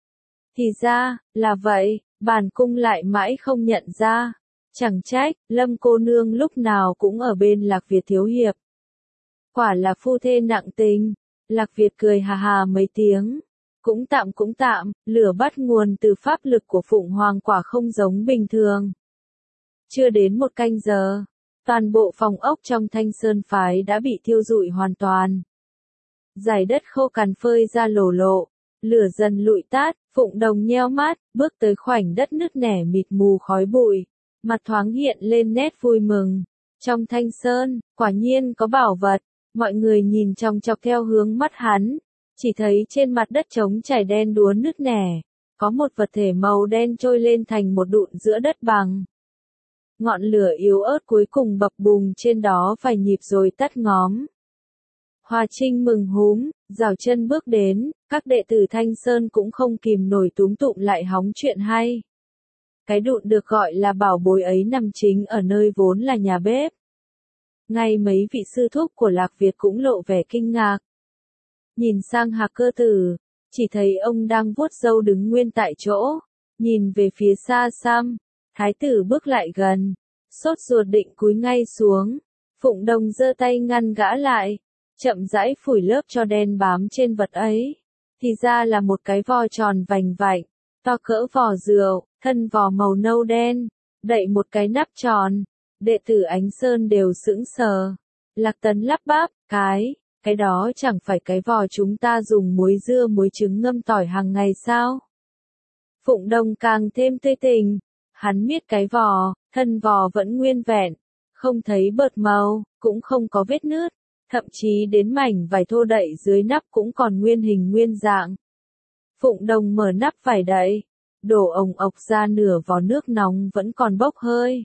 Thì ra, là vậy, bản cung lại mãi không nhận ra. Chẳng trách, Lâm cô nương lúc nào cũng ở bên Lạc Việt thiếu hiệp. Quả là phu thê nặng tình. Lạc Việt cười hà hà mấy tiếng. Cũng tạm, lửa bắt nguồn từ pháp lực của Phụng Hoàng quả không giống bình thường. Chưa đến một canh giờ, toàn bộ phòng ốc trong Thanh Sơn phái đã bị thiêu rụi hoàn toàn. Dải đất khô cằn phơi ra lổ lộ, lửa dần lụi tắt. Phụng Đồng nheo mắt, bước tới khoảnh đất nứt nẻ mịt mù khói bụi, mặt thoáng hiện lên nét vui mừng. Trong Thanh Sơn, quả nhiên có bảo vật. Mọi người nhìn chòng chọc theo hướng mắt hắn, chỉ thấy trên mặt đất trống trải đen đúa nứt nẻ, có một vật thể màu đen trôi lên thành một đụn giữa đất bằng. Ngọn lửa yếu ớt cuối cùng bập bùng trên đó vài nhịp rồi tắt ngóm. Hoa Trinh mừng húm, rảo chân bước đến, các đệ tử Thanh Sơn cũng không kìm nổi túm tụm lại hóng chuyện hay. Cái đụn được gọi là bảo bối ấy nằm chính ở nơi vốn là nhà bếp. Ngay mấy vị sư thúc của Lạc Việt cũng lộ vẻ kinh ngạc. Nhìn sang Hạc Cơ Tử, chỉ thấy ông đang vuốt râu đứng nguyên tại chỗ, nhìn về phía xa xăm. Thái tử bước lại gần, sốt ruột định cúi ngay xuống. Phụng Đồng giơ tay ngăn gã lại, chậm rãi phủi lớp tro đen bám trên vật ấy. Thì ra là một cái vò tròn vành vạnh, to cỡ vò rượu, thân vò màu nâu đen, đậy một cái nắp tròn. Đệ tử Ánh Sơn đều sững sờ. Lạc Tấn lắp bắp, cái đó chẳng phải cái vò chúng ta dùng muối dưa muối trứng ngâm tỏi hàng ngày sao? Phụng Đồng càng thêm tươi tỉnh. Hắn miết cái vò, thân vò vẫn nguyên vẹn, không thấy bợt màu, cũng không có vết nứt, thậm chí đến mảnh vải thô đậy dưới nắp cũng còn nguyên hình nguyên dạng. Phụng Đồng mở nắp vải đậy, đổ ồng ộc ra nửa vò nước nóng vẫn còn bốc hơi.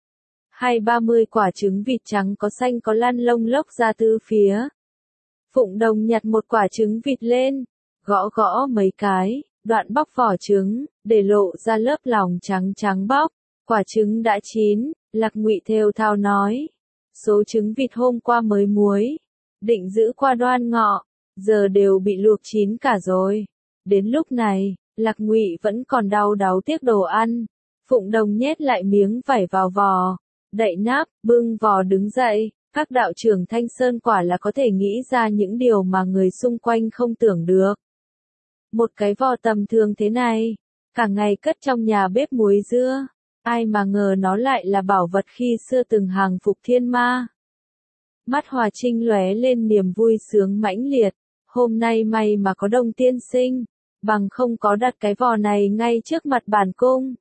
20-30 quả trứng vịt trắng có xanh có lăn lông lốc ra từ phía. Phụng Đồng nhặt một quả trứng vịt lên, gõ gõ mấy cái, đoạn bóc vỏ trứng, để lộ ra lớp lòng trắng trắng bóc. Quả trứng đã chín, Lạc Ngụy thều thào nói. Số trứng vịt hôm qua mới muối, định giữ qua Đoan Ngọ, giờ đều bị luộc chín cả rồi. Đến lúc này, Lạc Ngụy vẫn còn đau đáu tiếc đồ ăn. Phụng Đồng nhét lại miếng vải vào vò, đậy nắp, bưng vò đứng dậy. Các đạo trưởng Thanh Sơn quả là có thể nghĩ ra những điều mà người xung quanh không tưởng được. Một cái vò tầm thường thế này, cả ngày cất trong nhà bếp muối dưa, ai mà ngờ nó lại là bảo vật khi xưa từng hàng phục thiên ma. Mắt Hòa Trinh lóe lên niềm vui sướng mãnh liệt, hôm nay may mà có Đồng tiên sinh, bằng không có đặt cái vò này ngay trước mặt bản cung.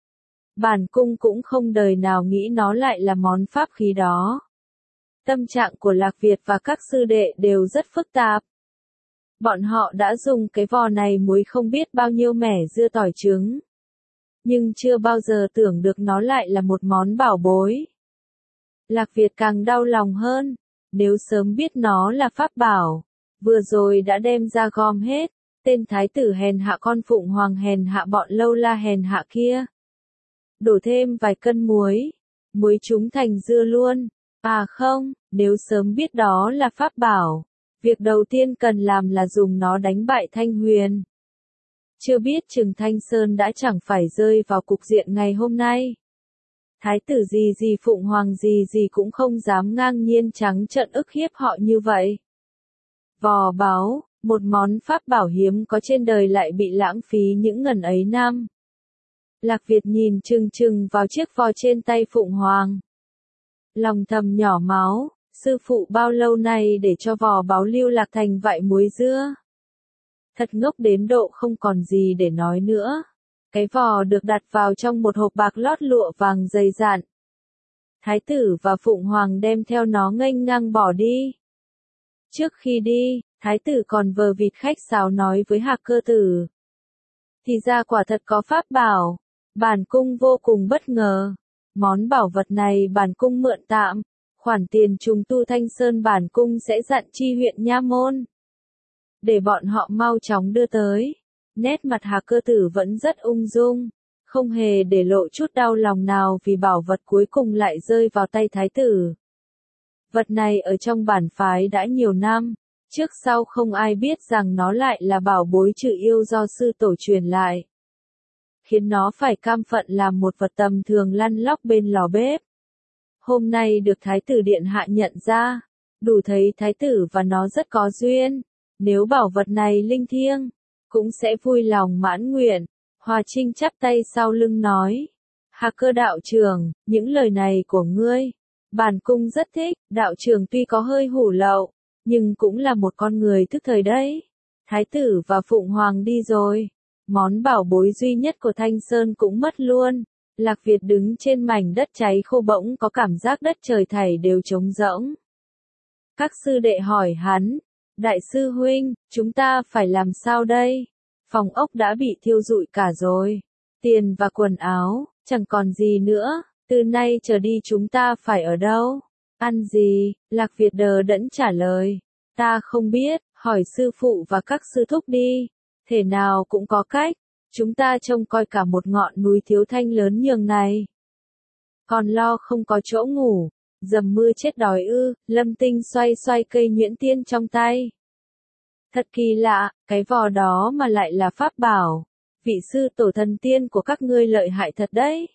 Bản cung cũng không đời nào nghĩ nó lại là món pháp khí đó. Tâm trạng của Lạc Việt và các sư đệ đều rất phức tạp. Bọn họ đã dùng cái vò này muối không biết bao nhiêu mẻ dưa tỏi trứng. Nhưng chưa bao giờ tưởng được nó lại là một món bảo bối. Lạc Việt càng đau lòng hơn, nếu sớm biết nó là pháp bảo, vừa rồi đã đem ra gom hết, tên thái tử hèn hạ con Phụng Hoàng hèn hạ bọn Lâu La hèn hạ kia. Đổ thêm vài cân muối chúng thành dưa luôn. À không, nếu sớm biết đó là pháp bảo, việc đầu tiên cần làm là dùng nó đánh bại Thanh Huyền. Chưa biết chừng Thanh Sơn đã chẳng phải rơi vào cục diện ngày hôm nay. Thái tử gì Phụng Hoàng gì cũng không dám ngang nhiên trắng trợn ức hiếp họ như vậy. Vò báu, một món pháp bảo hiếm có trên đời lại bị lãng phí những ngần ấy năm. Lạc Việt nhìn chừng chừng vào chiếc vò trên tay Phụng Hoàng. Lòng thầm nhỏ máu, sư phụ bao lâu nay để cho vò báu lưu lạc thành vại muối dưa. Thật ngốc đến độ không còn gì để nói nữa. Cái vò được đặt vào trong một hộp bạc lót lụa vàng dày dặn. Thái tử và Phụng Hoàng đem theo nó nghênh ngang bỏ đi. Trước khi đi, thái tử còn vờ vịt khách sáo nói với Hạc Cơ Tử. Thì ra quả thật có pháp bảo, bản cung vô cùng bất ngờ. Món bảo vật này bản cung mượn tạm, khoản tiền trùng tu Thanh Sơn bản cung sẽ dặn chi huyện Nha Môn. Để bọn họ mau chóng đưa tới. Nét mặt Hạc Cơ Tử vẫn rất ung dung, không hề để lộ chút đau lòng nào vì bảo vật cuối cùng lại rơi vào tay thái tử. Vật này ở trong bản phái đã nhiều năm, trước sau không ai biết rằng nó lại là bảo bối trừ yêu do sư tổ truyền lại. Khiến nó phải cam phận làm một vật tầm thường lăn lóc bên lò bếp. Hôm nay được thái tử điện hạ nhận ra, đủ thấy thái tử và nó rất có duyên, nếu bảo vật này linh thiêng, cũng sẽ vui lòng mãn nguyện. Hòa Trinh chắp tay sau lưng nói, Hạc Cơ đạo trưởng, những lời này của ngươi, bản cung rất thích, đạo trưởng tuy có hơi hủ lậu, nhưng cũng là một con người thức thời đấy. Thái tử và Phụng Hoàng đi rồi. Món bảo bối duy nhất của Thanh Sơn cũng mất luôn. Lạc Việt đứng trên mảnh đất cháy khô bỗng có cảm giác đất trời thảy đều trống rỗng. Các sư đệ hỏi hắn, đại sư huynh, chúng ta phải làm sao đây? Phòng ốc đã bị thiêu rụi cả rồi. Tiền và quần áo, chẳng còn gì nữa. Từ nay trở đi chúng ta phải ở đâu? Ăn gì? Lạc Việt đờ đẫn trả lời. Ta không biết, hỏi sư phụ và các sư thúc đi. Thể nào cũng có cách. Chúng ta trông coi cả một ngọn núi thiếu thanh lớn nhường này. Còn lo không có chỗ ngủ, dầm mưa chết đói ư, Lâm Tinh xoay xoay cây nhuyễn tiên trong tay. Thật kỳ lạ, cái vò đó mà lại là pháp bảo. Vị sư tổ thần tiên của các ngươi lợi hại thật đấy.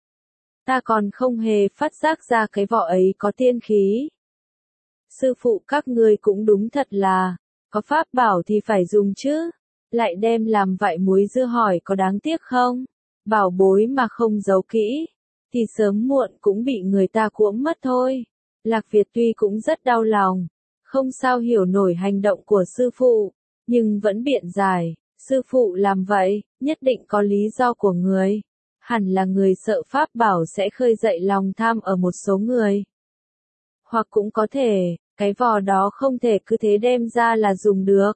Ta còn không hề phát giác ra cái vò ấy có tiên khí. Sư phụ các ngươi cũng đúng thật là, có pháp bảo thì phải dùng chứ. Lại đem làm vại muối dưa hỏi có đáng tiếc không? Bảo bối mà không giấu kỹ, thì sớm muộn cũng bị người ta cuỗm mất thôi. Lạc Việt tuy cũng rất đau lòng, không sao hiểu nổi hành động của sư phụ, nhưng vẫn biện giải, sư phụ làm vậy, nhất định có lý do của người. Hẳn là người sợ pháp bảo sẽ khơi dậy lòng tham ở một số người. Hoặc cũng có thể, cái vò đó không thể cứ thế đem ra là dùng được.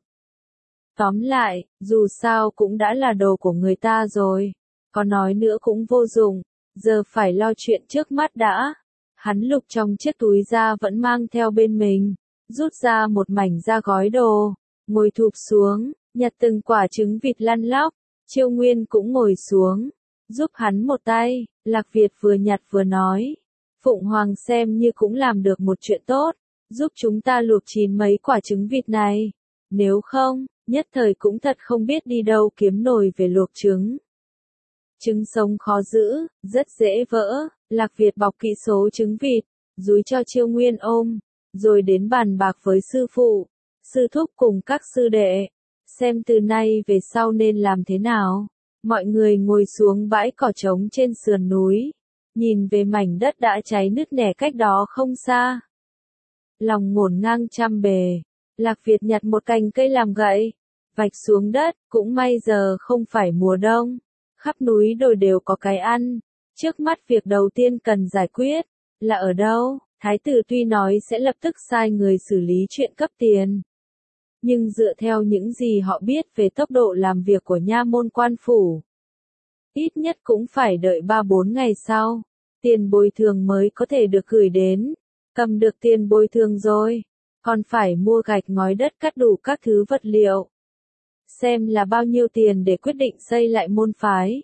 Tóm lại, dù sao cũng đã là đồ của người ta rồi, có nói nữa cũng vô dụng, giờ phải lo chuyện trước mắt đã. Hắn lục trong chiếc túi da vẫn mang theo bên mình, rút ra một mảnh da gói đồ, ngồi thụp xuống, nhặt từng quả trứng vịt lăn lóc. Chiêu Nguyên cũng ngồi xuống, giúp hắn một tay. Lạc Việt vừa nhặt vừa nói, Phụng Hoàng xem như cũng làm được một chuyện tốt, giúp chúng ta luộc chín mấy quả trứng vịt này. Nếu không, nhất thời cũng thật không biết đi đâu kiếm nồi về luộc trứng. Trứng sống khó giữ, rất dễ vỡ. Lạc Việt bọc kỹ số trứng vịt, dúi cho Chiêu Nguyên ôm, rồi đến bàn bạc với sư phụ, sư thúc cùng các sư đệ, xem từ nay về sau nên làm thế nào. Mọi người ngồi xuống bãi cỏ trống trên sườn núi, nhìn về mảnh đất đã cháy nứt nẻ cách đó không xa. Lòng ngổn ngang trăm bề, Lạc Việt nhặt một cành cây làm gậy, vạch xuống đất, cũng may giờ không phải mùa đông, khắp núi đồi đều có cái ăn. Trước mắt việc đầu tiên cần giải quyết, là ở đâu? Thái tử tuy nói sẽ lập tức sai người xử lý chuyện cấp tiền. Nhưng dựa theo những gì họ biết về tốc độ làm việc của nha môn quan phủ, ít nhất cũng phải đợi 3-4 ngày sau, tiền bồi thường mới có thể được gửi đến. Cầm được tiền bồi thường rồi, còn phải mua gạch ngói đất cắt đủ các thứ vật liệu. Xem là bao nhiêu tiền để quyết định xây lại môn phái.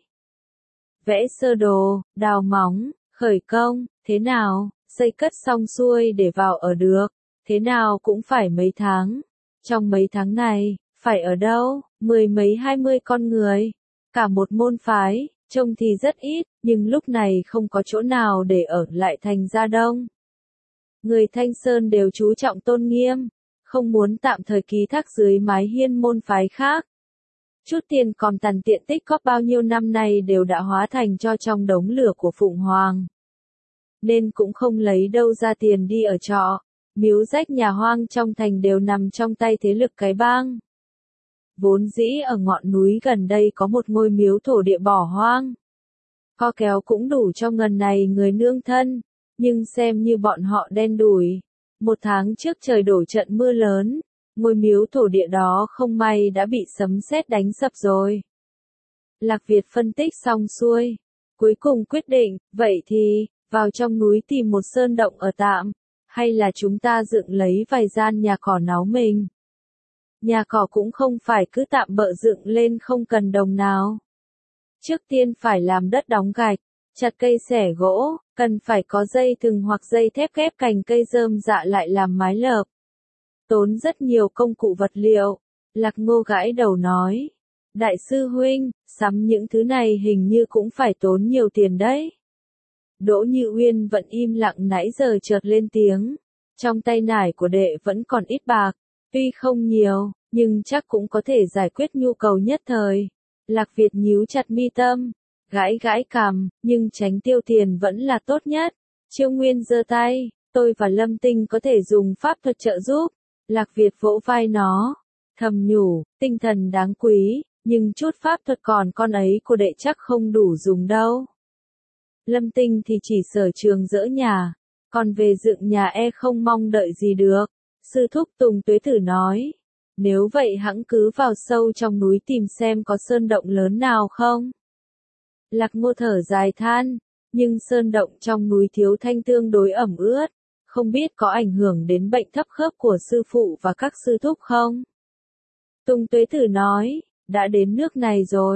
Vẽ sơ đồ, đào móng, khởi công, thế nào, xây cất xong xuôi để vào ở được, thế nào cũng phải mấy tháng. Trong mấy tháng này, phải ở đâu, 10 mấy 20 con người, cả một môn phái, trông thì rất ít, nhưng lúc này không có chỗ nào để ở lại thành ra đông. Người Thanh Sơn đều chú trọng tôn nghiêm, không muốn tạm thời ký thác dưới mái hiên môn phái khác. Chút tiền còn tàn tiện tích góp bao nhiêu năm nay đều đã hóa thành cho trong đống lửa của Phụng Hoàng. Nên cũng không lấy đâu ra tiền đi ở trọ, miếu rách nhà hoang trong thành đều nằm trong tay thế lực cái bang. Vốn dĩ ở ngọn núi gần đây có một ngôi miếu thổ địa bỏ hoang. Co kéo cũng đủ cho ngần này người nương thân, nhưng xem như bọn họ đen đủi. 1 tháng trước trời đổ trận mưa lớn, ngôi miếu thổ địa đó không may đã bị sấm sét đánh sập rồi. Lạc Việt phân tích xong xuôi, cuối cùng quyết định, vậy thì, vào trong núi tìm một sơn động ở tạm, hay là chúng ta dựng lấy vài gian nhà cỏ náu mình. Nhà cỏ cũng không phải cứ tạm bợ dựng lên không cần đồng nào. Trước tiên phải làm đất đóng gạch, chặt cây xẻ gỗ, cần phải có dây thừng hoặc dây thép ghép cành cây rơm rạ lại làm mái lợp. Tốn rất nhiều công cụ vật liệu. Lạc Ngô gãi đầu nói, đại sư huynh, sắm những thứ này hình như cũng phải tốn nhiều tiền đấy. Đỗ Như Uyên vẫn im lặng nãy giờ chợt lên tiếng, trong tay nải của đệ vẫn còn ít bạc, tuy không nhiều, nhưng chắc cũng có thể giải quyết nhu cầu nhất thời. Lạc Việt nhíu chặt mi tâm, gãi gãi cằm, nhưng tránh tiêu tiền vẫn là tốt nhất. Chiêu Nguyên giơ tay, tôi và Lâm Tinh có thể dùng pháp thuật trợ giúp. Lạc Việt vỗ vai nó, thầm nhủ, tinh thần đáng quý, nhưng chút pháp thuật còn con ấy của đệ chắc không đủ dùng đâu. Lâm Tinh thì chỉ sở trường dỡ nhà, còn về dựng nhà không mong đợi gì được. Sư thúc Tùng Tuế Tử nói, nếu vậy hẵng cứ vào sâu trong núi tìm xem có sơn động lớn nào không. Lạc Ngô thở dài than, nhưng sơn động trong núi thiếu thanh tương đối ẩm ướt, không biết có ảnh hưởng đến bệnh thấp khớp của sư phụ và các sư thúc không? Tùng Tuế Tử nói, đã đến nước này rồi,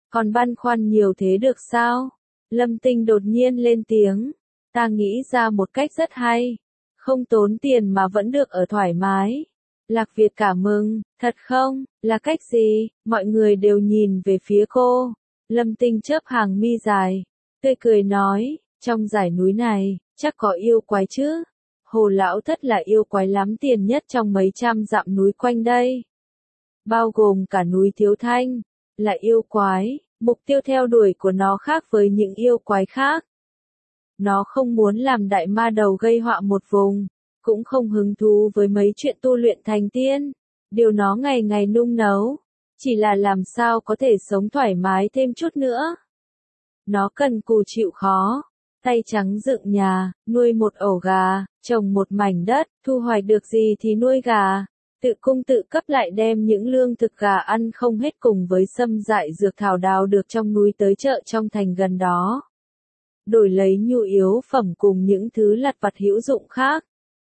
Còn băn khoăn nhiều thế được sao? Lâm Tinh đột nhiên lên tiếng. Ta nghĩ ra một cách rất hay. Không tốn tiền mà vẫn được ở thoải mái. Lạc Việt cảm mừng, thật không? Là cách gì? Mọi người đều nhìn về phía cô. Lâm Tinh chớp hàng mi dài, tươi cười nói, trong dải núi này, chắc có yêu quái chứ? Hồ Lão Thất là yêu quái lắm tiền nhất trong mấy trăm dặm núi quanh đây. Bao gồm cả núi Thiếu Thanh, là yêu quái, mục tiêu theo đuổi của nó khác với những yêu quái khác. Nó không muốn làm đại ma đầu gây họa một vùng, cũng không hứng thú với mấy chuyện tu luyện thành tiên. Điều nó ngày ngày nung nấu, chỉ là làm sao có thể sống thoải mái thêm chút nữa. Nó cần cù chịu khó, tay trắng dựng nhà, nuôi một ổ gà, trồng một mảnh đất, thu hoạch được gì thì nuôi gà, tự cung tự cấp lại đem những lương thực gà ăn không hết cùng với sâm dại dược thảo đào được trong núi tới chợ trong thành gần đó. Đổi lấy nhu yếu phẩm cùng những thứ lặt vặt hữu dụng khác.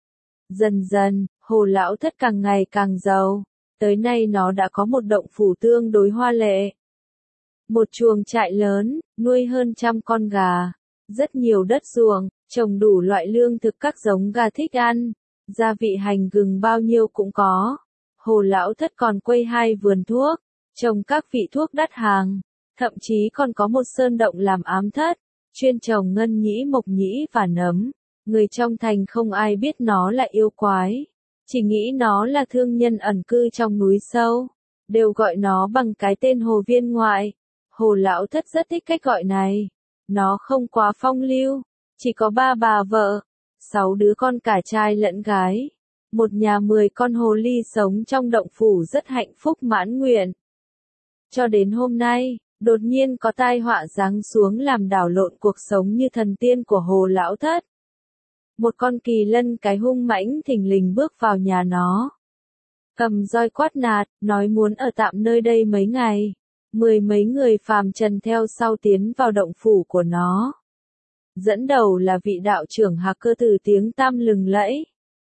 Dần dần, Hồ Lão Thất càng ngày càng giàu, tới nay nó đã có một động phủ tương đối hoa lệ. Một chuồng trại lớn, nuôi hơn 100 con gà, rất nhiều đất ruộng, trồng đủ loại lương thực các giống gà thích ăn, gia vị hành gừng bao nhiêu cũng có. Hồ Lão Thất còn quây 2 vườn thuốc, trồng các vị thuốc đắt hàng, thậm chí còn có một sơn động làm ám thất, chuyên trồng ngân nhĩ mộc nhĩ và nấm. Người trong thành không ai biết nó là yêu quái, chỉ nghĩ nó là thương nhân ẩn cư trong núi sâu, đều gọi nó bằng cái tên Hồ Viên Ngoại. Hồ Lão Thất rất thích cách gọi này, nó không quá phong lưu, chỉ có 3 bà vợ, 6 đứa con cả trai lẫn gái, một nhà 10 con hồ ly sống trong động phủ rất hạnh phúc mãn nguyện. Cho đến hôm nay, đột nhiên có tai họa giáng xuống làm đảo lộn cuộc sống như thần tiên của Hồ Lão Thất. Một con kỳ lân cái hung mãnh thình lình bước vào nhà nó. Cầm roi quát nạt, nói muốn ở tạm nơi đây mấy ngày. 10 mấy người phàm trần theo sau tiến vào động phủ của nó. Dẫn đầu là vị đạo trưởng Hạc Cơ Tử tiếng tam lừng lẫy.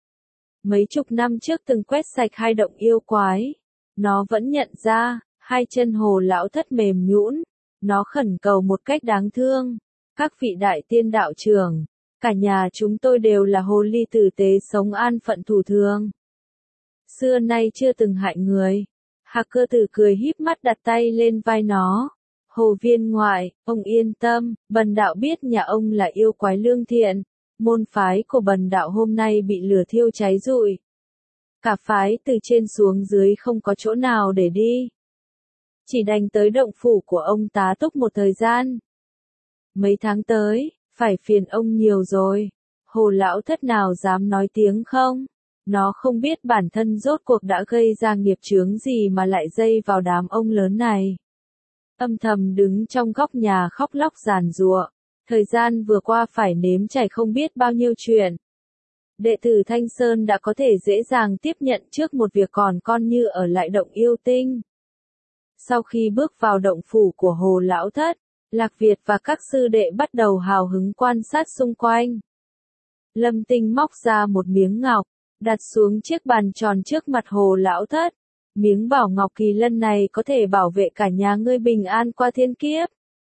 Mấy chục năm trước từng quét sạch 2 động yêu quái. Nó vẫn nhận ra, 2 chân Hồ Lão Thất mềm nhũn. Nó khẩn cầu một cách đáng thương. Các vị đại tiên đạo trưởng, cả nhà chúng tôi đều là hồ ly tử tế sống an phận thủ thường. Xưa nay chưa từng hại người. Hạc Cơ Tử cười híp mắt đặt tay lên vai nó. Hồ Viên Ngoại, ông yên tâm, bần đạo biết nhà ông là yêu quái lương thiện. Môn phái của bần đạo hôm nay bị lửa thiêu cháy rụi. Cả phái từ trên xuống dưới không có chỗ nào để đi. Chỉ đành tới động phủ của ông tá túc một thời gian. Mấy tháng tới, phải phiền ông nhiều rồi. Hồ Lão Thất nào dám nói tiếng không? Nó không biết bản thân rốt cuộc đã gây ra nghiệp chướng gì mà lại dây vào đám ông lớn này. Âm thầm đứng trong góc nhà khóc lóc giàn giụa. Thời gian vừa qua phải nếm trải không biết bao nhiêu chuyện. Đệ tử Thanh Sơn đã có thể dễ dàng tiếp nhận trước một việc còn con như ở lại động yêu tinh. Sau khi bước vào động phủ của Hồ Lão Thất, Lạc Việt và các sư đệ bắt đầu hào hứng quan sát xung quanh. Lâm Tinh móc ra một miếng ngọc, đặt xuống chiếc bàn tròn trước mặt Hồ Lão Thất. Miếng bảo ngọc kỳ lân này có thể bảo vệ cả nhà ngươi bình an qua thiên kiếp.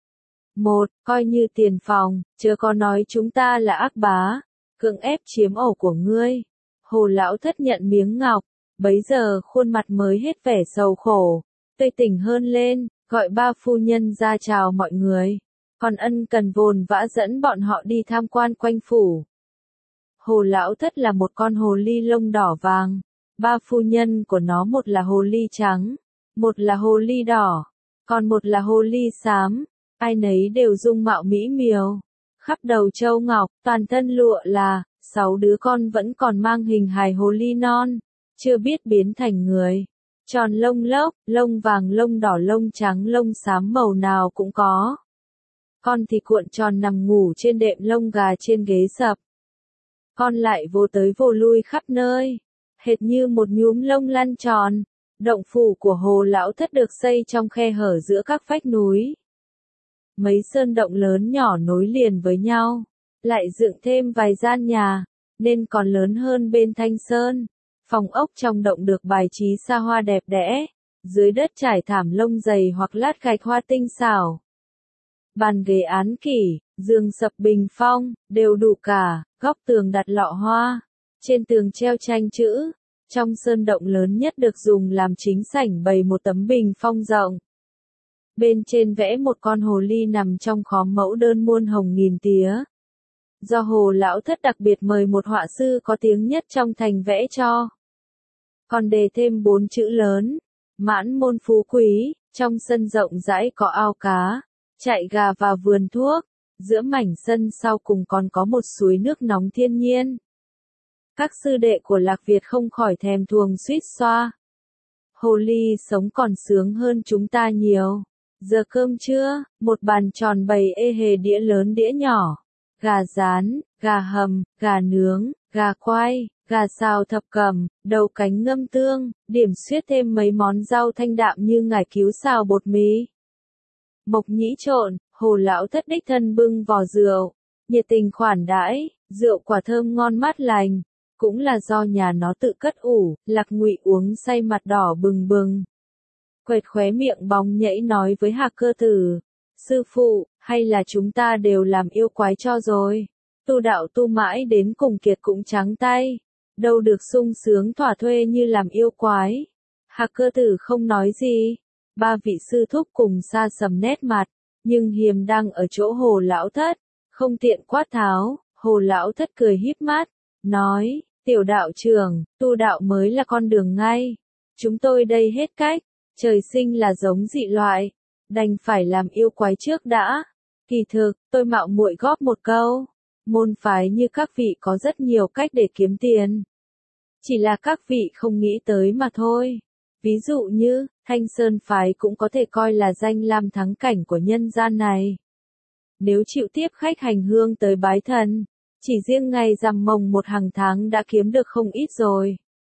Coi như tiền phòng, chớ có nói chúng ta là ác bá, cưỡng ép chiếm ổ của ngươi. Hồ Lão Thất nhận miếng ngọc, bấy giờ khuôn mặt mới hết vẻ sầu khổ, tươi tỉnh hơn lên, gọi 3 phu nhân ra chào mọi người, còn ân cần vồn vã dẫn bọn họ đi tham quan quanh phủ. Hồ Lão Thất là một con hồ ly lông đỏ vàng, 3 phu nhân của nó một là hồ ly trắng, một là hồ ly đỏ, còn một là hồ ly xám, ai nấy đều dung mạo mỹ miều, khắp đầu châu ngọc, toàn thân lụa là, 6 đứa con vẫn còn mang hình hài hồ ly non, chưa biết biến thành người. Tròn lông lốc, lông vàng lông đỏ lông trắng lông xám màu nào cũng có. Con thì cuộn tròn nằm ngủ trên đệm lông gà trên ghế sập. Con lại vô tới vô lui khắp nơi, hệt như một nhúm lông lăn tròn. Động phủ của Hồ Lão Thất được xây trong khe hở giữa các vách núi. Mấy sơn động lớn nhỏ nối liền với nhau, lại dựng thêm vài gian nhà, nên còn lớn hơn bên Thanh Sơn. Phòng ốc trong động được bài trí xa hoa đẹp đẽ, dưới đất trải thảm lông dày hoặc lát gạch hoa tinh xảo. Bàn ghế án kỷ, giường sập bình phong, đều đủ cả, góc tường đặt lọ hoa, trên tường treo tranh chữ. Trong sơn động lớn nhất được dùng làm chính sảnh bày một tấm bình phong rộng. Bên trên vẽ một con hồ ly nằm trong khóm mẫu đơn muôn hồng nghìn tía. Do Hồ Lão Thất đặc biệt mời một họa sư có tiếng nhất trong thành vẽ cho. Còn đề thêm 4 chữ lớn, mãn môn phú quý, trong sân rộng rãi có ao cá, chạy gà và vườn thuốc, giữa mảnh sân sau cùng còn có một suối nước nóng thiên nhiên. Các sư đệ của Lạc Việt không khỏi thèm thuồng suýt xoa. Hồ ly sống còn sướng hơn chúng ta nhiều. Giờ cơm trưa, một bàn tròn bày ê hề đĩa lớn đĩa nhỏ. Gà rán, gà hầm, gà nướng, gà quay, gà xào thập cẩm, đầu cánh ngâm tương, điểm xuyết thêm mấy món rau thanh đạm như ngải cứu xào bột mì. Mộc nhĩ trộn, Hồ Lão Thất đích thân bưng vò rượu, nhiệt tình khoản đãi, rượu quả thơm ngon mát lành, cũng là do nhà nó tự cất ủ. Lạc Ngụy uống say mặt đỏ bừng bừng. Quệt khóe miệng bóng nhảy nói với Hạc Cơ Tử, sư phụ, hay là chúng ta đều làm yêu quái cho rồi. Tu đạo tu mãi đến cùng kiệt cũng trắng tay, đâu được sung sướng thỏa thuê như làm yêu quái. Hạc Cơ Tử không nói gì, ba vị sư thúc cùng xa sầm nét mặt, nhưng hiềm đang ở chỗ Hồ Lão Thất, không tiện quát tháo. Hồ Lão Thất cười híp mắt, nói, tiểu đạo trưởng, tu đạo mới là con đường ngay. Chúng tôi đây hết cách, trời sinh là giống dị loại, đành phải làm yêu quái trước đã. Kỳ thực, tôi mạo muội góp một câu, môn phái như các vị có rất nhiều cách để kiếm tiền. Chỉ là các vị không nghĩ tới mà thôi. Ví dụ như, Thanh Sơn phái cũng có thể coi là danh lam thắng cảnh của nhân gian này. Nếu chịu tiếp khách hành hương tới bái thần, chỉ riêng ngày rằm mồng một hàng tháng đã kiếm được không ít rồi.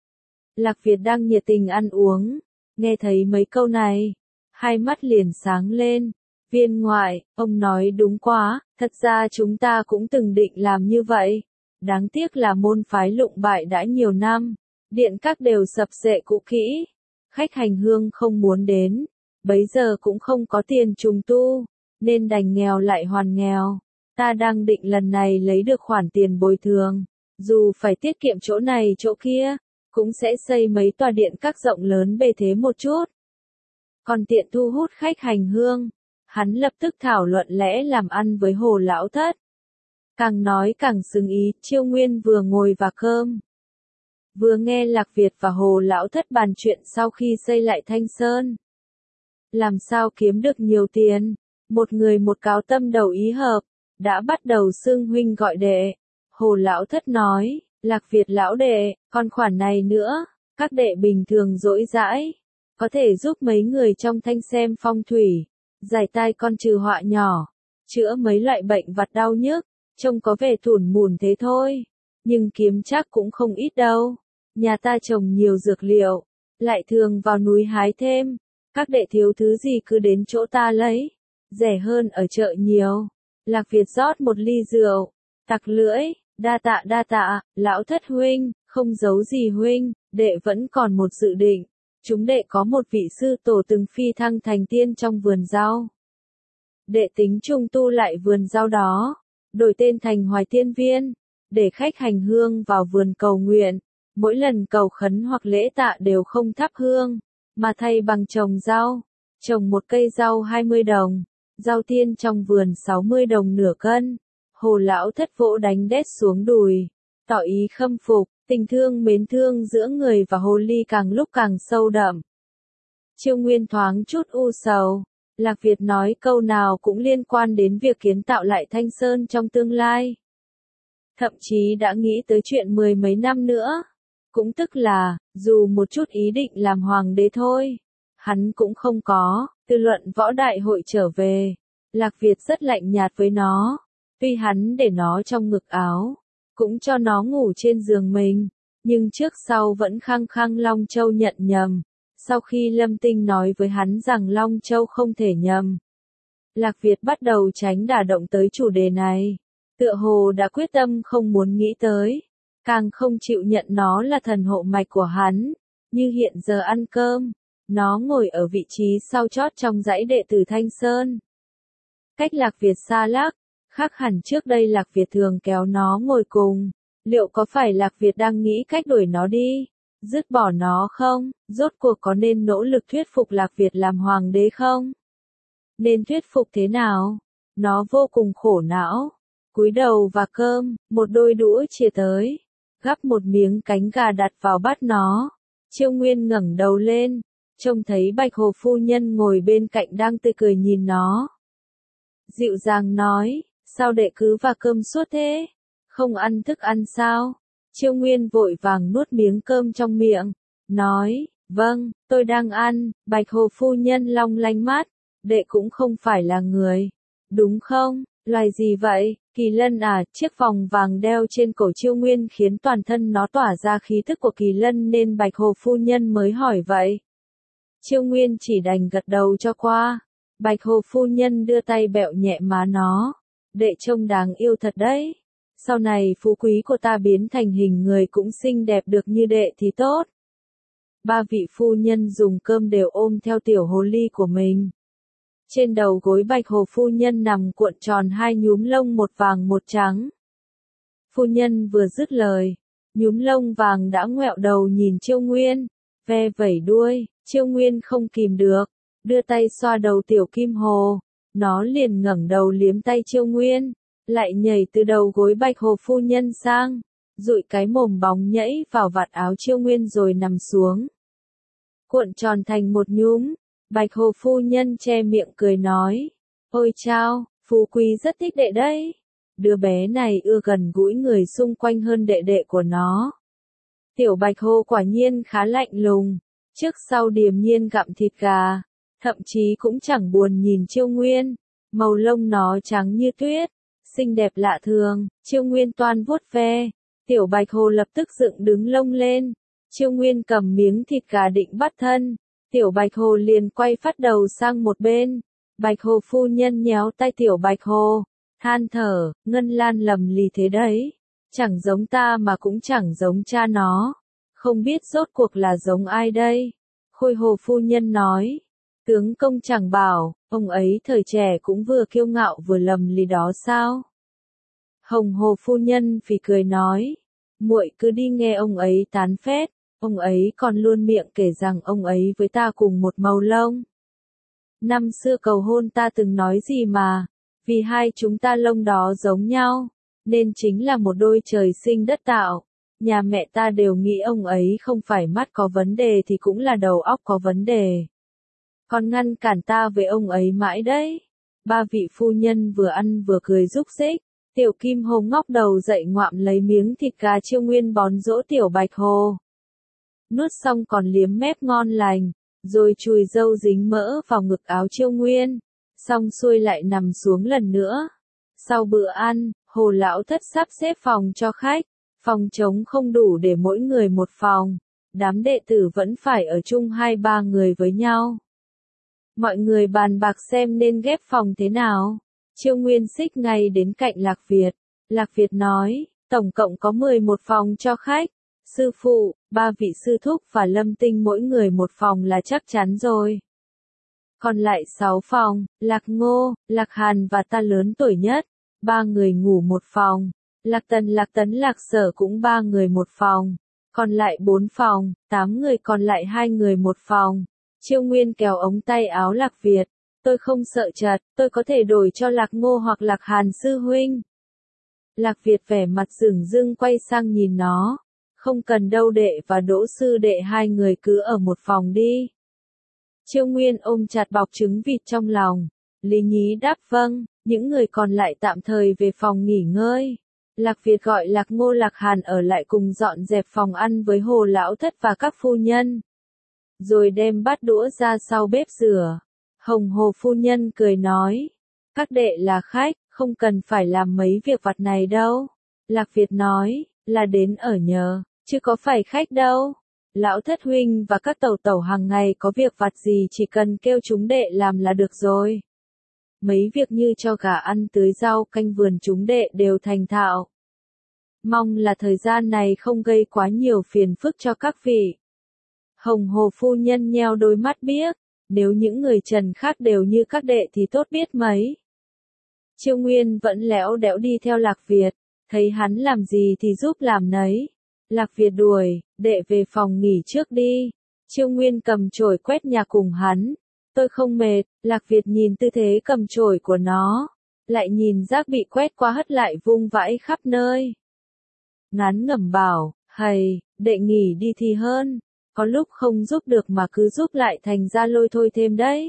Lạc Việt đang nhiệt tình ăn uống, nghe thấy mấy câu này, hai mắt liền sáng lên. Viên ngoại, ông nói đúng quá, thật ra chúng ta cũng từng định làm như vậy. Đáng tiếc là môn phái lụng bại đã nhiều năm, điện các đều sập xệ cũ kỹ. Khách hành hương không muốn đến, bấy giờ cũng không có tiền trùng tu, nên đành nghèo lại hoàn nghèo. Ta đang định lần này lấy được khoản tiền bồi thường, dù phải tiết kiệm chỗ này chỗ kia, cũng sẽ xây mấy tòa điện các rộng lớn bề thế một chút. Còn tiện thu hút khách hành hương, hắn lập tức thảo luận lẽ làm ăn với Hồ Lão Thất. Càng nói càng xứng ý, Chiêu Nguyên vừa ngồi và cơm, vừa nghe Lạc Việt và Hồ Lão Thất bàn chuyện sau khi xây lại Thanh Sơn. Làm sao kiếm được nhiều tiền, một người một cáo tâm đầu ý hợp, đã bắt đầu xưng huynh gọi đệ. Hồ Lão Thất nói, Lạc Việt lão đệ, còn khoản này nữa, các đệ bình thường rỗi rãi, có thể giúp mấy người trong Thanh xem phong thủy, giải tai con trừ họa nhỏ, chữa mấy loại bệnh vặt đau nhức, trông có vẻ thủn mủn thế thôi, nhưng kiếm chắc cũng không ít đâu. Nhà ta trồng nhiều dược liệu, lại thường vào núi hái thêm, các đệ thiếu thứ gì cứ đến chỗ ta lấy, rẻ hơn ở chợ nhiều. Lạc Việt rót một ly rượu, tặc lưỡi, đa tạ, Lão Thất huynh, không giấu gì huynh, đệ vẫn còn một dự định. Chúng đệ có một vị sư tổ từng phi thăng thành tiên trong vườn rau. Đệ tính trung tu lại vườn rau đó, đổi tên thành Hoài Tiên Viên, để khách hành hương vào vườn cầu nguyện. Mỗi lần cầu khấn hoặc lễ tạ đều không thắp hương, mà thay bằng trồng rau. Trồng một cây rau 20 đồng, rau tiên trong vườn 60 đồng nửa cân. Hồ Lão Thất vỗ đánh đét xuống đùi, tỏ ý khâm phục, tình thương mến thương giữa người và hồ ly càng lúc càng sâu đậm. Chiêu Nguyên thoáng chút u sầu, Lạc Việt nói câu nào cũng liên quan đến việc kiến tạo lại Thanh Sơn trong tương lai. Thậm chí đã nghĩ tới chuyện 10 mấy năm nữa. Cũng tức là, dù một chút ý định làm hoàng đế thôi, hắn cũng không có. Từ luận võ đại hội trở về, Lạc Việt rất lạnh nhạt với nó. Tuy hắn để nó trong ngực áo, cũng cho nó ngủ trên giường mình, nhưng trước sau vẫn khăng khăng Long Châu nhận nhầm. Sau khi Lâm Tinh nói với hắn rằng Long Châu không thể nhầm, Lạc Việt bắt đầu tránh đả động tới chủ đề này. Tựa hồ đã quyết tâm không muốn nghĩ tới, càng không chịu nhận nó là thần hộ mạch của hắn. Như hiện giờ ăn cơm, Nó ngồi ở vị trí sau chót trong dãy đệ tử Thanh Sơn. Cách Lạc Việt xa lắc, khác hẳn trước đây Lạc Việt thường kéo nó ngồi cùng. Liệu có phải Lạc Việt đang nghĩ cách đuổi nó đi, dứt bỏ nó không? Rốt cuộc có nên nỗ lực thuyết phục Lạc Việt làm hoàng đế không? Nên thuyết phục thế nào? Nó vô cùng khổ não. Cúi đầu và cơm, một đôi đũa chia tới. Gắp một miếng cánh gà đặt vào bát nó. Chiêu Nguyên ngẩng đầu lên, trông thấy Bạch Hồ phu nhân ngồi bên cạnh đang tươi cười nhìn nó. Dịu dàng nói, sao đệ cứ và cơm suốt thế? Không ăn thức ăn sao? Chiêu Nguyên vội vàng nuốt miếng cơm trong miệng, nói, vâng, tôi đang ăn. Bạch Hồ phu nhân long lanh mắt, đệ cũng không phải là người, đúng không? Loài gì vậy? Kỳ lân à? Chiếc vòng vàng đeo trên cổ Chiêu Nguyên khiến toàn thân nó tỏa ra khí thức của kỳ lân nên Bạch Hồ phu nhân mới hỏi vậy. Chiêu Nguyên chỉ đành gật đầu cho qua. Bạch Hồ phu nhân đưa tay bẹo nhẹ má nó. Đệ trông đáng yêu thật đấy. Sau này phú quý của ta biến thành hình người cũng xinh đẹp được như đệ thì tốt. Ba vị phu nhân dùng cơm đều ôm theo tiểu hồ ly của mình. Trên đầu gối Bạch Hồ phu nhân nằm cuộn tròn hai nhúm lông một vàng một trắng. Phu nhân vừa dứt lời, nhúm lông vàng đã ngoẹo đầu nhìn Chiêu Nguyên, ve vẩy đuôi. Chiêu Nguyên không kìm được, đưa tay xoa đầu tiểu kim hồ. Nó liền ngẩng đầu liếm tay Chiêu Nguyên, lại nhảy từ đầu gối Bạch Hồ phu nhân sang, dụi cái mồm bóng nhảy vào vạt áo Chiêu Nguyên rồi nằm xuống. Cuộn tròn thành một nhúm, Bạch Hồ phu nhân che miệng cười nói, ôi chao, phú quý rất thích đệ đấy. Đứa bé này ưa gần gũi người xung quanh hơn đệ đệ của nó. Tiểu Bạch Hồ quả nhiên khá lạnh lùng, trước sau điềm nhiên gặm thịt gà, thậm chí cũng chẳng buồn nhìn Chiêu Nguyên. Màu lông nó trắng như tuyết, xinh đẹp lạ thường. Chiêu Nguyên toan vuốt ve, tiểu Bạch Hồ lập tức dựng đứng lông lên. Chiêu Nguyên cầm miếng thịt gà định bắt thân, tiểu Bạch Hồ liền quay phát đầu sang một bên. Bạch Hồ phu nhân nhéo tay tiểu Bạch Hồ, than thở, Ngân Lan lầm lì thế đấy, chẳng giống ta mà cũng chẳng giống cha nó, không biết rốt cuộc là giống ai đây. Khôi Hồ phu nhân nói, tướng công chẳng bảo, ông ấy thời trẻ cũng vừa kiêu ngạo vừa lầm lì đó sao? Hồng Hồ phu nhân phì cười nói, muội cứ đi nghe ông ấy tán phét, ông ấy còn luôn miệng kể rằng ông ấy với ta cùng một màu lông. Năm xưa cầu hôn ta từng nói gì mà, vì hai chúng ta lông đó giống nhau, nên chính là một đôi trời sinh đất tạo. Nhà mẹ ta đều nghĩ ông ấy không phải mắt có vấn đề thì cũng là đầu óc có vấn đề. Còn ngăn cản ta với ông ấy mãi đấy. Ba vị phu nhân vừa ăn vừa cười rúc rích. Tiểu Kim Hồ ngóc đầu dậy ngoạm lấy miếng thịt gà Chiêu Nguyên bón dỗ tiểu Bạch Hồ. Nuốt xong còn liếm mép ngon lành, rồi chùi râu dính mỡ vào ngực áo Chiêu Nguyên. Xong xuôi lại nằm xuống lần nữa. Sau bữa ăn, Hồ lão thất sắp xếp phòng cho khách. Phòng trống không đủ để mỗi người một phòng. Đám đệ tử vẫn phải ở chung 2-3 người với nhau. Mọi người bàn bạc xem nên ghép phòng thế nào. Chiêu Nguyên xích ngay đến cạnh Lạc Việt. Lạc Việt nói, tổng cộng có 11 phòng cho khách. Sư phụ, 3 vị sư thúc và Lâm Tinh mỗi người một phòng là chắc chắn rồi. Còn lại 6 phòng, Lạc Ngô, Lạc Hàn và ta lớn tuổi nhất. 3 người ngủ một phòng. Lạc Tần, Lạc Tấn, Lạc Sở cũng 3 người một phòng. Còn lại 4 phòng, 8 người còn lại 2 người một phòng. Chiêu Nguyên kéo ống tay áo Lạc Việt. Tôi không sợ chật, tôi có thể đổi cho Lạc Ngô hoặc Lạc Hàn sư huynh. Lạc Việt vẻ mặt dửng dưng quay sang nhìn nó. Không cần đâu đệ và Đỗ sư đệ hai người cứ ở một phòng đi. Chiêu Nguyên ôm chặt bọc trứng vịt trong lòng. Lý Nhí đáp vâng, những người còn lại tạm thời về phòng nghỉ ngơi. Lạc Việt gọi Lạc Ngô Lạc Hàn ở lại cùng dọn dẹp phòng ăn với Hồ lão thất và các phu nhân. Rồi đem bát đũa ra sau bếp rửa. Hồng Hồ phu nhân cười nói, các đệ là khách, không cần phải làm mấy việc vặt này đâu. Lạc Việt nói, là đến ở nhờ, chứ có phải khách đâu. Lão thất huynh và các tẩu tẩu hàng ngày có việc vặt gì chỉ cần kêu chúng đệ làm là được rồi. Mấy việc như cho gà ăn tưới rau canh vườn chúng đệ đều thành thạo. Mong là thời gian này không gây quá nhiều phiền phức cho các vị. Hồng Hồ phu nhân nheo đôi mắt biếc, nếu những người Trần khác đều như các đệ thì tốt biết mấy. Chiêu Nguyên vẫn lẽo đẽo đi theo Lạc Việt, thấy hắn làm gì thì giúp làm nấy. Lạc Việt đuổi, đệ về phòng nghỉ trước đi. Chiêu Nguyên cầm chổi quét nhà cùng hắn. Tôi không mệt. Lạc Việt nhìn tư thế cầm chổi của nó, lại nhìn rác bị quét qua hất lại vung vãi khắp nơi. Ngán ngẩm bảo, hầy, đệ nghỉ đi thì hơn. Có lúc không giúp được mà cứ giúp lại thành ra lôi thôi thêm đấy.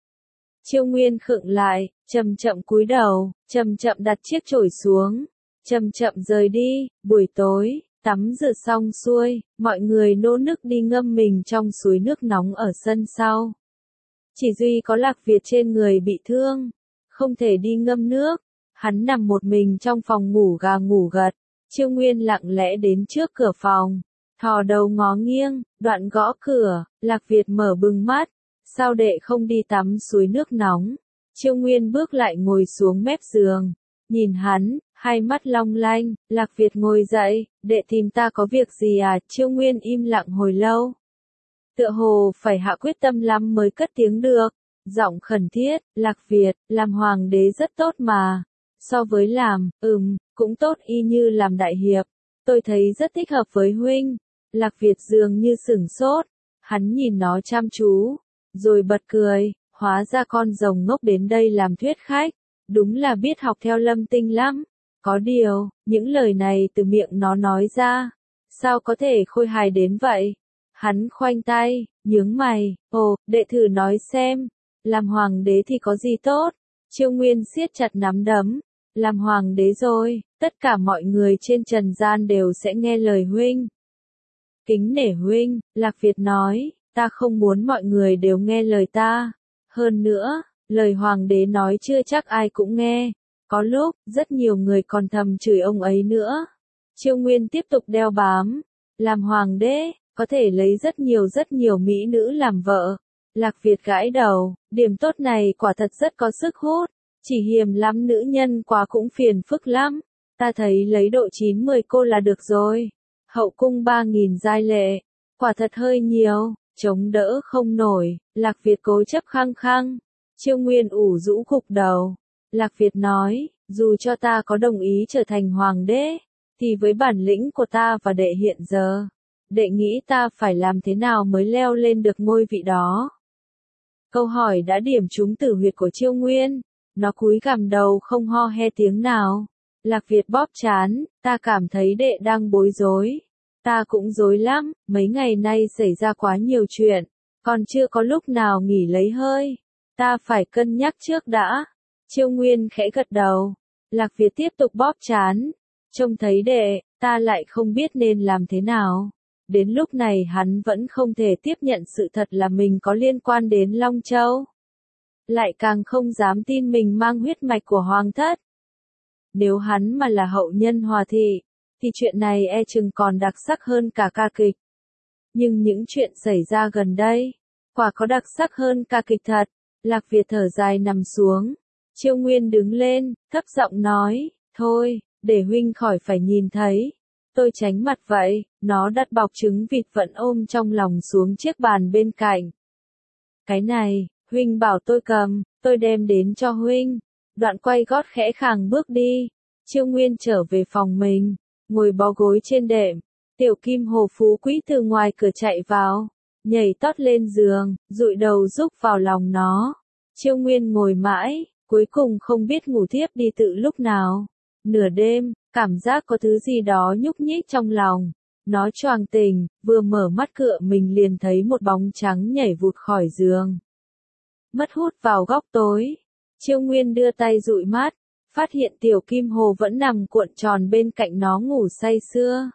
Chiêu Nguyên khựng lại, chậm chậm cúi đầu, chậm chậm đặt chiếc chổi xuống, chậm chậm rời đi. Buổi tối, tắm rửa xong xuôi, mọi người nô nức đi ngâm mình trong suối nước nóng ở sân sau. Chỉ duy có Lạc Việt trên người bị thương, không thể đi ngâm nước. Hắn nằm một mình trong phòng ngủ gà ngủ gật. Chiêu Nguyên lặng lẽ đến trước cửa phòng, thò đầu ngó nghiêng, đoạn gõ cửa. Lạc Việt mở bừng mắt, sao đệ không đi tắm suối nước nóng? Chiêu Nguyên bước lại ngồi xuống mép giường, nhìn hắn, hai mắt long lanh. Lạc Việt ngồi dậy, đệ tìm ta có việc gì à? Chiêu Nguyên im lặng hồi lâu, tựa hồ phải hạ quyết tâm lắm mới cất tiếng được, giọng khẩn thiết. Lạc Việt, làm hoàng đế rất tốt mà. So với làm, cũng tốt y như làm đại hiệp. Tôi thấy rất thích hợp với huynh. Lạc Việt dường như sửng sốt, hắn nhìn nó chăm chú, rồi bật cười. Hóa ra con rồng ngốc đến đây làm thuyết khách, đúng là biết học theo Lâm Tinh lắm. Có điều, những lời này từ miệng nó nói ra, sao có thể khôi hài đến vậy? Hắn khoanh tay, nhướng mày, ồ, đệ thử nói xem, làm hoàng đế thì có gì tốt? Chiêu Nguyên siết chặt nắm đấm, làm hoàng đế rồi, tất cả mọi người trên trần gian đều sẽ nghe lời huynh. Kính nể huynh, Lạc Việt nói, ta không muốn mọi người đều nghe lời ta. Hơn nữa, lời hoàng đế nói chưa chắc ai cũng nghe. Có lúc, rất nhiều người còn thầm chửi ông ấy nữa. Chiêu Nguyên tiếp tục đeo bám. Làm hoàng đế, có thể lấy rất nhiều mỹ nữ làm vợ. Lạc Việt gãi đầu, điểm tốt này quả thật rất có sức hút. Chỉ hiềm lắm nữ nhân quá cũng phiền phức lắm. Ta thấy lấy độ 9-10 cô là được rồi. Hậu cung 3.000 giai lệ, quả thật hơi nhiều, chống đỡ không nổi. Lạc Việt cố chấp khăng khăng. Chiêu Nguyên ủ rũ gục đầu. Lạc Việt nói, dù cho ta có đồng ý trở thành hoàng đế, thì với bản lĩnh của ta và đệ hiện giờ, đệ nghĩ ta phải làm thế nào mới leo lên được ngôi vị đó? Câu hỏi đã điểm trúng tử huyệt của Chiêu Nguyên. Nó cúi gằm đầu không ho he tiếng nào. Lạc Việt bóp trán, ta cảm thấy đệ đang bối rối. Ta cũng rối lắm, mấy ngày nay xảy ra quá nhiều chuyện, còn chưa có lúc nào nghỉ lấy hơi. Ta phải cân nhắc trước đã. Chiêu Nguyên khẽ gật đầu. Lạc Việt tiếp tục bóp trán. Trông thấy đệ, ta lại không biết nên làm thế nào. Đến lúc này hắn vẫn không thể tiếp nhận sự thật là mình có liên quan đến Long Châu. Lại càng không dám tin mình mang huyết mạch của hoàng thất. Nếu hắn mà là hậu nhân Hòa thị, thì chuyện này e chừng còn đặc sắc hơn cả ca kịch. Nhưng những chuyện xảy ra gần đây, quả có đặc sắc hơn ca kịch thật. Lạc Việt thở dài nằm xuống. Chiêu Nguyên đứng lên, thấp giọng nói, thôi, để huynh khỏi phải nhìn thấy. Tôi tránh mặt vậy. Nó đặt bọc trứng vịt vẫn ôm trong lòng xuống chiếc bàn bên cạnh. Cái này, huynh bảo tôi cầm, tôi đem đến cho huynh. Đoạn quay gót khẽ khàng bước đi. Chiêu Nguyên trở về phòng mình, ngồi bó gối trên đệm. Tiểu Kim Hồ Phú Quý từ ngoài cửa chạy vào, nhảy tót lên giường, dụi đầu rúc vào lòng nó. Chiêu Nguyên ngồi mãi, cuối cùng không biết ngủ thiếp đi từ lúc nào. Nửa đêm, cảm giác có thứ gì đó nhúc nhích trong lòng. Nó choàng tỉnh, vừa mở mắt cựa mình liền thấy một bóng trắng nhảy vụt khỏi giường, mất hút vào góc tối. Chiêu Nguyên đưa tay dụi mắt, phát hiện Tiểu Kim Hồ vẫn nằm cuộn tròn bên cạnh nó ngủ say sưa.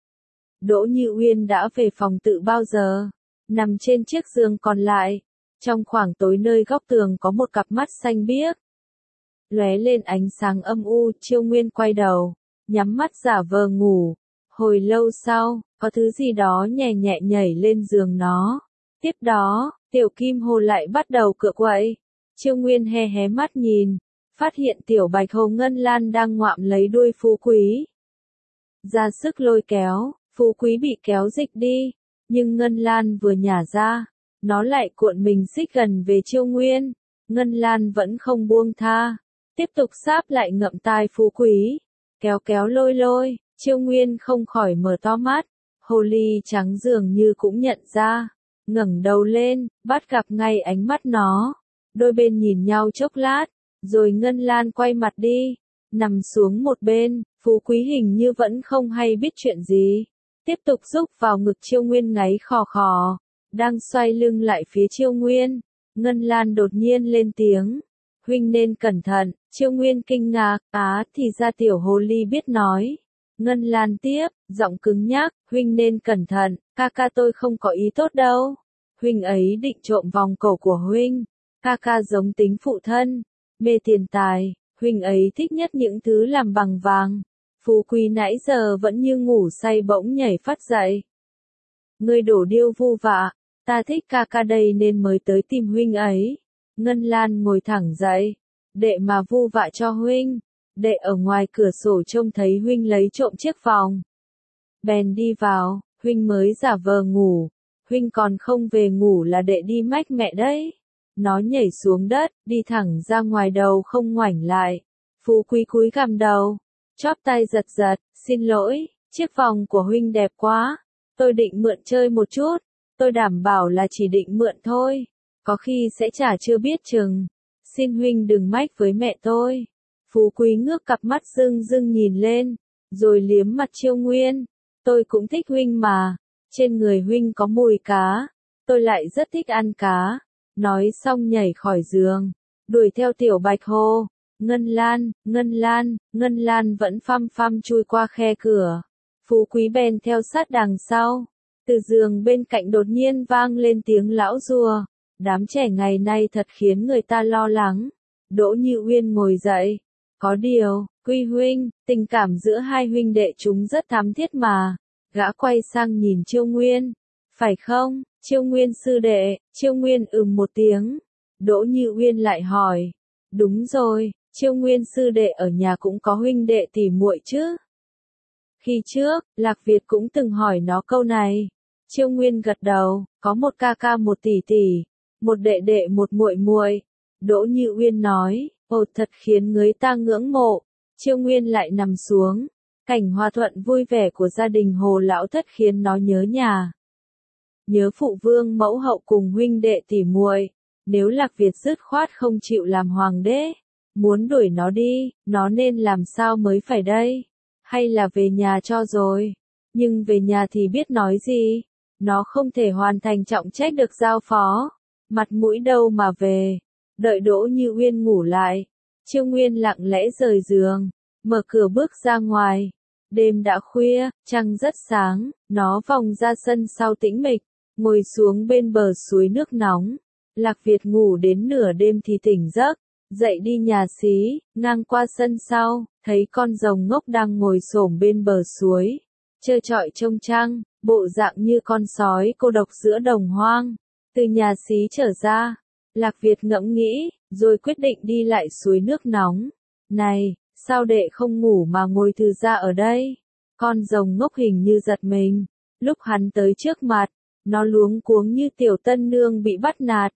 Đỗ Như Uyên đã về phòng tự bao giờ, nằm trên chiếc giường còn lại. Trong khoảng tối nơi góc tường có một cặp mắt xanh biếc, lóe lên ánh sáng âm u. Chiêu Nguyên quay đầu, nhắm mắt giả vờ ngủ. Hồi lâu sau, có thứ gì đó nhẹ nhẹ nhảy lên giường nó. Tiếp đó, Tiểu Kim Hồ lại bắt đầu cựa quậy. Chiêu Nguyên hé hé mắt nhìn, phát hiện Tiểu Bạch Hồ Ngân Lan đang ngoạm lấy đuôi Phú Quý. Ra sức lôi kéo, Phú Quý bị kéo dịch đi. Nhưng Ngân Lan vừa nhả ra, nó lại cuộn mình xích gần về Chiêu Nguyên. Ngân Lan vẫn không buông tha, tiếp tục sáp lại ngậm tai Phú Quý, kéo kéo lôi lôi. Chiêu Nguyên không khỏi mở to mắt, hồ ly trắng dường như cũng nhận ra, ngẩng đầu lên, bắt gặp ngay ánh mắt nó. Đôi bên nhìn nhau chốc lát, rồi Ngân Lan quay mặt đi, nằm xuống một bên. Phú Quý hình như vẫn không hay biết chuyện gì, tiếp tục rúc vào ngực Chiêu Nguyên ngáy khò khò. Đang xoay lưng lại phía Chiêu Nguyên, Ngân Lan đột nhiên lên tiếng, huynh nên cẩn thận. Chiêu Nguyên kinh ngạc, thì ra tiểu hồ ly biết nói. Ngân Lan tiếp, giọng cứng nhắc, huynh nên cẩn thận, ca ca tôi không có ý tốt đâu. Huynh ấy định trộm vòng cổ của huynh. Ca ca giống tính phụ thân, mê tiền tài, huynh ấy thích nhất những thứ làm bằng vàng. Phú Quý nãy giờ vẫn như ngủ say bỗng nhảy phát dậy. Ngươi đổ điêu vu vạ, ta thích ca ca đây nên mới tới tìm huynh ấy. Ngân Lan ngồi thẳng dậy, đệ mà vu vạ cho huynh. Đệ ở ngoài cửa sổ trông thấy huynh lấy trộm chiếc vòng. Bèn đi vào, huynh mới giả vờ ngủ. Huynh còn không về ngủ là đệ đi mách mẹ đấy. Nó nhảy xuống đất, đi thẳng ra ngoài đầu không ngoảnh lại. Phú Quý cúi gằm đầu, chóp tay giật giật, xin lỗi, chiếc vòng của huynh đẹp quá. Tôi định mượn chơi một chút, tôi đảm bảo là chỉ định mượn thôi. Có khi sẽ trả chưa biết chừng. Xin huynh đừng mách với mẹ tôi. Phú Quý ngước cặp mắt rưng rưng nhìn lên, rồi liếm mặt Chiêu Nguyên. Tôi cũng thích huynh mà, trên người huynh có mùi cá, tôi lại rất thích ăn cá. Nói xong nhảy khỏi giường, đuổi theo tiểu bạch hô, Ngân Lan, Ngân Lan. Ngân Lan vẫn phăm phăm chui qua khe cửa. Phú Quý bèn theo sát đằng sau. Từ giường bên cạnh đột nhiên vang lên tiếng lão rùa. Đám trẻ ngày nay thật khiến người ta lo lắng. Đỗ Như Uyên ngồi dậy. Có điều, Quy huynh, tình cảm giữa hai huynh đệ chúng rất thắm thiết mà. Gã quay sang nhìn Chiêu Nguyên. Phải không, Chiêu Nguyên sư đệ? Chiêu Nguyên một tiếng. Đỗ Như Uyên lại hỏi. Đúng rồi, Chiêu Nguyên sư đệ ở nhà cũng có huynh đệ tỉ muội chứ? Khi trước, Lạc Việt cũng từng hỏi nó câu này. Chiêu Nguyên gật đầu, có một ca ca một tỷ tỷ, một đệ đệ một muội muội. Đỗ Như Uyên nói, ồ thật khiến người ta ngưỡng mộ. Chiêu Nguyên lại nằm xuống. Cảnh hòa thuận vui vẻ của gia đình Hồ Lão Thất khiến nó nhớ nhà. Nhớ phụ vương mẫu hậu cùng huynh đệ tỉ muội. Nếu Lạc Việt dứt khoát không chịu làm hoàng đế, muốn đuổi nó đi, nó nên làm sao mới phải đây? Hay là về nhà cho rồi? Nhưng về nhà thì biết nói gì? Nó không thể hoàn thành trọng trách được giao phó. Mặt mũi đâu mà về? Đợi Đỗ Như Uyên ngủ lại, Chiêu Nguyên lặng lẽ rời giường, mở cửa bước ra ngoài. Đêm đã khuya, trăng rất sáng, nó vòng ra sân sau tĩnh mịch, ngồi xuống bên bờ suối nước nóng. Lạc Việt ngủ đến nửa đêm thì tỉnh giấc, dậy đi nhà xí, ngang qua sân sau, thấy con rồng ngốc đang ngồi xổm bên bờ suối, trơ trọi trông trăng, bộ dạng như con sói cô độc giữa đồng hoang. Từ nhà xí trở ra, Lạc Việt ngẫm nghĩ, rồi quyết định đi lại suối nước nóng. Này, sao đệ không ngủ mà ngồi thư ra ở đây? Con rồng ngốc hình như giật mình. Lúc hắn tới trước mặt, nó luống cuống như tiểu tân nương bị bắt nạt.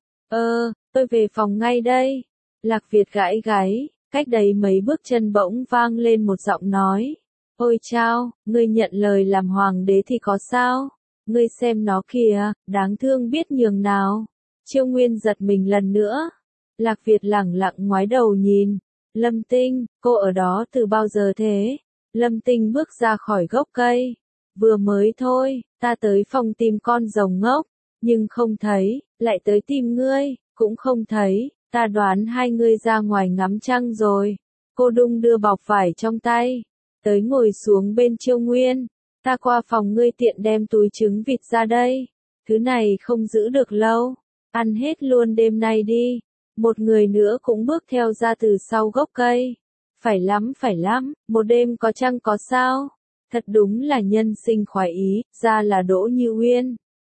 Tôi về phòng ngay đây. Lạc Việt gãi gáy, cách đấy mấy bước chân bỗng vang lên một giọng nói. Ôi chao, ngươi nhận lời làm hoàng đế thì có sao? Ngươi xem nó kìa, đáng thương biết nhường nào. Chiêu Nguyên giật mình lần nữa. Lạc Việt lẳng lặng ngoái đầu nhìn. Lâm Tinh, cô ở đó từ bao giờ thế? Lâm Tinh bước ra khỏi gốc cây. Vừa mới thôi, ta tới phòng tìm con rồng ngốc, nhưng không thấy, lại tới tìm ngươi, cũng không thấy, ta đoán hai ngươi ra ngoài ngắm trăng rồi. Cô đung đưa bọc vải trong tay, tới ngồi xuống bên Chiêu Nguyên. Ta qua phòng ngươi tiện đem túi trứng vịt ra đây. Thứ này không giữ được lâu, ăn hết luôn đêm nay đi. Một người nữa cũng bước theo ra từ sau gốc cây. Phải lắm, một đêm có trăng có sao. Thật đúng là nhân sinh khoái ý, ra là Đỗ Như Uyên.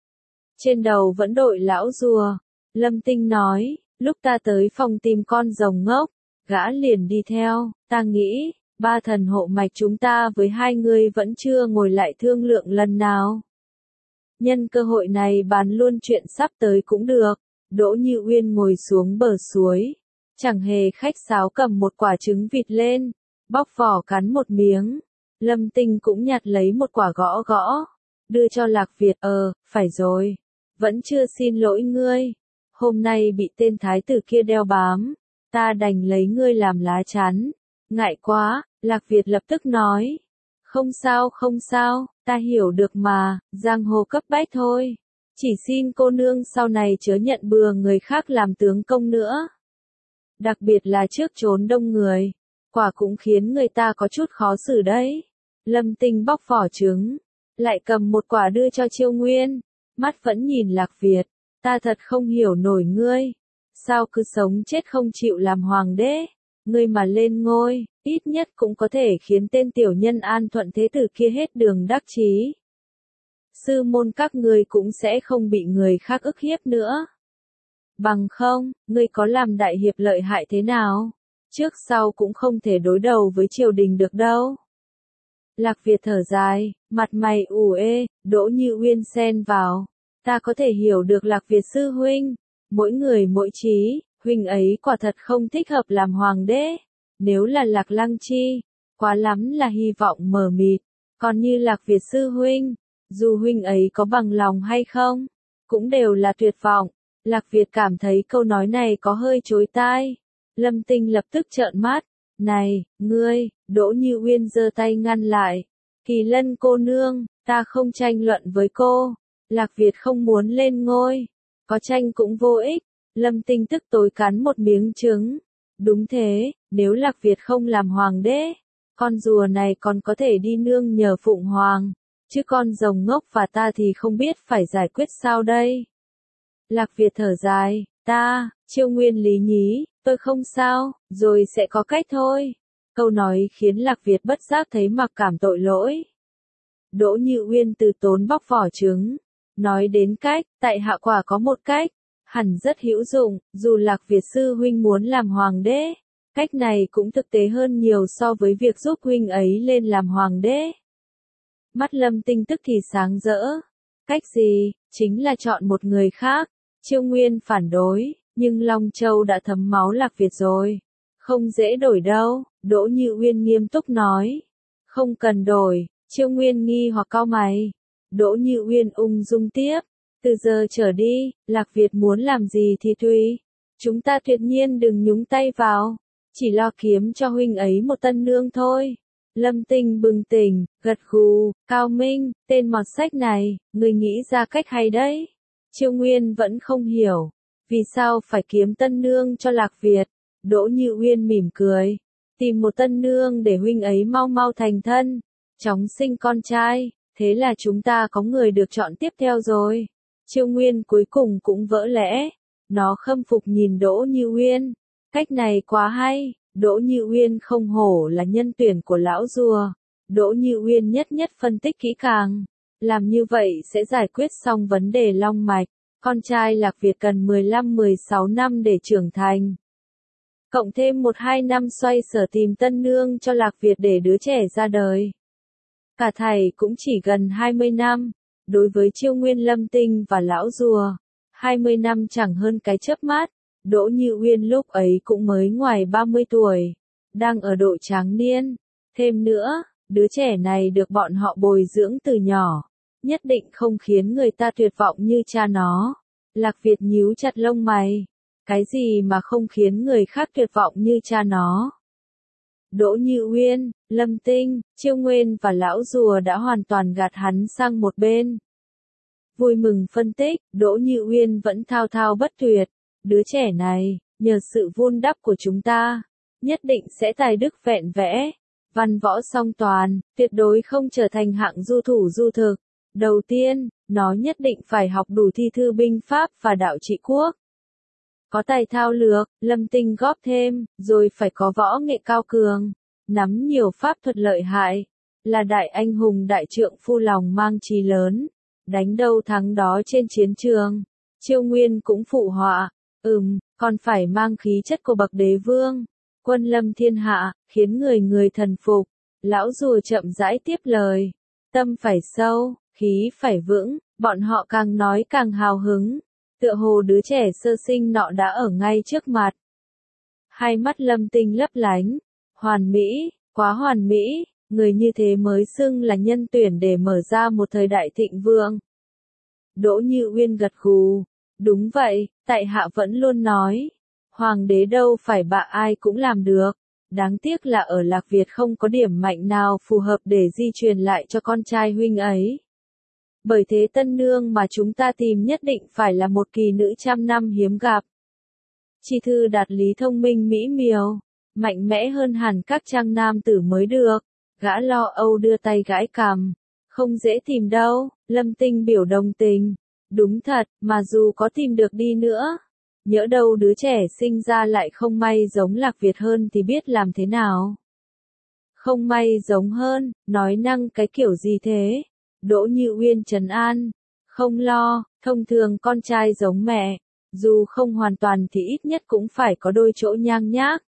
Trên đầu vẫn đội lão rùa. Lâm Tinh nói, lúc ta tới phòng tìm con rồng ngốc, gã liền đi theo, ta nghĩ, ba thần hộ mạch chúng ta với hai người vẫn chưa ngồi lại thương lượng lần nào. Nhân cơ hội này bàn luôn chuyện sắp tới cũng được. Đỗ Như Uyên ngồi xuống bờ suối. Chẳng hề khách sáo cầm một quả trứng vịt lên. Bóc vỏ cắn một miếng. Lâm Tinh cũng nhặt lấy một quả gõ gõ. Đưa cho Lạc Việt. Phải rồi. Vẫn chưa xin lỗi ngươi. Hôm nay bị tên thái tử kia đeo bám. Ta đành lấy ngươi làm lá chắn. Ngại quá, Lạc Việt lập tức nói. Không sao không sao, ta hiểu được mà, giang hồ cấp bách thôi. Chỉ xin cô nương sau này chớ nhận bừa người khác làm tướng công nữa. Đặc biệt là trước trốn đông người. Quả cũng khiến người ta có chút khó xử đấy. Lâm Tinh bóc vỏ trứng. Lại cầm một quả đưa cho Chiêu Nguyên. Mắt vẫn nhìn Lạc Việt. Ta thật không hiểu nổi ngươi. Sao cứ sống chết không chịu làm hoàng đế? Ngươi mà lên ngôi, ít nhất cũng có thể khiến tên tiểu nhân An Thuận thế tử kia hết đường đắc chí. Sư môn các ngươi cũng sẽ không bị người khác ức hiếp nữa. Bằng không, ngươi có làm đại hiệp lợi hại thế nào? Trước sau cũng không thể đối đầu với triều đình được đâu. Lạc Việt thở dài, mặt mày ủ ê, Đỗ Như Uyên xen vào. Ta có thể hiểu được Lạc Việt sư huynh. Mỗi người mỗi trí, huynh ấy quả thật không thích hợp làm hoàng đế. Nếu là Lạc Lăng Chi, quá lắm là hy vọng mờ mịt. Còn như Lạc Việt sư huynh, dù huynh ấy có bằng lòng hay không, cũng đều là tuyệt vọng. Lạc Việt cảm thấy câu nói này có hơi chối tai. Lâm Tinh lập tức trợn mắt. Này, ngươi, Đỗ Như Uyên giơ tay ngăn lại. Kỳ Lân cô nương, ta không tranh luận với cô. Lạc Việt không muốn lên ngôi. Có tranh cũng vô ích. Lâm Tinh tức tối cắn một miếng trứng. Đúng thế, nếu Lạc Việt không làm hoàng đế, con rùa này còn có thể đi nương nhờ Phụng Hoàng. Chứ con rồng ngốc và ta thì không biết phải giải quyết sao đây. Lạc Việt thở dài, Chiêu Nguyên lý nhí, tôi không sao, rồi sẽ có cách thôi. Câu nói khiến Lạc Việt bất giác thấy mặc cảm tội lỗi. Đỗ Như Uyên từ tốn bóc vỏ trứng. Nói đến cách, tại hạ quả có một cách. Hẳn rất hữu dụng, dù Lạc Việt sư huynh muốn làm hoàng đế. Cách này cũng thực tế hơn nhiều so với việc giúp huynh ấy lên làm hoàng đế. Mắt Lâm Tinh tức thì sáng rỡ. Cách gì? Chính là chọn một người khác. Chiêu Nguyên phản đối, nhưng Long Châu đã thấm máu Lạc Việt rồi. Không dễ đổi đâu, Đỗ Như Uyên nghiêm túc nói. Không cần đổi, Chiêu Nguyên nghi hoặc cau mày. Đỗ Như Uyên ung dung tiếp. Từ giờ trở đi, Lạc Việt muốn làm gì thì tùy. Chúng ta tuyệt nhiên đừng nhúng tay vào. Chỉ lo kiếm cho huynh ấy một tân nương thôi. Lâm Tinh bừng tỉnh, gật gù, Cao Minh, tên mọt sách này, người nghĩ ra cách hay đấy. Chiêu Nguyên vẫn không hiểu. Vì sao phải kiếm tân nương cho Lạc Việt? Đỗ Như Uyên mỉm cười. Tìm một tân nương để huynh ấy mau mau thành thân. Chóng sinh con trai. Thế là chúng ta có người được chọn tiếp theo rồi. Chiêu Nguyên cuối cùng cũng vỡ lẽ. Nó khâm phục nhìn Đỗ Như Uyên. Cách này quá hay. Đỗ Như Uyên không hổ là nhân tuyển của lão rùa. Đỗ Như Uyên nhất nhất phân tích kỹ càng. Làm như vậy sẽ giải quyết xong vấn đề long mạch. Con trai Lạc Việt cần 15-16 năm để trưởng thành. Cộng thêm 1-2 năm xoay sở tìm tân nương cho Lạc Việt để đứa trẻ ra đời. Cả thảy cũng chỉ gần 20 năm. Đối với Chiêu Nguyên, Lâm Tinh và lão rùa, 20 năm chẳng hơn cái chớp mắt. Đỗ Như Uyên lúc ấy cũng mới ngoài 30 tuổi. Đang ở độ tráng niên. Thêm nữa, đứa trẻ này được bọn họ bồi dưỡng từ nhỏ. Nhất định không khiến người ta tuyệt vọng như cha nó. Lạc Việt nhíu chặt lông mày. Cái gì mà không khiến người khác tuyệt vọng như cha nó? Đỗ Như Uyên, Lâm Tinh, Chiêu Nguyên và lão rùa đã hoàn toàn gạt hắn sang một bên. Vui mừng phân tích, Đỗ Như Uyên vẫn thao thao bất tuyệt. Đứa trẻ này, nhờ sự vun đắp của chúng ta, nhất định sẽ tài đức vẹn vẽ, văn võ song toàn, tuyệt đối không trở thành hạng du thủ du thực. Đầu tiên, nó nhất định phải học đủ thi thư binh pháp và đạo trị quốc. Có tài thao lược, Lâm Tinh góp thêm, rồi phải có võ nghệ cao cường, nắm nhiều pháp thuật lợi hại, là đại anh hùng đại trượng phu lòng mang chí lớn, đánh đâu thắng đó trên chiến trường. Chiêu Nguyên cũng phụ họa, còn phải mang khí chất của bậc đế vương, quân lâm thiên hạ, khiến người người thần phục. Lão rùa chậm rãi tiếp lời, tâm phải sâu, khí phải vững, Bọn họ càng nói càng hào hứng, tựa hồ đứa trẻ sơ sinh nọ đã ở ngay trước mặt. Hai mắt Lâm Tinh lấp lánh, hoàn mỹ, quá hoàn mỹ, người như thế mới xưng là nhân tuyển để mở ra một thời đại thịnh vượng. Đỗ Như Uyên gật gù, đúng vậy, tại hạ vẫn luôn nói, hoàng đế đâu phải bạ ai cũng làm được, đáng tiếc là ở Lạc Việt không có điểm mạnh nào phù hợp để di truyền lại cho con trai huynh ấy. Bởi thế tân nương mà chúng ta tìm nhất định phải là một kỳ nữ trăm năm hiếm gặp. Chi thư đạt lý thông minh mỹ miều, mạnh mẽ hơn hẳn các trang nam tử mới được. Gã lo âu đưa tay gãi cằm. Không dễ tìm đâu, Lâm Tinh biểu đồng tình. Đúng thật, mà dù có tìm được đi nữa, nhỡ đâu đứa trẻ sinh ra lại không may giống Lạc Việt hơn thì biết làm thế nào. Không may giống hơn, nói năng cái kiểu gì thế? Đỗ Như Uyên trấn an. Không lo, thông thường con trai giống mẹ, dù không hoàn toàn thì ít nhất cũng phải có đôi chỗ nhang nhác.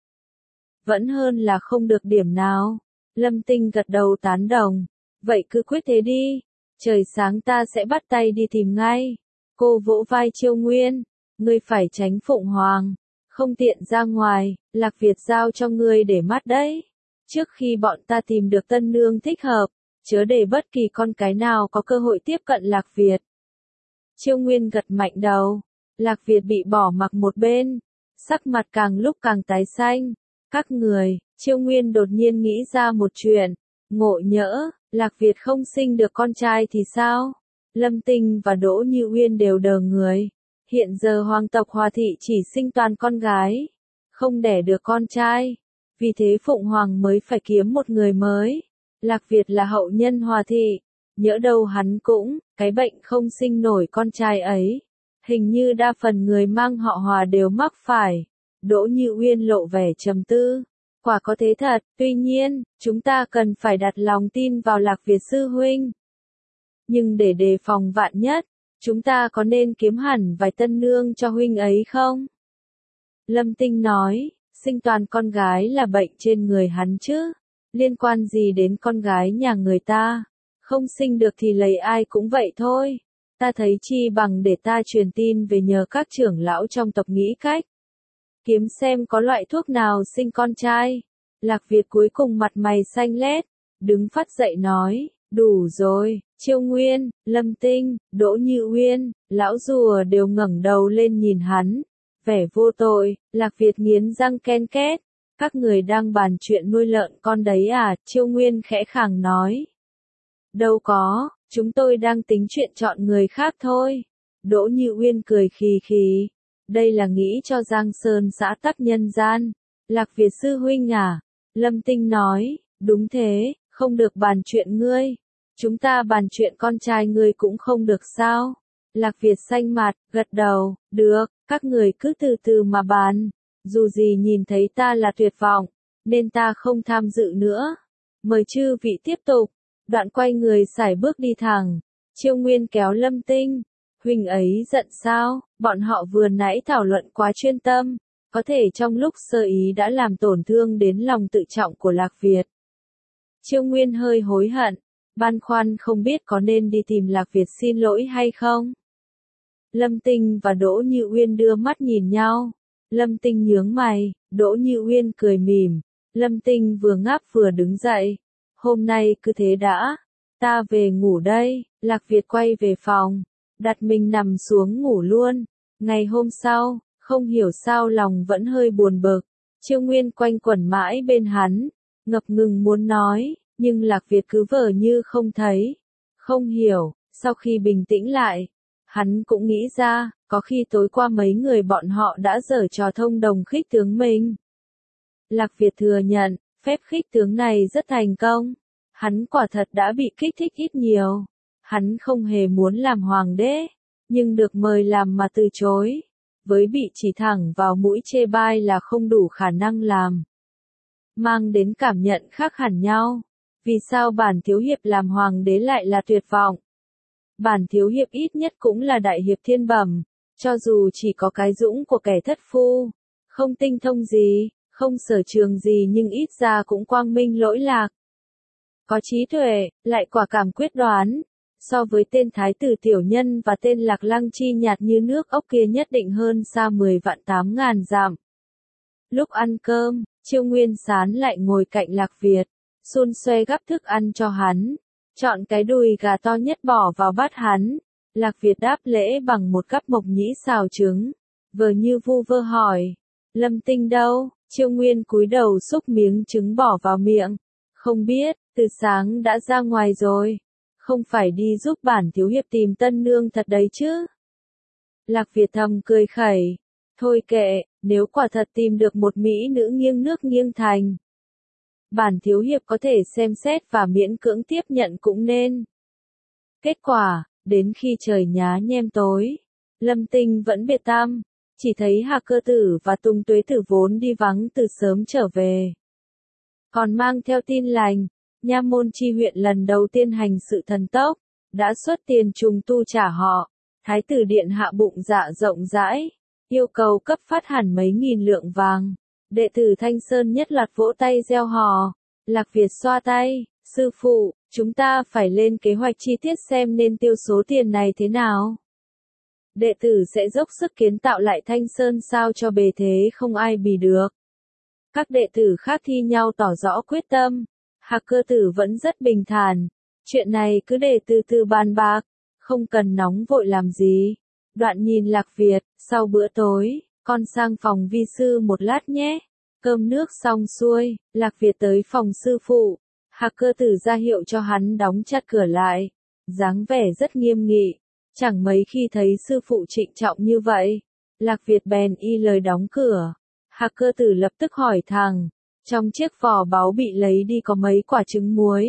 Vẫn hơn là không được điểm nào. Lâm Tinh gật đầu tán đồng. Vậy cứ quyết thế đi. Trời sáng ta sẽ bắt tay đi tìm ngay. Cô vỗ vai Chiêu Nguyên. Ngươi phải tránh Phụng Hoàng. Không tiện ra ngoài, Lạc Việt giao cho ngươi để mắt đấy. Trước khi bọn ta tìm được tân nương thích hợp, chớ để bất kỳ con cái nào có cơ hội tiếp cận Lạc Việt. Chiêu Nguyên gật mạnh đầu. Lạc Việt bị bỏ mặc một bên. Sắc mặt càng lúc càng tái xanh. Các người, Chiêu Nguyên đột nhiên nghĩ ra một chuyện. Ngộ nhỡ, Lạc Việt không sinh được con trai thì sao? Lâm Tinh và Đỗ Như Uyên đều đờ người. Hiện giờ hoàng tộc Hòa Thị chỉ sinh toàn con gái, không đẻ được con trai. Vì thế Phụng Hoàng mới phải kiếm một người mới. Lạc Việt là hậu nhân Hòa Thị, nhỡ đâu hắn cũng, cái bệnh không sinh nổi con trai ấy. Hình như đa phần người mang họ Hòa đều mắc phải. Đỗ Như Uyên lộ vẻ trầm tư. Quả có thế thật, tuy nhiên, chúng ta cần phải đặt lòng tin vào Lạc Việt sư huynh. Nhưng để đề phòng vạn nhất, chúng ta có nên kiếm hẳn vài tân nương cho huynh ấy không? Lâm Tinh nói, sinh toàn con gái là bệnh trên người hắn chứ, liên quan gì đến con gái nhà người ta, không sinh được thì lấy ai cũng vậy thôi. Ta thấy chi bằng để ta truyền tin về nhờ các trưởng lão trong tộc nghĩ cách. Kiếm xem có loại thuốc nào sinh con trai. Lạc Việt cuối cùng mặt mày xanh lét, đứng phát dậy nói, đủ rồi. Chiêu Nguyên, Lâm Tinh, Đỗ Như Uyên, lão rùa đều ngẩng đầu lên nhìn hắn. Vẻ vô tội, Lạc Việt nghiến răng ken két. Các người đang bàn chuyện nuôi lợn con đấy à? Chiêu Nguyên khẽ khàng nói. Đâu có, chúng tôi đang tính chuyện chọn người khác thôi. Đỗ Như Uyên cười khì khì. Đây là nghĩ cho Giang Sơn xã tắc nhân gian. Lạc Việt sư huynh à? Lâm Tinh nói, đúng thế, không được bàn chuyện ngươi. Chúng ta bàn chuyện con trai ngươi cũng không được sao? Lạc Việt xanh mặt, gật đầu, được, các người cứ từ từ mà bàn. Dù gì nhìn thấy ta là tuyệt vọng, nên ta không tham dự nữa. Mời chư vị tiếp tục. Đoạn quay người sải bước đi thẳng. Chiêu Nguyên kéo Lâm Tinh. Huynh ấy giận sao? Bọn họ vừa nãy thảo luận quá chuyên tâm. Có thể trong lúc sơ ý đã làm tổn thương đến lòng tự trọng của Lạc Việt. Chiêu Nguyên hơi hối hận. Băn khoăn không biết có nên đi tìm Lạc Việt xin lỗi hay không. Lâm Tinh và Đỗ Như Uyên đưa mắt nhìn nhau. Lâm Tinh nhướng mày, Đỗ Như Uyên cười mỉm. Lâm Tinh vừa ngáp vừa đứng dậy. Hôm nay cứ thế đã. Ta về ngủ đây. Lạc Việt quay về phòng. Đặt mình nằm xuống ngủ luôn. Ngày hôm sau, không hiểu sao lòng vẫn hơi buồn bực. Chiêu Nguyên quanh quẩn mãi bên hắn. Ngập ngừng muốn nói, nhưng Lạc Việt cứ vờ như không thấy. Không hiểu, sau khi bình tĩnh lại, hắn cũng nghĩ ra, có khi tối qua mấy người bọn họ đã giở trò thông đồng khích tướng mình. Lạc Việt thừa nhận, phép khích tướng này rất thành công. Hắn quả thật đã bị kích thích ít nhiều. Hắn không hề muốn làm hoàng đế, nhưng được mời làm mà từ chối. Với bị chỉ thẳng vào mũi chê bai là không đủ khả năng làm. Mang đến cảm nhận khác hẳn nhau. Vì sao bản thiếu hiệp làm hoàng đế lại là tuyệt vọng? Bản thiếu hiệp ít nhất cũng là đại hiệp thiên bẩm, cho dù chỉ có cái dũng của kẻ thất phu, không tinh thông gì, không sở trường gì nhưng ít ra cũng quang minh lỗi lạc. Có trí tuệ, lại quả cảm quyết đoán, so với tên thái tử tiểu nhân và tên Lạc Lăng chi nhạt như nước ốc kia nhất định hơn xa 10 vạn 8.000 dặm. Lúc ăn cơm, Chiêu Nguyên Sán lại ngồi cạnh Lạc Việt, xun xoe gắp thức ăn cho hắn, chọn cái đùi gà to nhất bỏ vào bát hắn. Lạc Việt đáp lễ bằng một cắp mộc nhĩ xào trứng, vờ như vu vơ hỏi, Lâm Tinh đâu? Chiêu Nguyên cúi đầu xúc miếng trứng bỏ vào miệng, không biết, từ sáng đã ra ngoài rồi, không phải đi giúp bản thiếu hiệp tìm tân nương thật đấy chứ? Lạc Việt thầm cười khẩy, thôi kệ, nếu quả thật tìm được một mỹ nữ nghiêng nước nghiêng thành, bản thiếu hiệp có thể xem xét và miễn cưỡng tiếp nhận cũng nên. Kết quả, đến khi trời nhá nhem tối, Lâm Tinh vẫn biệt tăm, chỉ thấy Hạc Cơ Tử và Tùng Tuế Tử vốn đi vắng từ sớm trở về. Còn mang theo tin lành, Nha Môn Chi huyện lần đầu tiên hành sự thần tốc, đã xuất tiền trùng tu trả họ. Thái tử điện hạ bụng dạ rộng rãi, yêu cầu cấp phát hẳn mấy nghìn lượng vàng. Đệ tử Thanh Sơn nhất loạt vỗ tay reo hò. Lạc Việt xoa tay, sư phụ, chúng ta phải lên kế hoạch chi tiết xem nên tiêu số tiền này thế nào. Đệ tử sẽ dốc sức kiến tạo lại Thanh Sơn sao cho bề thế không ai bì được. Các đệ tử khác thi nhau tỏ rõ quyết tâm. Hạc Cơ Tử vẫn rất bình thản. Chuyện này cứ để từ từ bàn bạc, không cần nóng vội làm gì. Đoạn nhìn Lạc Việt, sau bữa tối, con sang phòng vi sư một lát nhé. Cơm nước xong xuôi, Lạc Việt tới phòng sư phụ. Hạc Cơ Tử ra hiệu cho hắn đóng chặt cửa lại. Dáng vẻ rất nghiêm nghị. Chẳng mấy khi thấy sư phụ trịnh trọng như vậy. Lạc Việt bèn y lời đóng cửa. Hạc Cơ Tử lập tức hỏi thằng, trong chiếc vỏ báu bị lấy đi có mấy quả trứng muối?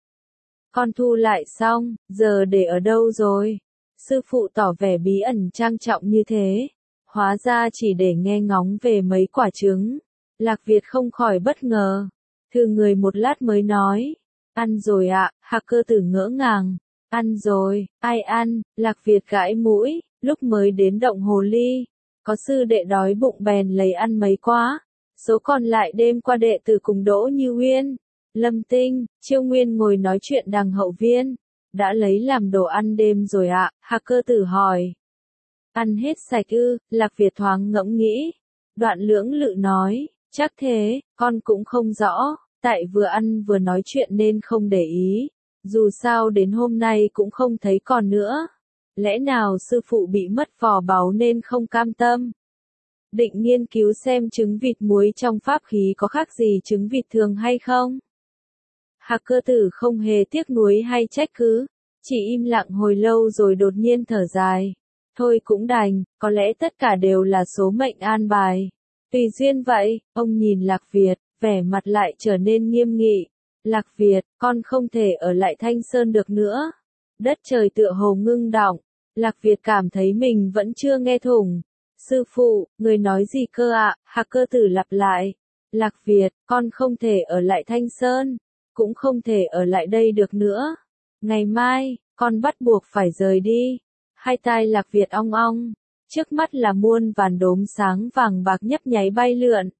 Con thu lại xong, giờ để ở đâu rồi? Sư phụ tỏ vẻ bí ẩn trang trọng như thế. Hóa ra chỉ để nghe ngóng về mấy quả trứng. Lạc Việt không khỏi bất ngờ. Thử người một lát mới nói. Ăn rồi ạ, Hạc Cơ Tử ngỡ ngàng. Ăn rồi, ai ăn? Lạc Việt gãi mũi, lúc mới đến động hồ ly. Có sư đệ đói bụng bèn lấy ăn mấy quá. Số còn lại đêm qua đệ tử cùng Đỗ Như Uyên, Lâm Tinh, Chiêu Nguyên ngồi nói chuyện đằng hậu viên. Đã lấy làm đồ ăn đêm rồi ạ, Hạc Cơ Tử hỏi. Ăn hết sạch ư? Lạc Việt thoáng ngẫm nghĩ. Đoạn lưỡng lự nói, chắc thế, con cũng không rõ, tại vừa ăn vừa nói chuyện nên không để ý. Dù sao đến hôm nay cũng không thấy còn nữa. Lẽ nào sư phụ bị mất vỏ báu nên không cam tâm? Định nghiên cứu xem trứng vịt muối trong pháp khí có khác gì trứng vịt thường hay không? Hạc Cơ Tử không hề tiếc nuối hay trách cứ, chỉ im lặng hồi lâu rồi đột nhiên thở dài. Thôi cũng đành, có lẽ tất cả đều là số mệnh an bài. Tùy duyên vậy, ông nhìn Lạc Việt, vẻ mặt lại trở nên nghiêm nghị. Lạc Việt, con không thể ở lại Thanh Sơn được nữa. Đất trời tựa hồ ngưng đọng. Lạc Việt cảm thấy mình vẫn chưa nghe thủng. Sư phụ, người nói gì cơ ạ? Hạc Cơ Tử lặp lại. Lạc Việt, con không thể ở lại Thanh Sơn, cũng không thể ở lại đây được nữa. Ngày mai, con bắt buộc phải rời đi. Hai tai Lạc Việt ong ong, trước mắt là muôn vàn đốm sáng vàng bạc nhấp nháy bay lượn.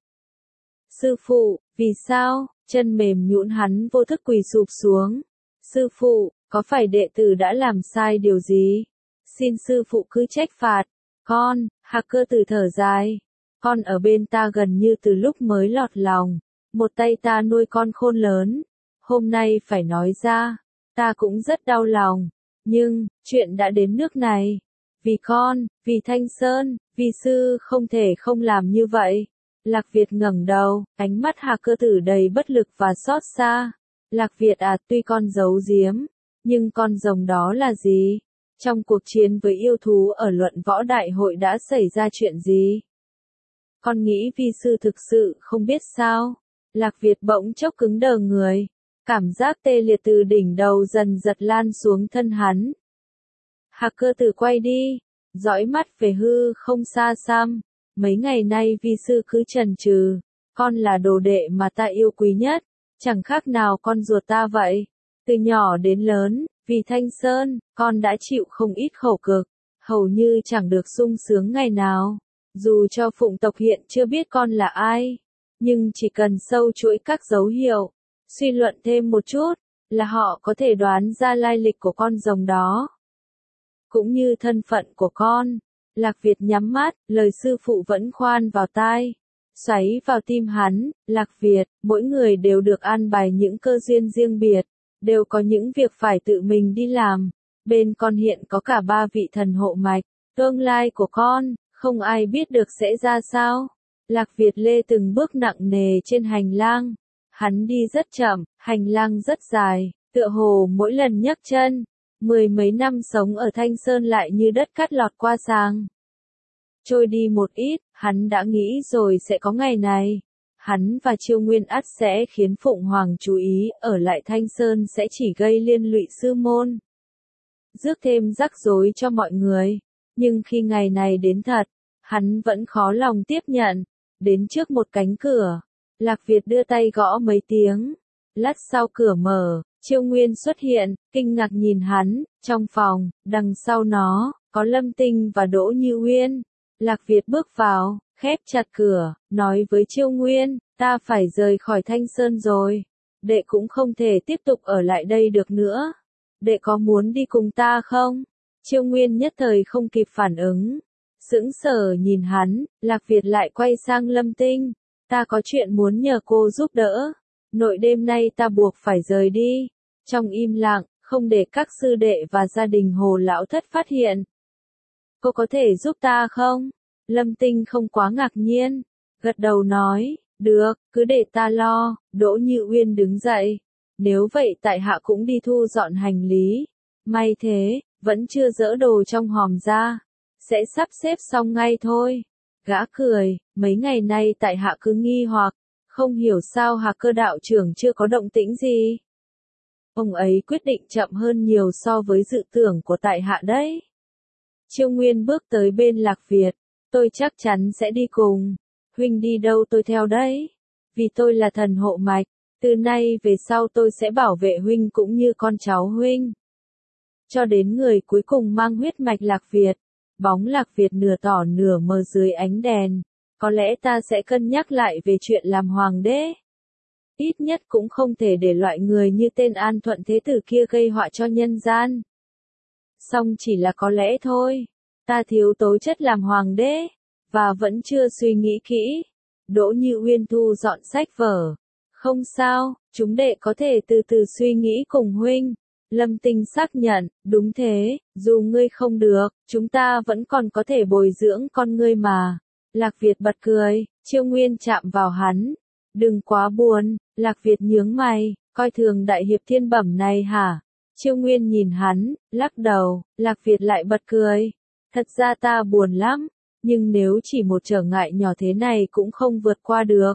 Sư phụ, vì sao? Chân mềm nhũn hắn vô thức quỳ sụp xuống. Sư phụ, có phải đệ tử đã làm sai điều gì? Xin sư phụ cứ trách phạt. Con, Hạc Cơ Tử thở dài. Con ở bên ta gần như từ lúc mới lọt lòng. Một tay ta nuôi con khôn lớn. Hôm nay phải nói ra, ta cũng rất đau lòng. Nhưng, chuyện đã đến nước này. Vì con, vì Thanh Sơn, vì sư không thể không làm như vậy. Lạc Việt ngẩng đầu, ánh mắt Hạc Cơ Tử đầy bất lực và xót xa. Lạc Việt à, tuy con giấu giếm, nhưng con rồng đó là gì? Trong cuộc chiến với yêu thú ở luận võ đại hội đã xảy ra chuyện gì? Con nghĩ vi sư thực sự không biết sao? Lạc Việt bỗng chốc cứng đờ người. Cảm giác tê liệt từ đỉnh đầu dần giật lan xuống thân hắn. Hạc Cơ Tử quay đi, dõi mắt về hư không xa xăm. Mấy ngày nay vi sư cứ chần chừ. Con là đồ đệ mà ta yêu quý nhất. Chẳng khác nào con ruột ta vậy. Từ nhỏ đến lớn, vì Thanh Sơn, con đã chịu không ít khổ cực. Hầu như chẳng được sung sướng ngày nào. Dù cho Phụng tộc hiện chưa biết con là ai. Nhưng chỉ cần sâu chuỗi các dấu hiệu. Suy luận thêm một chút, là họ có thể đoán ra lai lịch của con rồng đó, cũng như thân phận của con. Lạc Việt nhắm mắt, lời sư phụ vẫn khoan vào tai, xoáy vào tim hắn. Lạc Việt, mỗi người đều được an bài những cơ duyên riêng biệt, đều có những việc phải tự mình đi làm. Bên con hiện có cả 3 vị thần hộ mạch, tương lai của con, không ai biết được sẽ ra sao. Lạc Việt lê từng bước nặng nề trên hành lang. Hắn đi rất chậm, hành lang rất dài, tựa hồ mỗi lần nhấc chân, 10 mấy năm sống ở Thanh Sơn lại như đất cát lọt qua sàng. Trôi đi một ít, hắn đã nghĩ rồi sẽ có ngày này. Hắn và Chiêu Nguyên ắt sẽ khiến Phụng Hoàng chú ý, ở lại Thanh Sơn sẽ chỉ gây liên lụy sư môn, rước thêm rắc rối cho mọi người. Nhưng khi ngày này đến thật, hắn vẫn khó lòng tiếp nhận. Đến trước một cánh cửa, Lạc Việt đưa tay gõ mấy tiếng. Lát sau cửa mở, Chiêu Nguyên xuất hiện, kinh ngạc nhìn hắn. Trong phòng, đằng sau nó, có Lâm Tinh và Đỗ Như Uyên. Lạc Việt bước vào, khép chặt cửa, nói với Chiêu Nguyên, ta phải rời khỏi Thanh Sơn rồi. Đệ cũng không thể tiếp tục ở lại đây được nữa. Đệ có muốn đi cùng ta không? Chiêu Nguyên nhất thời không kịp phản ứng, sững sờ nhìn hắn. Lạc Việt lại quay sang Lâm Tinh, ta có chuyện muốn nhờ cô giúp đỡ. Nội đêm nay ta buộc phải rời đi. Trong im lặng, không để các sư đệ và gia đình Hồ lão thất phát hiện. Cô có thể giúp ta không? Lâm Tinh không quá ngạc nhiên, gật đầu nói, được, cứ để ta lo. Đỗ Như Uyên đứng dậy, nếu vậy tại hạ cũng đi thu dọn hành lý. May thế, vẫn chưa dỡ đồ trong hòm ra, sẽ sắp xếp xong ngay thôi. Gã cười, mấy ngày nay tại hạ cứ nghi hoặc, không hiểu sao Hạc Cơ đạo trưởng chưa có động tĩnh gì. Ông ấy quyết định chậm hơn nhiều so với dự tưởng của tại hạ đấy. Chiêu Nguyên bước tới bên Lạc Việt, tôi chắc chắn sẽ đi cùng. Huynh đi đâu tôi theo đấy. Vì tôi là thần hộ mạch, từ nay về sau tôi sẽ bảo vệ huynh cũng như con cháu huynh. Cho đến người cuối cùng mang huyết mạch Lạc Việt. Bóng Lạc Việt nửa tỏ nửa mờ dưới ánh đèn. Có lẽ ta sẽ cân nhắc lại về chuyện làm hoàng đế. Ít nhất cũng không thể để loại người như tên An Thuận Thế Tử kia gây họa cho nhân gian. Song chỉ là có lẽ thôi. Ta thiếu tố chất làm hoàng đế, và vẫn chưa suy nghĩ kỹ. Đỗ Như Uyên thu dọn sách vở. Không sao, chúng đệ có thể từ từ suy nghĩ cùng huynh. Lâm Tinh xác nhận, đúng thế, dù ngươi không được, chúng ta vẫn còn có thể bồi dưỡng con ngươi mà. Lạc Việt bật cười, Chiêu Nguyên chạm vào hắn. Đừng quá buồn. Lạc Việt nhướng mày, coi thường đại hiệp thiên bẩm này hả? Chiêu Nguyên nhìn hắn, lắc đầu. Lạc Việt lại bật cười. Thật ra ta buồn lắm, nhưng nếu chỉ một trở ngại nhỏ thế này cũng không vượt qua được,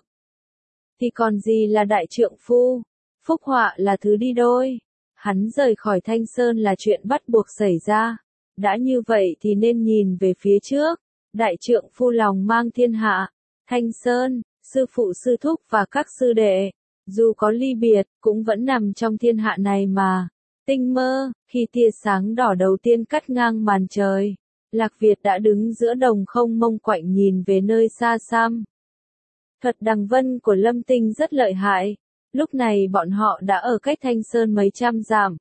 thì còn gì là đại trượng phu? Phúc họa là thứ đi đôi. Hắn rời khỏi Thanh Sơn là chuyện bắt buộc xảy ra. Đã như vậy thì nên nhìn về phía trước. Đại trượng phu lòng mang thiên hạ. Thanh Sơn, sư phụ sư thúc và các sư đệ, dù có ly biệt, cũng vẫn nằm trong thiên hạ này mà. Tinh mơ, khi tia sáng đỏ đầu tiên cắt ngang màn trời, Lạc Việt đã đứng giữa đồng không mông quạnh nhìn về nơi xa xăm. Thuật đằng vân của Lâm Tinh rất lợi hại. Lúc này bọn họ đã ở cách Thanh Sơn mấy trăm dặm.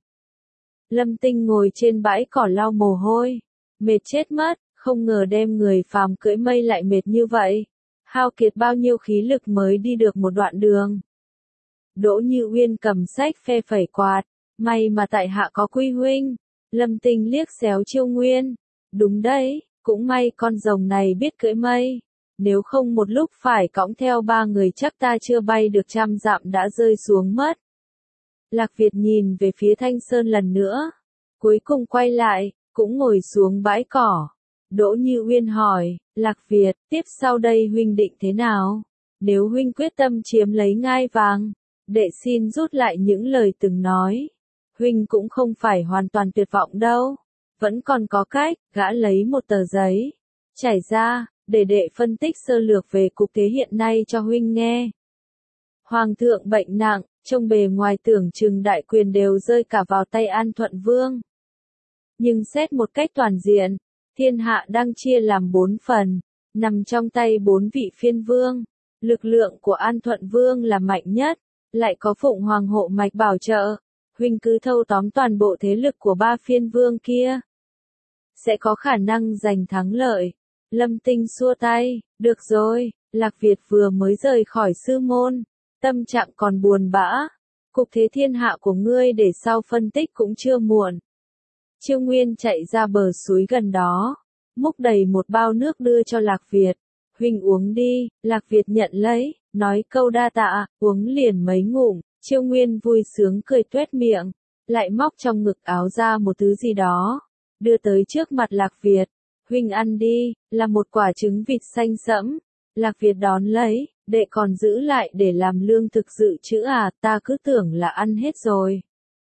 Lâm Tinh ngồi trên bãi cỏ lau mồ hôi. Mệt chết mất, không ngờ đem người phàm cưỡi mây lại mệt như vậy. Hao kiệt bao nhiêu khí lực mới đi được một đoạn đường. Đỗ Như Uyên cầm sách phe phẩy quạt. May mà tại hạ có Quy huynh. Lâm Tinh liếc xéo Chiêu Nguyên. Đúng đấy, cũng may con rồng này biết cưỡi mây. Nếu không một lúc phải cõng theo 3 người chắc ta chưa bay được 100 dặm đã rơi xuống mất. Lạc Việt nhìn về phía Thanh Sơn lần nữa. Cuối cùng quay lại, cũng ngồi xuống bãi cỏ. Đỗ Như Uyên hỏi, Lạc Việt, tiếp sau đây huynh định thế nào? Nếu huynh quyết tâm chiếm lấy ngai vàng, đệ xin rút lại những lời từng nói. Huynh cũng không phải hoàn toàn tuyệt vọng đâu. Vẫn còn có cách. Gã lấy một tờ giấy, trải ra, để đệ phân tích sơ lược về cục thế hiện nay cho huynh nghe. Hoàng thượng bệnh nặng, trông bề ngoài tưởng chừng đại quyền đều rơi cả vào tay An Thuận Vương. Nhưng xét một cách toàn diện, thiên hạ đang chia làm 4 phần, nằm trong tay 4 vị phiên vương. Lực lượng của An Thuận Vương là mạnh nhất, lại có Phụng Hoàng hộ mạch bảo trợ. huynh cứ thâu tóm toàn bộ thế lực của ba phiên vương kia. Sẽ có khả năng giành thắng lợi. Lâm Tinh xua tay, được rồi, Lạc Việt vừa mới rời khỏi sư môn, tâm trạng còn buồn bã. Cục thế thiên hạ của ngươi để sau phân tích cũng chưa muộn. Chiêu Nguyên chạy ra bờ suối gần đó, múc đầy một bao nước đưa cho Lạc Việt. Huynh uống đi, Lạc Việt nhận lấy, nói câu đa tạ, uống liền mấy ngụm. Chiêu Nguyên vui sướng cười tuét miệng, lại móc trong ngực áo ra một thứ gì đó, đưa tới trước mặt Lạc Việt. Huynh ăn đi, là một quả trứng vịt xanh sẫm. Lạc Việt đón lấy, đệ còn giữ lại để làm lương thực dự trữ à, ta cứ tưởng là ăn hết rồi.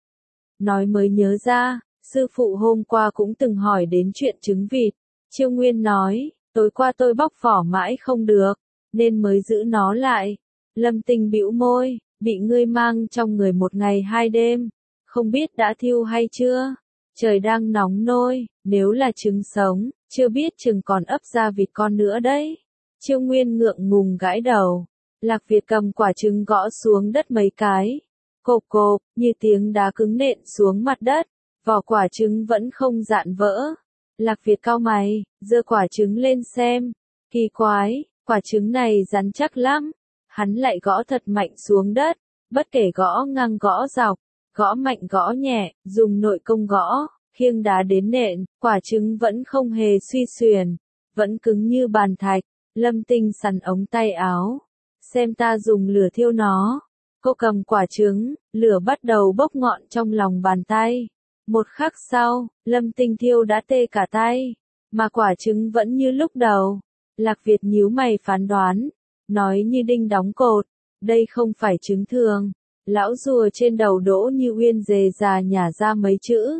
Nói mới nhớ ra, sư phụ hôm qua cũng từng hỏi đến chuyện trứng vịt. Chiêu Nguyên nói, tối qua tôi bóc vỏ mãi không được, nên mới giữ nó lại. Lâm Tinh bĩu môi, bị ngươi mang trong người 1 ngày 2 đêm, không biết đã thiêu hay chưa? Trời đang nóng nôi, nếu là trứng sống, chưa biết chừng còn ấp ra vịt con nữa đấy. Chiêu Nguyên ngượng ngùng gãi đầu. Lạc Việt cầm quả trứng gõ xuống đất mấy cái. Cộp cộp, như tiếng đá cứng nện xuống mặt đất. Vỏ quả trứng vẫn không dạn vỡ. Lạc Việt cau mày, giơ quả trứng lên xem. Kỳ quái, quả trứng này rắn chắc lắm. Hắn lại gõ thật mạnh xuống đất. Bất kể gõ ngang gõ dọc, gõ mạnh gõ nhẹ, dùng nội công gõ, khiêng đá đến nện, quả trứng vẫn không hề suy xuyển, vẫn cứng như bàn thạch. Lâm Tinh sắn ống tay áo, xem ta dùng lửa thiêu nó. Cô cầm quả trứng, lửa bắt đầu bốc ngọn trong lòng bàn tay. Một khắc sau, Lâm Tinh thiêu đã tê cả tay, mà quả trứng vẫn như lúc đầu. Lạc Việt nhíu mày phán đoán, nói như đinh đóng cột, đây không phải trứng thường. Lão rùa trên đầu Đỗ Như Uyên dề già nhả ra mấy chữ.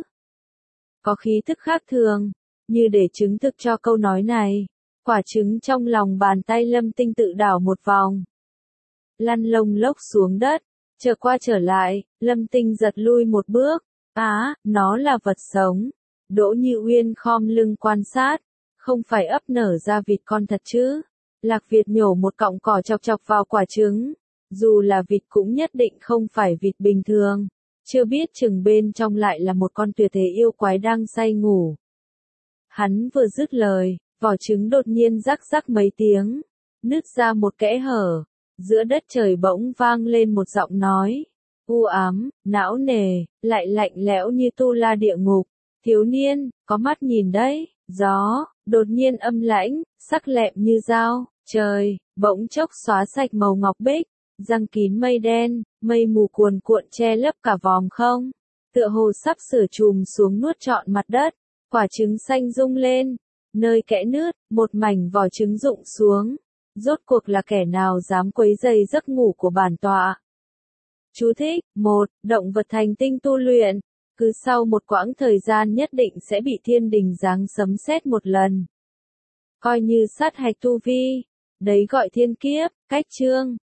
Có khí thức khác thường, như để chứng thực cho câu nói này. Quả trứng trong lòng bàn tay Lâm Tinh tự đảo một vòng, lăn lông lốc xuống đất, trở qua trở lại, Lâm Tinh giật lui một bước. Á, nó là vật sống. Đỗ Như Uyên khom lưng quan sát, không phải ấp nở ra vịt con thật chứ? Lạc Việt nhổ một cọng cỏ chọc chọc vào quả trứng. Dù là vịt cũng nhất định không phải vịt bình thường. Chưa biết chừng bên trong lại là một con tuyệt thế yêu quái đang say ngủ. Hắn vừa dứt lời, vỏ trứng đột nhiên rắc rắc mấy tiếng, nứt ra một kẽ hở. Giữa đất trời bỗng vang lên một giọng nói, u ám, não nề, lại lạnh lẽo như tu la địa ngục. Thiếu niên, có mắt nhìn đấy. Gió, đột nhiên âm lãnh, sắc lẹm như dao. Trời, bỗng chốc xóa sạch màu ngọc bích, giăng kín mây đen, mây mù cuồn cuộn che lấp cả vòm không. Tựa hồ sắp sửa trùm xuống nuốt trọn mặt đất. Quả trứng xanh rung lên, nơi kẽ nứt, một mảnh vỏ trứng rụng xuống. Rốt cuộc là kẻ nào dám quấy rầy giấc ngủ của bản tọa? Chú thích: 1. Động vật thành tinh tu luyện, cứ sau một quãng thời gian nhất định sẽ bị thiên đình giáng sấm sét một lần. Coi như sát hạch tu vi, đấy gọi thiên kiếp. Cách chương